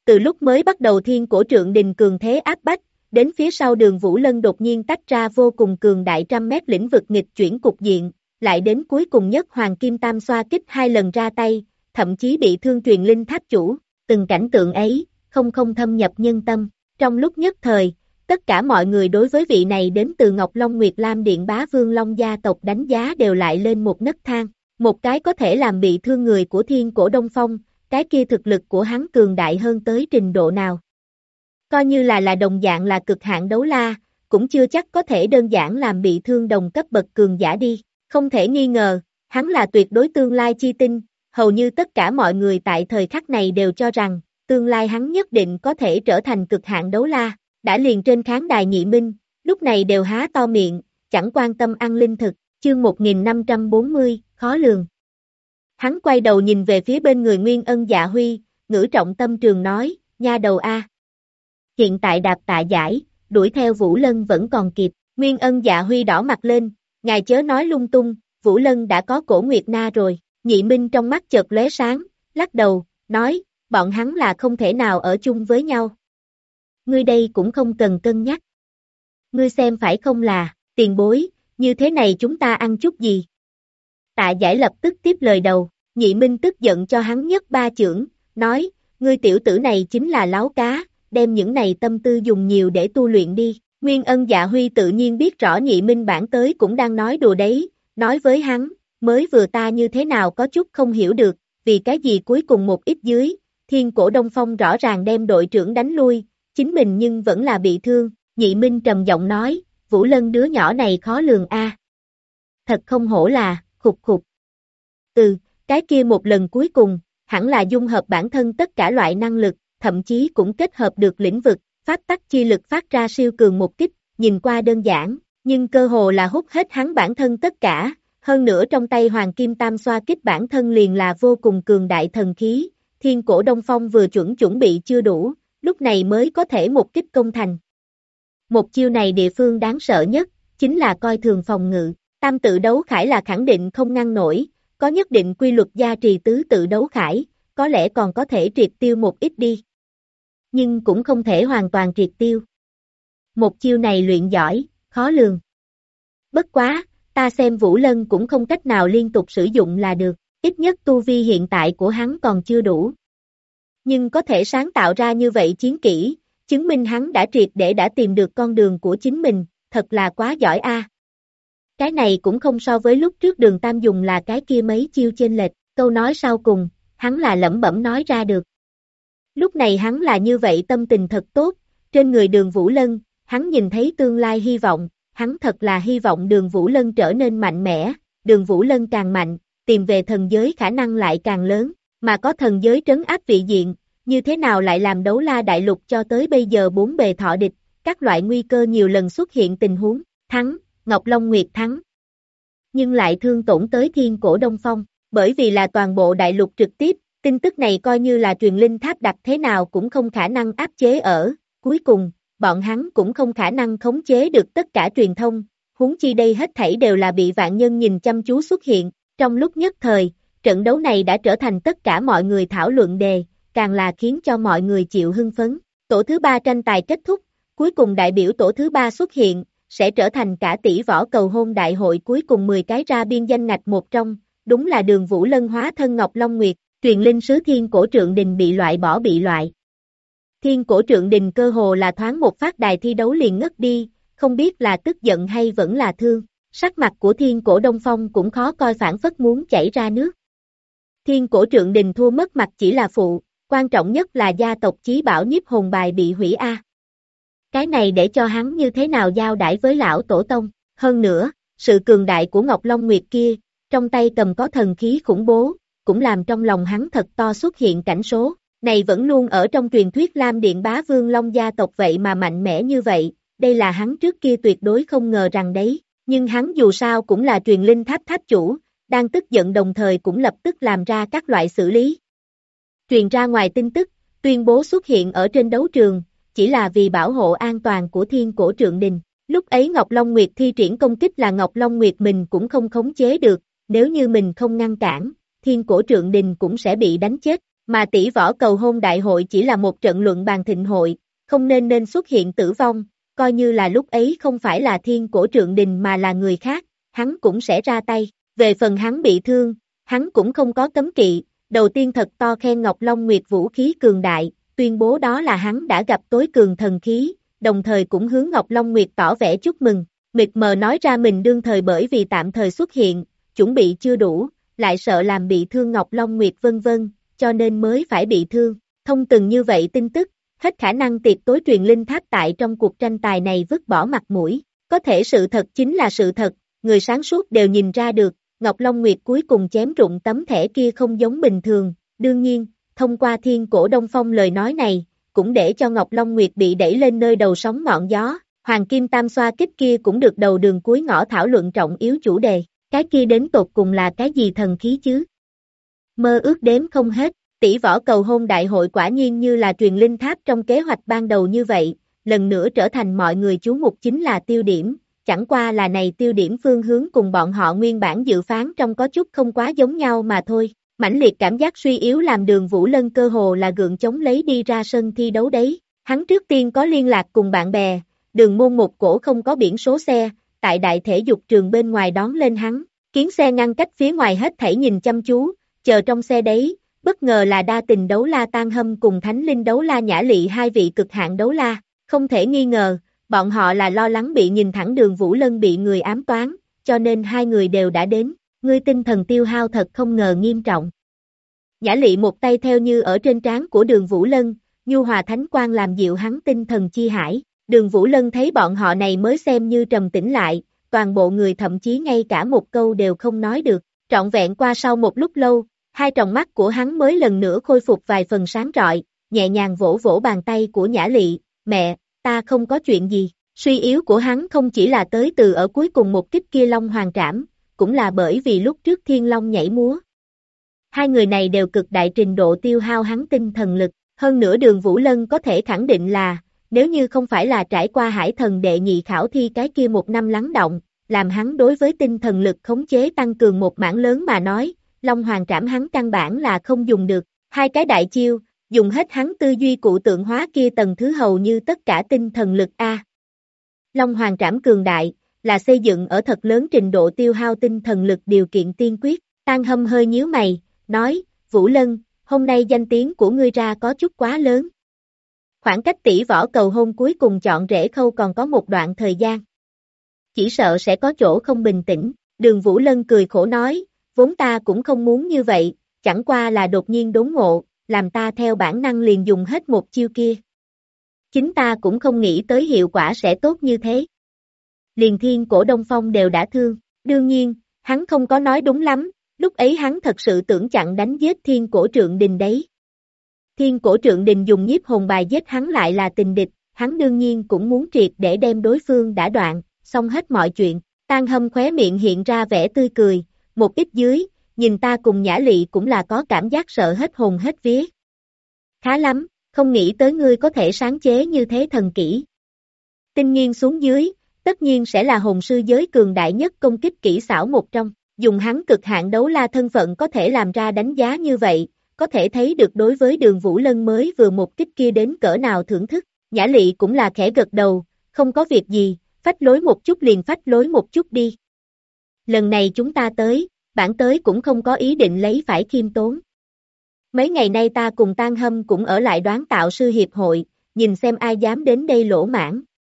S2: Từ lúc mới bắt đầu Thiên Cổ Trượng Đình cường thế áp bách, đến phía sau Đường Vũ Lân đột nhiên tách ra vô cùng cường đại 100 mét lĩnh vực nghịch chuyển cục diện, lại đến cuối cùng nhất Hoàng Kim Tam xoa kích 2 lần ra tay, thậm chí bị thương truyền linh tháp chủ, từng cảnh tượng ấy, không thâm nhập nhân tâm, trong lúc nhất thời, tất cả mọi người đối với vị này đến từ Ngọc Long Nguyệt Lam Điện Bá Vương Long gia tộc đánh giá đều lại lên một nấc thang, một cái có thể làm bị thương người của Thiên Cổ Đông Phong, cái kia thực lực của hắn cường đại hơn tới trình độ nào. Coi như là đồng dạng là cực hạn đấu la, cũng chưa chắc có thể đơn giản làm bị thương đồng cấp bậc cường giả đi, không thể nghi ngờ, hắn là tuyệt đối tương lai chi tinh, hầu như tất cả mọi người tại thời khắc này đều cho rằng, tương lai hắn nhất định có thể trở thành cực hạn đấu la, đã liền trên khán đài Nhị Minh, lúc này đều há to miệng, chẳng quan tâm ăn linh thực, chương 1540, khó lường. Hắn quay đầu nhìn về phía bên người Nguyên Ân Dạ Huy, ngữ trọng tâm trường nói, nha đầu a, hiện tại đạp tạ giải, đuổi theo Vũ Lân vẫn còn kịp, Nguyên Ân Dạ Huy đỏ mặt lên, ngài chớ nói lung tung, Vũ Lân đã có Cổ Nguyệt Na rồi, Nhị Minh trong mắt chợt lóe sáng, lắc đầu, nói, bọn hắn là không thể nào ở chung với nhau. Ngươi đây cũng không cần cân nhắc. Ngươi xem phải không là, tiền bối, như thế này chúng ta ăn chút gì? Tạ Giải lập tức tiếp lời đầu, Nhị Minh tức giận cho hắn nhất ba chưởng, nói, ngươi tiểu tử này chính là láo cá, đem những này tâm tư dùng nhiều để tu luyện đi. Nguyên Ân Dạ Huy tự nhiên biết rõ Nhị Minh bản tới cũng đang nói đùa đấy, nói với hắn, mới vừa ta như thế nào có chút không hiểu được, vì cái gì cuối cùng một ít dưới, Thiên Cổ Đông Phong rõ ràng đem đội trưởng đánh lui, chính mình nhưng vẫn là bị thương, Nhị Minh trầm giọng nói, Vũ Lân đứa nhỏ này khó lường a. Thật không hổ là, khục khục. Cái kia một lần cuối cùng, hẳn là dung hợp bản thân tất cả loại năng lực, thậm chí cũng kết hợp được lĩnh vực, pháp tắc chi lực phát ra siêu cường một kích, nhìn qua đơn giản, nhưng cơ hồ là hút hết hắn bản thân tất cả, hơn nữa trong tay Hoàng Kim Tam xoa kích bản thân liền là vô cùng cường đại thần khí, Thiên Cổ Đông Phong vừa chuẩn bị chưa đủ, lúc này mới có thể một kích công thành. Một chiêu này địa phương đáng sợ nhất, chính là coi thường phòng ngự, tam tự đấu khải là khẳng định không ngăn nổi, có nhất định quy luật gia trì tứ tự đấu khải, có lẽ còn có thể triệt tiêu một ít đi. Nhưng cũng không thể hoàn toàn triệt tiêu. Một chiêu này luyện giỏi, khó lường. Bất quá, ta xem Vũ Lân cũng không cách nào liên tục sử dụng là được, ít nhất tu vi hiện tại của hắn còn chưa đủ. Nhưng có thể sáng tạo ra như vậy chiến kỹ, chứng minh hắn đã triệt để đã tìm được con đường của chính mình, thật là quá giỏi a. Cái này cũng không so với lúc trước Đường Tam dùng là cái kia mấy chiêu chênh lệch, câu nói sau cùng, hắn là lẩm bẩm nói ra được. Lúc này hắn là như vậy tâm tình thật tốt, trên người Đường Vũ Lân, hắn nhìn thấy tương lai hy vọng, hắn thật là hy vọng Đường Vũ Lân trở nên mạnh mẽ, Đường Vũ Lân càng mạnh, tìm về thần giới khả năng lại càng lớn, mà có thần giới trấn áp vị diện, như thế nào lại làm Đấu La Đại Lục cho tới bây giờ bốn bề thọ địch, các loại nguy cơ nhiều lần xuất hiện tình huống, thắng, Ngọc Long Nguyệt thắng. Nhưng lại thương tổn tới Thiên Cổ Đông Phong, bởi vì là toàn bộ đại lục trực tiếp, tin tức này coi như là truyền linh tháp đặt thế nào cũng không khả năng áp chế ở, cuối cùng, bọn hắn cũng không khả năng khống chế được tất cả truyền thông, huống chi đây hết thảy đều là bị vạn nhân nhìn chăm chú xuất hiện, trong lúc nhất thời, trận đấu này đã trở thành tất cả mọi người thảo luận đề, càng là khiến cho mọi người chịu hưng phấn. Tổ thứ 3 tranh tài kết thúc, cuối cùng đại biểu tổ thứ 3 xuất hiện, sẽ trở thành cả tỷ võ cầu hôn đại hội cuối cùng 10 cái ra biên danh ngạch một trong, đúng là Đường Vũ Lân hóa thân Ngọc Long Nguyệt, truyền linh sứ Thiên Cổ Trượng Đình bị loại. Thiên Cổ Trượng Đình cơ hồ là thoáng một phát đài thi đấu liền ngất đi, không biết là tức giận hay vẫn là thương, sắc mặt của Thiên Cổ Đông Phong cũng khó coi phản phất muốn chảy ra nước. Thiên Cổ Trượng Đình thua mất mặt chỉ là phụ, quan trọng nhất là gia tộc chí bảo nhiếp hồn bài bị hủy a. Cái này để cho hắn như thế nào giao đãi với lão tổ tông, hơn nữa, sự cường đại của Ngọc Long Nguyệt kia, trong tay cầm có thần khí khủng bố, cũng làm trong lòng hắn thật to xuất hiện cảnh số, này vẫn luôn ở trong truyền thuyết Lam Điện Bá Vương Long gia tộc vậy mà mạnh mẽ như vậy, đây là hắn trước kia tuyệt đối không ngờ rằng đấy, nhưng hắn dù sao cũng là truyền linh tháp tháp chủ, đang tức giận đồng thời cũng lập tức làm ra các loại xử lý. Truyền ra ngoài tin tức, tuyên bố xuất hiện ở trên đấu trường, chỉ là vì bảo hộ an toàn của Thiên Cổ Trượng Đình. Lúc ấy Ngọc Long Nguyệt thi triển công kích là Ngọc Long Nguyệt mình cũng không khống chế được, nếu như mình không ngăn cản, Thiên Cổ Trượng Đình cũng sẽ bị đánh chết. Mà tỷ võ cầu hôn đại hội chỉ là một trận luận bàn thịnh hội, không nên xuất hiện tử vong, coi như là lúc ấy không phải là Thiên Cổ Trượng Đình mà là người khác, hắn cũng sẽ ra tay. Về phần hắn bị thương, hắn cũng không có cấm kỵ, đầu tiên thật to khen Ngọc Long Nguyệt vũ khí cường đại, tuyên bố đó là hắn đã gặp tối cường thần khí, đồng thời cũng hướng Ngọc Long Nguyệt tỏ vẻ chúc mừng. Mịt mờ nói ra mình đương thời bởi vì tạm thời xuất hiện, chuẩn bị chưa đủ, lại sợ làm bị thương Ngọc Long Nguyệt vân vân, cho nên mới phải bị thương. Thông từng như vậy tin tức, hết khả năng tiệc tối truyền linh tháp tại trong cuộc tranh tài này vứt bỏ mặt mũi. Có thể sự thật chính là sự thật, người sáng suốt đều nhìn ra được, Ngọc Long Nguyệt cuối cùng chém rụng tấm thẻ kia không giống bình thường. Đương nhiên, thông qua Thiên Cổ Đông Phong lời nói này, cũng để cho Ngọc Long Nguyệt bị đẩy lên nơi đầu sóng ngọn gió. Hoàng Kim Tam xoa kích kia cũng được đầu đường cuối ngõ thảo luận trọng yếu chủ đề, cái kia đến tột cùng là cái gì thần khí chứ? Mơ ước đếm không hết, tỷ võ cầu hôn đại hội quả nhiên như là truyền linh tháp trong kế hoạch ban đầu như vậy, lần nữa trở thành mọi người chú mục chính là tiêu điểm, chẳng qua là này tiêu điểm phương hướng cùng bọn họ nguyên bản dự phán trong có chút không quá giống nhau mà thôi. Mãnh liệt cảm giác suy yếu làm Đường Vũ Lân cơ hồ là gượng chống lấy đi ra sân thi đấu đấy, hắn trước tiên có liên lạc cùng bạn bè. Đường môn một cổ không có biển số xe, tại đại thể dục trường bên ngoài đón lên hắn, kiến xe ngăn cách phía ngoài hết thảy nhìn chăm chú, chờ trong xe đấy, bất ngờ là đa tình đấu la Tan Hâm cùng thánh linh đấu la Nhã Lị hai vị cực hạn đấu la, không thể nghi ngờ, bọn họ là lo lắng bị nhìn thẳng Đường Vũ Lân bị người ám toán, cho nên hai người đều đã đến, ngươi tinh thần tiêu hao thật không ngờ nghiêm trọng. Nhã Lị một tay theo như ở trên trán của Đường Vũ Lân, nhu hòa thánh quang làm dịu hắn tinh thần chi hải. Đường Vũ Lân thấy bọn họ này mới xem như trầm tĩnh lại, toàn bộ người thậm chí ngay cả một câu đều không nói được, trọn vẹn qua sau một lúc lâu, hai tròng mắt của hắn mới lần nữa khôi phục vài phần sáng rọi, nhẹ nhàng vỗ vỗ bàn tay của Nhã Lị, mẹ, ta không có chuyện gì, suy yếu của hắn không chỉ là tới từ ở cuối cùng một kích kia Long Hoàng Trảm, cũng là bởi vì lúc trước Thiên Long nhảy múa. Hai người này đều cực đại trình độ tiêu hao hắn tinh thần lực, hơn nữa Đường Vũ Lân có thể khẳng định là, nếu như không phải là trải qua hải thần đệ nhị khảo thi cái kia một năm lắng động, làm hắn đối với tinh thần lực khống chế tăng cường một mảng lớn mà nói, Long Hoàng Trảm hắn căn bản là không dùng được, hai cái đại chiêu, dùng hết hắn tư duy cụ tượng hóa kia tầng thứ hầu như tất cả tinh thần lực A. Long Hoàng Trảm cường đại, là xây dựng ở thật lớn trình độ tiêu hao tinh thần lực điều kiện tiên quyết, Tan Hâm hơi nhíu mày, nói, Vũ Lân, hôm nay danh tiếng của ngươi ra có chút quá lớn. Khoảng cách tỷ võ cầu hôn cuối cùng chọn rễ khâu còn có một đoạn thời gian. Chỉ sợ sẽ có chỗ không bình tĩnh, Đường Vũ Lân cười khổ nói, vốn ta cũng không muốn như vậy, chẳng qua là đột nhiên đốn ngộ, làm ta theo bản năng liền dùng hết một chiêu kia. Chính ta cũng không nghĩ tới hiệu quả sẽ tốt như thế. Liền Thiên Cổ Đông Phong đều đã thương, đương nhiên, hắn không có nói đúng lắm, lúc ấy hắn thật sự tưởng chặn đánh giết Thiên Cổ Trượng Đình đấy. Thiên Cổ Trượng Đình dùng nhiếp hồn bài giết hắn lại là tình địch, hắn đương nhiên cũng muốn triệt để đem đối phương đả đoạn, xong hết mọi chuyện. Tan Hâm khóe miệng hiện ra vẻ tươi cười, một ít dưới, nhìn ta cùng Nhã Lị cũng là có cảm giác sợ hết hồn hết vía. Khá lắm, không nghĩ tới ngươi có thể sáng chế như thế thần kỹ. Tinh nghiêng xuống dưới, tất nhiên sẽ là hồn sư giới cường đại nhất công kích kỹ xảo một trong, dùng hắn cực hạn đấu la thân phận có thể làm ra đánh giá như vậy. Có thể thấy được đối với Đường Vũ Lân mới vừa một kích kia đến cỡ nào thưởng thức, Nhã Lị cũng là khẽ gật đầu, không có việc gì, phách lối một chút liền phách lối một chút đi. Lần này chúng ta tới, bản tới cũng không có ý định lấy phải khiêm tốn. Mấy ngày nay ta cùng Tan Hâm cũng ở lại Đoán Tạo Sư Hiệp hội, nhìn xem ai dám đến đây lỗ mãn.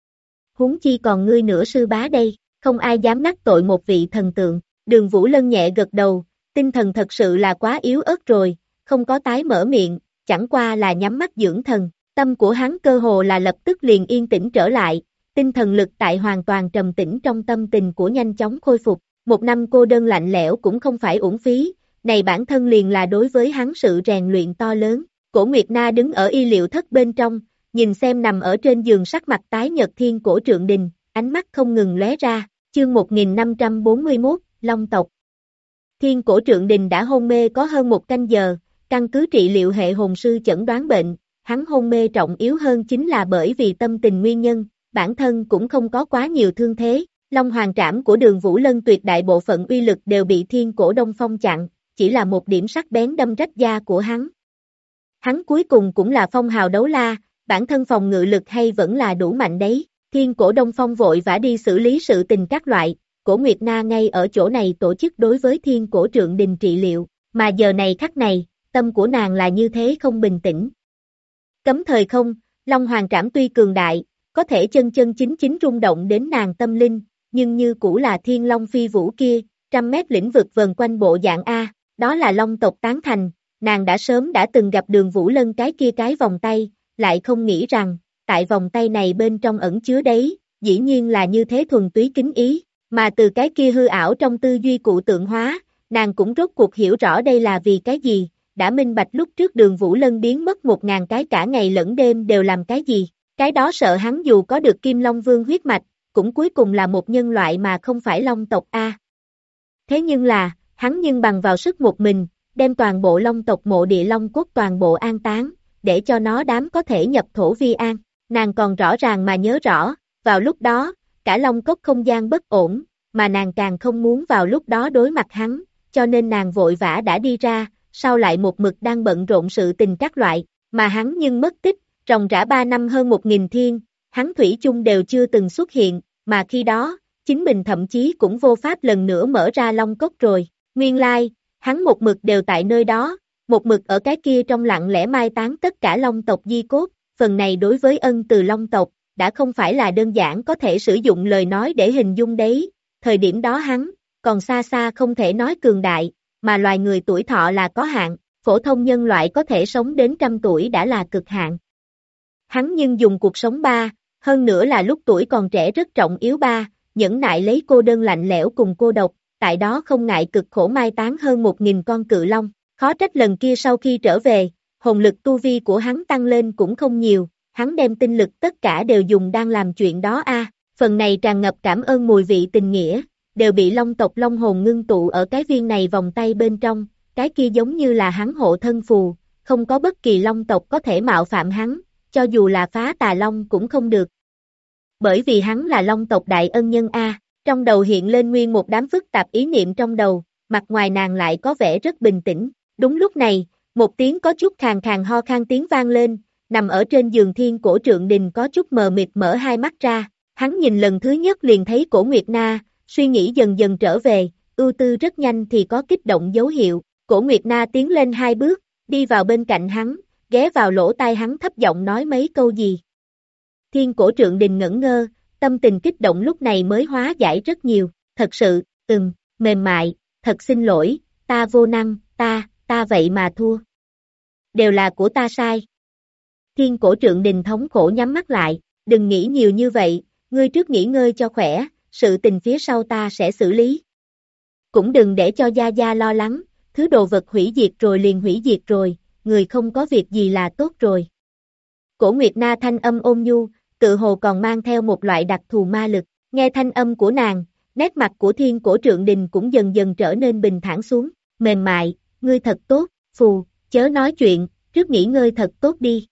S2: Huống chi còn ngươi nữa sư bá đây, không ai dám đắc tội một vị thần tượng. Đường Vũ Lân nhẹ gật đầu, tinh thần thật sự là quá yếu ớt rồi. Không có tái mở miệng, chẳng qua là nhắm mắt dưỡng thần, tâm của hắn cơ hồ là lập tức liền yên tĩnh trở lại, tinh thần lực tại hoàn toàn trầm tĩnh trong tâm tình của nhanh chóng khôi phục, một năm cô đơn lạnh lẽo cũng không phải uổng phí, này bản thân liền là đối với hắn sự rèn luyện to lớn. Cổ Nguyệt Na đứng ở y liệu thất bên trong, nhìn xem nằm ở trên giường sắc mặt tái nhợt Thiên Cổ Trượng Đình, ánh mắt không ngừng lóe ra, chương 1541, Long tộc. Thiên Cổ Trượng Đình đã hôn mê có hơn một canh giờ. Căn cứ trị liệu hệ hồn sư chẩn đoán bệnh, hắn hôn mê trọng yếu hơn chính là bởi vì tâm tình nguyên nhân, bản thân cũng không có quá nhiều thương thế. Long Hoàng Trảm của Đường Vũ Lân tuyệt đại bộ phận uy lực đều bị Thiên Cổ Đông Phong chặn, chỉ là một điểm sắc bén đâm rách da của hắn. Hắn cuối cùng cũng là phong hào đấu la, bản thân phòng ngự lực hay vẫn là đủ mạnh đấy. Thiên Cổ Đông Phong vội vã đi xử lý sự tình các loại, Cổ Nguyệt Na ngay ở chỗ này tổ chức đối với Thiên Cổ Trượng Đình trị liệu, mà giờ này khắc này, tâm của nàng là như thế không bình tĩnh. Cấm thời không, Long Hoàng Trảm tuy cường đại, có thể chân chân chính chính rung động đến nàng tâm linh, nhưng như cũ là Thiên Long Phi Vũ kia, 100 mét lĩnh vực vần quanh bộ dạng A, đó là Long tộc tán thành, nàng đã sớm đã từng gặp Đường Vũ Lân cái kia cái vòng tay, lại không nghĩ rằng, tại vòng tay này bên trong ẩn chứa đấy, dĩ nhiên là như thế thuần túy kính ý, mà từ cái kia hư ảo trong tư duy cụ tượng hóa, nàng cũng rốt cuộc hiểu rõ đây là vì cái gì, đã minh bạch lúc trước Đường Vũ Lân biến mất 1000 cái cả ngày lẫn đêm đều làm cái gì, cái đó sợ hắn dù có được Kim Long Vương huyết mạch, cũng cuối cùng là một nhân loại mà không phải Long tộc A. Thế nhưng là, hắn nhưng bằng vào sức một mình, đem toàn bộ Long tộc mộ địa Long cốt toàn bộ an táng, để cho nó đám có thể nhập thổ vi an, nàng còn rõ ràng mà nhớ rõ, vào lúc đó, cả Long cốc không gian bất ổn, mà nàng càng không muốn vào lúc đó đối mặt hắn, cho nên nàng vội vã đã đi ra, sau lại một mực đang bận rộn sự tình các loại, mà hắn nhưng mất tích, ròng rã 3 năm hơn 1000 thiên, hắn thủy chung đều chưa từng xuất hiện, mà khi đó, chính mình thậm chí cũng vô pháp lần nữa mở ra Long cốc rồi, nguyên lai, hắn một mực đều tại nơi đó, một mực ở cái kia trong lặng lẽ mai táng tất cả Long tộc di cốt, phần này đối với ân từ Long tộc, đã không phải là đơn giản có thể sử dụng lời nói để hình dung đấy, thời điểm đó hắn, còn xa xa không thể nói cường đại, mà loài người tuổi thọ là có hạn, phổ thông nhân loại có thể sống đến 100 tuổi đã là cực hạn. Hắn nhưng dùng cuộc sống hơn nữa là lúc tuổi còn trẻ rất trọng yếu nhẫn nại lấy cô đơn lạnh lẽo cùng cô độc, tại đó không ngại cực khổ mai táng hơn 1000 con cự long, khó trách lần kia sau khi trở về, hồn lực tu vi của hắn tăng lên cũng không nhiều, hắn đem tinh lực tất cả đều dùng đang làm chuyện đó phần này tràn ngập cảm ơn mùi vị tình nghĩa, đều bị Long tộc Long hồn ngưng tụ ở cái viên này vòng tay bên trong, cái kia giống như là hắn hộ thân phù, không có bất kỳ Long tộc có thể mạo phạm hắn, cho dù là phá tà Long cũng không được. Bởi vì hắn là Long tộc đại ân nhân trong đầu hiện lên nguyên một đám phức tạp ý niệm trong đầu, mặt ngoài nàng lại có vẻ rất bình tĩnh, đúng lúc này, một tiếng có chút khàn khàn ho khan tiếng vang lên, nằm ở trên giường Thiên Cổ Trượng Đình có chút mờ mịt mở hai mắt ra, hắn nhìn lần thứ nhất liền thấy Cổ Nguyệt Na, suy nghĩ dần dần trở về, ưu tư rất nhanh thì có kích động dấu hiệu, Cổ Nguyệt Na tiến lên 2 bước, đi vào bên cạnh hắn, ghé vào lỗ tai hắn thấp giọng nói mấy câu gì. Thiên Cổ Trượng Đình ngẩn ngơ, tâm tình kích động lúc này mới hóa giải rất nhiều, thật sự, mềm mại, thật xin lỗi, ta vô năng, ta vậy mà thua. Đều là của ta sai. Thiên Cổ Trượng Đình thống khổ nhắm mắt lại, đừng nghĩ nhiều như vậy, ngươi trước nghỉ ngơi cho khỏe, sự tình phía sau ta sẽ xử lý. Cũng đừng để cho Gia Gia lo lắng, thứ đồ vật hủy diệt rồi liền hủy diệt rồi, người không có việc gì là tốt rồi. Cổ Nguyệt Na thanh âm ôn nhu, tự hồ còn mang theo một loại đặc thù ma lực, nghe thanh âm của nàng, nét mặt của Thiên Cổ Trượng Đình cũng dần dần trở nên bình thản xuống, mềm mại, ngươi thật tốt, phù, chớ nói chuyện, trước nghỉ ngơi thật tốt đi.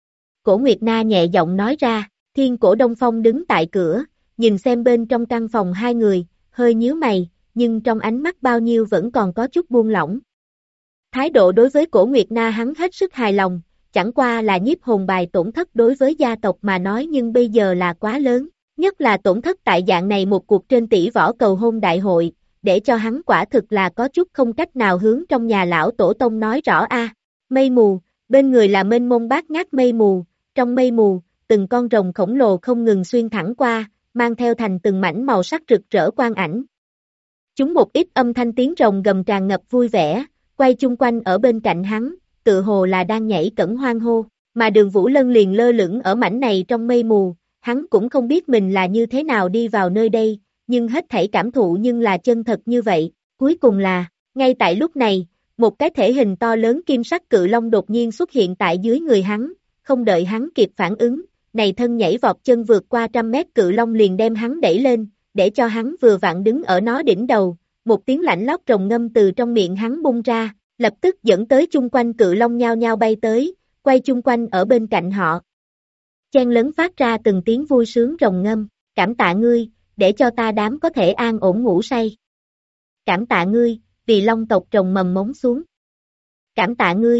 S2: Cổ Nguyệt Na nhẹ giọng nói ra, Thiên Cổ Đông Phong đứng tại cửa, nhìn xem bên trong căn phòng hai người, hơi nhíu mày, nhưng trong ánh mắt bao nhiêu vẫn còn có chút buông lỏng. Thái độ đối với Cổ Nguyệt Na hắn hết sức hài lòng, chẳng qua là nhiếp hồn bài tổn thất đối với gia tộc mà nói nhưng bây giờ là quá lớn, nhất là tổn thất tại dạng này một cuộc trên tỷ võ cầu hôn đại hội, để cho hắn quả thực là có chút không cách nào hướng trong nhà lão tổ tông nói rõ Mây mù, bên người là mênh mông bát ngát mây mù, trong mây mù, từng con rồng khổng lồ không ngừng xuyên thẳng qua, mang theo thành từng mảnh màu sắc rực rỡ quang ảnh. Chúng một ít âm thanh tiếng rồng gầm tràn ngập vui vẻ, quay chung quanh ở bên cạnh hắn, tự hồ là đang nhảy cẫng hoan hô, mà Đường Vũ Lân liền lơ lửng ở mảnh này trong mây mù, hắn cũng không biết mình là như thế nào đi vào nơi đây, nhưng hết thảy cảm thụ nhưng là chân thật như vậy, cuối cùng là, ngay tại lúc này, một cái thể hình to lớn kim sắc cự long đột nhiên xuất hiện tại dưới người hắn, không đợi hắn kịp phản ứng, này thân nhảy vọt chân vượt qua 100 mét cự long liền đem hắn đẩy lên, để cho hắn vừa vặn đứng ở nó đỉnh đầu, một tiếng lạnh lót rồng ngâm từ trong miệng hắn bung ra, lập tức dẫn tới chung quanh cự long nhao nhao bay tới, quay chung quanh ở bên cạnh họ. Chen lấn phát ra từng tiếng vui sướng rồng ngâm, cảm tạ ngươi, để cho ta đám có thể an ổn ngủ say. Cảm tạ ngươi, vì long tộc trồng mầm mống xuống. Cảm tạ ngươi,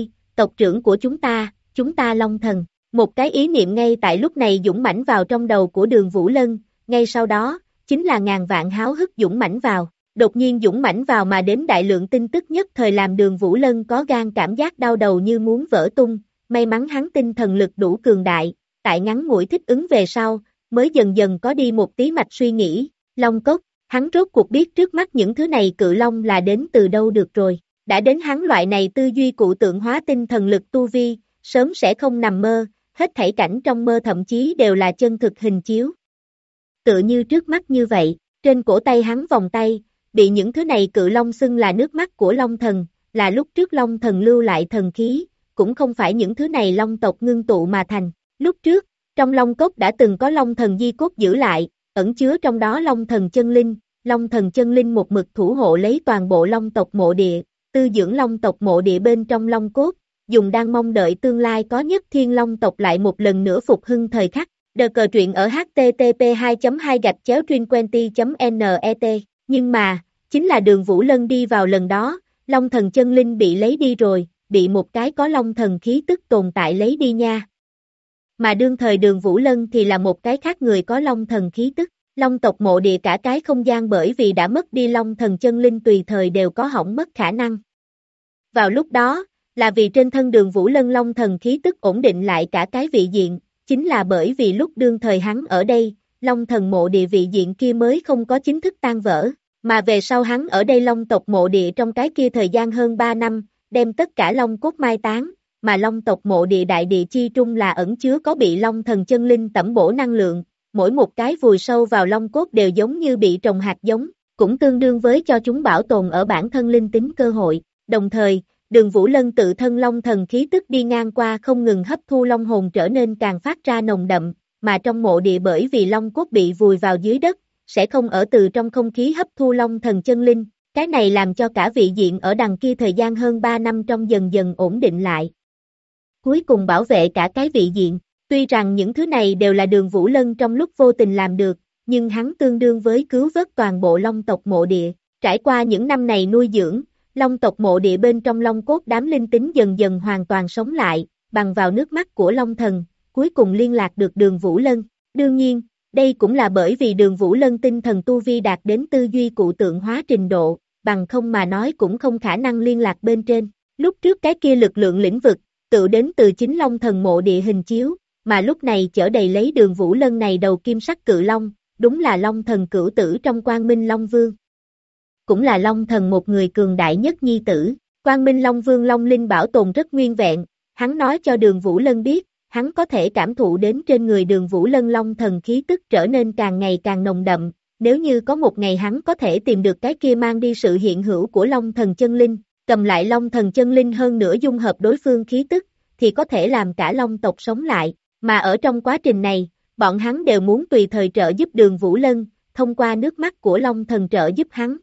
S2: tộc trưởng của chúng ta Long Thần. Một cái ý niệm ngay tại lúc này dũng mãnh vào trong đầu của Đường Vũ Lân, ngay sau đó, chính là ngàn vạn háo hức dũng mãnh vào. Đột nhiên dũng mãnh vào mà đến đại lượng tin tức nhất thời làm Đường Vũ Lân có gan cảm giác đau đầu như muốn vỡ tung, may mắn hắn tinh thần lực đủ cường đại, tại ngắn ngủi thích ứng về sau, mới dần dần có đi một tí mạch suy nghĩ, Long Cốc, hắn rốt cuộc biết trước mắt những thứ này cự long là đến từ đâu được rồi, đã đến hắn loại này tư duy cụ tượng hóa tinh thần lực tu vi, sớm sẽ không nằm mơ, hết thảy cảnh trong mơ thậm chí đều là chân thực hình chiếu. Tựa như trước mắt như vậy, trên cổ tay hắn vòng tay, bị những thứ này cự long xưng là nước mắt của Long Thần, là lúc trước Long Thần lưu lại thần khí, cũng không phải những thứ này long tộc ngưng tụ mà thành. Lúc trước, trong Long Cốc đã từng có Long Thần di cốt giữ lại, ẩn chứa trong đó Long Thần chân linh, Long Thần chân linh một mực thủ hộ lấy toàn bộ Long tộc mộ địa, tư dưỡng Long tộc mộ địa bên trong Long Cốt, dùng đang mong đợi tương lai có nhất thiên Long tộc lại một lần nữa phục hưng thời khắc. Đờ cờ truyện ở http://2.2-2020.net. Nhưng mà, chính là Đường Vũ Lân đi vào lần đó, Long Thần chân linh bị lấy đi rồi, bị một cái có Long Thần khí tức tồn tại lấy đi nha. Mà đương thời Đường Vũ Lân thì là một cái khác người có Long Thần khí tức, Long tộc mộ địa cả cái không gian bởi vì đã mất đi Long Thần chân linh tùy thời đều có hỏng mất khả năng. Vào lúc đó, là vì trên thân Đường Vũ Lân Long Thần khí tức ổn định lại cả cái vị diện, chính là bởi vì lúc đương thời hắn ở đây, Long Thần mộ địa vị diện kia mới không có chính thức tan vỡ, mà về sau hắn ở đây Long tộc mộ địa trong cái kia thời gian hơn 3 năm, đem tất cả Long cốt mai táng, mà Long tộc mộ địa đại địa chi trung là ẩn chứa có bị Long Thần chân linh tẩm bổ năng lượng, mỗi một cái vùi sâu vào Long cốt đều giống như bị trồng hạt giống, cũng tương đương với cho chúng bảo tồn ở bản thân linh tính cơ hội, đồng thời, Đường Vũ Lân tự thân Long Thần khí tức đi ngang qua không ngừng hấp thu Long hồn trở nên càng phát ra nồng đậm, mà trong mộ địa bởi vì Long cốt bị vùi vào dưới đất, sẽ không ở từ trong không khí hấp thu Long Thần chân linh, cái này làm cho cả vị diện ở đằng kia thời gian hơn 3 năm trong dần dần ổn định lại. Cuối cùng bảo vệ cả cái vị diện, tuy rằng những thứ này đều là Đường Vũ Lân trong lúc vô tình làm được, nhưng hắn tương đương với cứu vớt toàn bộ Long tộc mộ địa, trải qua những năm này nuôi dưỡng, Long tộc mộ địa bên trong Long cốt đám linh tính dần dần hoàn toàn sống lại, bằng vào nước mắt của Long Thần, cuối cùng liên lạc được Đường Vũ Lân. Đương nhiên, đây cũng là bởi vì Đường Vũ Lân tinh thần tu vi đạt đến tư duy cụ tượng hóa trình độ, bằng không mà nói cũng không khả năng liên lạc bên trên. Lúc trước cái kia lực lượng lĩnh vực, tự đến từ chính Long Thần mộ địa hình chiếu, mà lúc này chở đầy lấy Đường Vũ Lân này đầu kim sắc cự long, đúng là Long Thần cửu tử trong Quang Minh Long Vương. Cũng là Long Thần một người cường đại nhất nhi tử, Quang Minh Long Vương Long Linh bảo tồn rất nguyên vẹn, hắn nói cho Đường Vũ Lân biết, hắn có thể cảm thụ đến trên người Đường Vũ Lân Long Thần khí tức trở nên càng ngày càng nồng đậm, nếu như có một ngày hắn có thể tìm được cái kia mang đi sự hiện hữu của Long Thần chân linh, cầm lại Long Thần chân linh hơn nữa dung hợp đối phương khí tức, thì có thể làm cả Long tộc sống lại, mà ở trong quá trình này, bọn hắn đều muốn tùy thời trợ giúp Đường Vũ Lân, thông qua nước mắt của Long Thần trợ giúp hắn.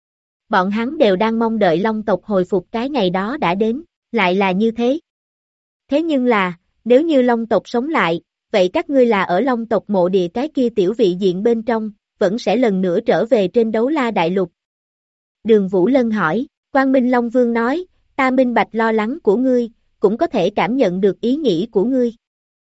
S2: Bọn hắn đều đang mong đợi Long tộc hồi phục cái ngày đó đã đến, lại là như thế. Thế nhưng là, nếu như Long tộc sống lại, vậy các ngươi là ở Long tộc mộ địa cái kia tiểu vị diện bên trong, vẫn sẽ lần nữa trở về trên Đấu La Đại Lục. Đường Vũ Lân hỏi, Quang Minh Long Vương nói, ta minh bạch lo lắng của ngươi, cũng có thể cảm nhận được ý nghĩ của ngươi.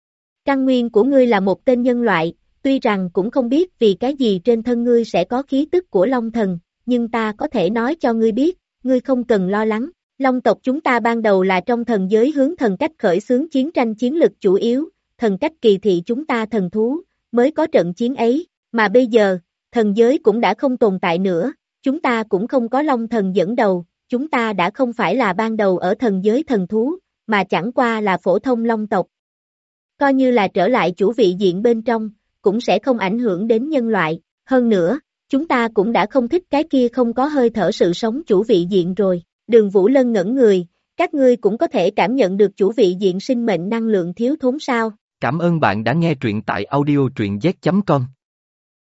S2: Căn nguyên của ngươi là một tên nhân loại, tuy rằng cũng không biết vì cái gì trên thân ngươi sẽ có khí tức của Long Thần, nhưng ta có thể nói cho ngươi biết, ngươi không cần lo lắng. Long tộc chúng ta ban đầu là trong thần giới hướng thần cách khởi xướng chiến tranh chiến lực chủ yếu, thần cách kỳ thị chúng ta thần thú, mới có trận chiến ấy, mà bây giờ, thần giới cũng đã không tồn tại nữa, chúng ta cũng không có Long Thần dẫn đầu, chúng ta đã không phải là ban đầu ở thần giới thần thú, mà chẳng qua là phổ thông Long tộc. Coi như là trở lại chủ vị diện bên trong, cũng sẽ không ảnh hưởng đến nhân loại, hơn nữa, chúng ta cũng đã không thích cái kia không có hơi thở sự sống chủ vị diện rồi. Đường Vũ Lân ngẩn người, các ngươi cũng có thể cảm nhận được chủ vị diện sinh mệnh năng lượng thiếu thốn sao?
S1: Cảm ơn bạn đã nghe truyện tại audio truyện z.com.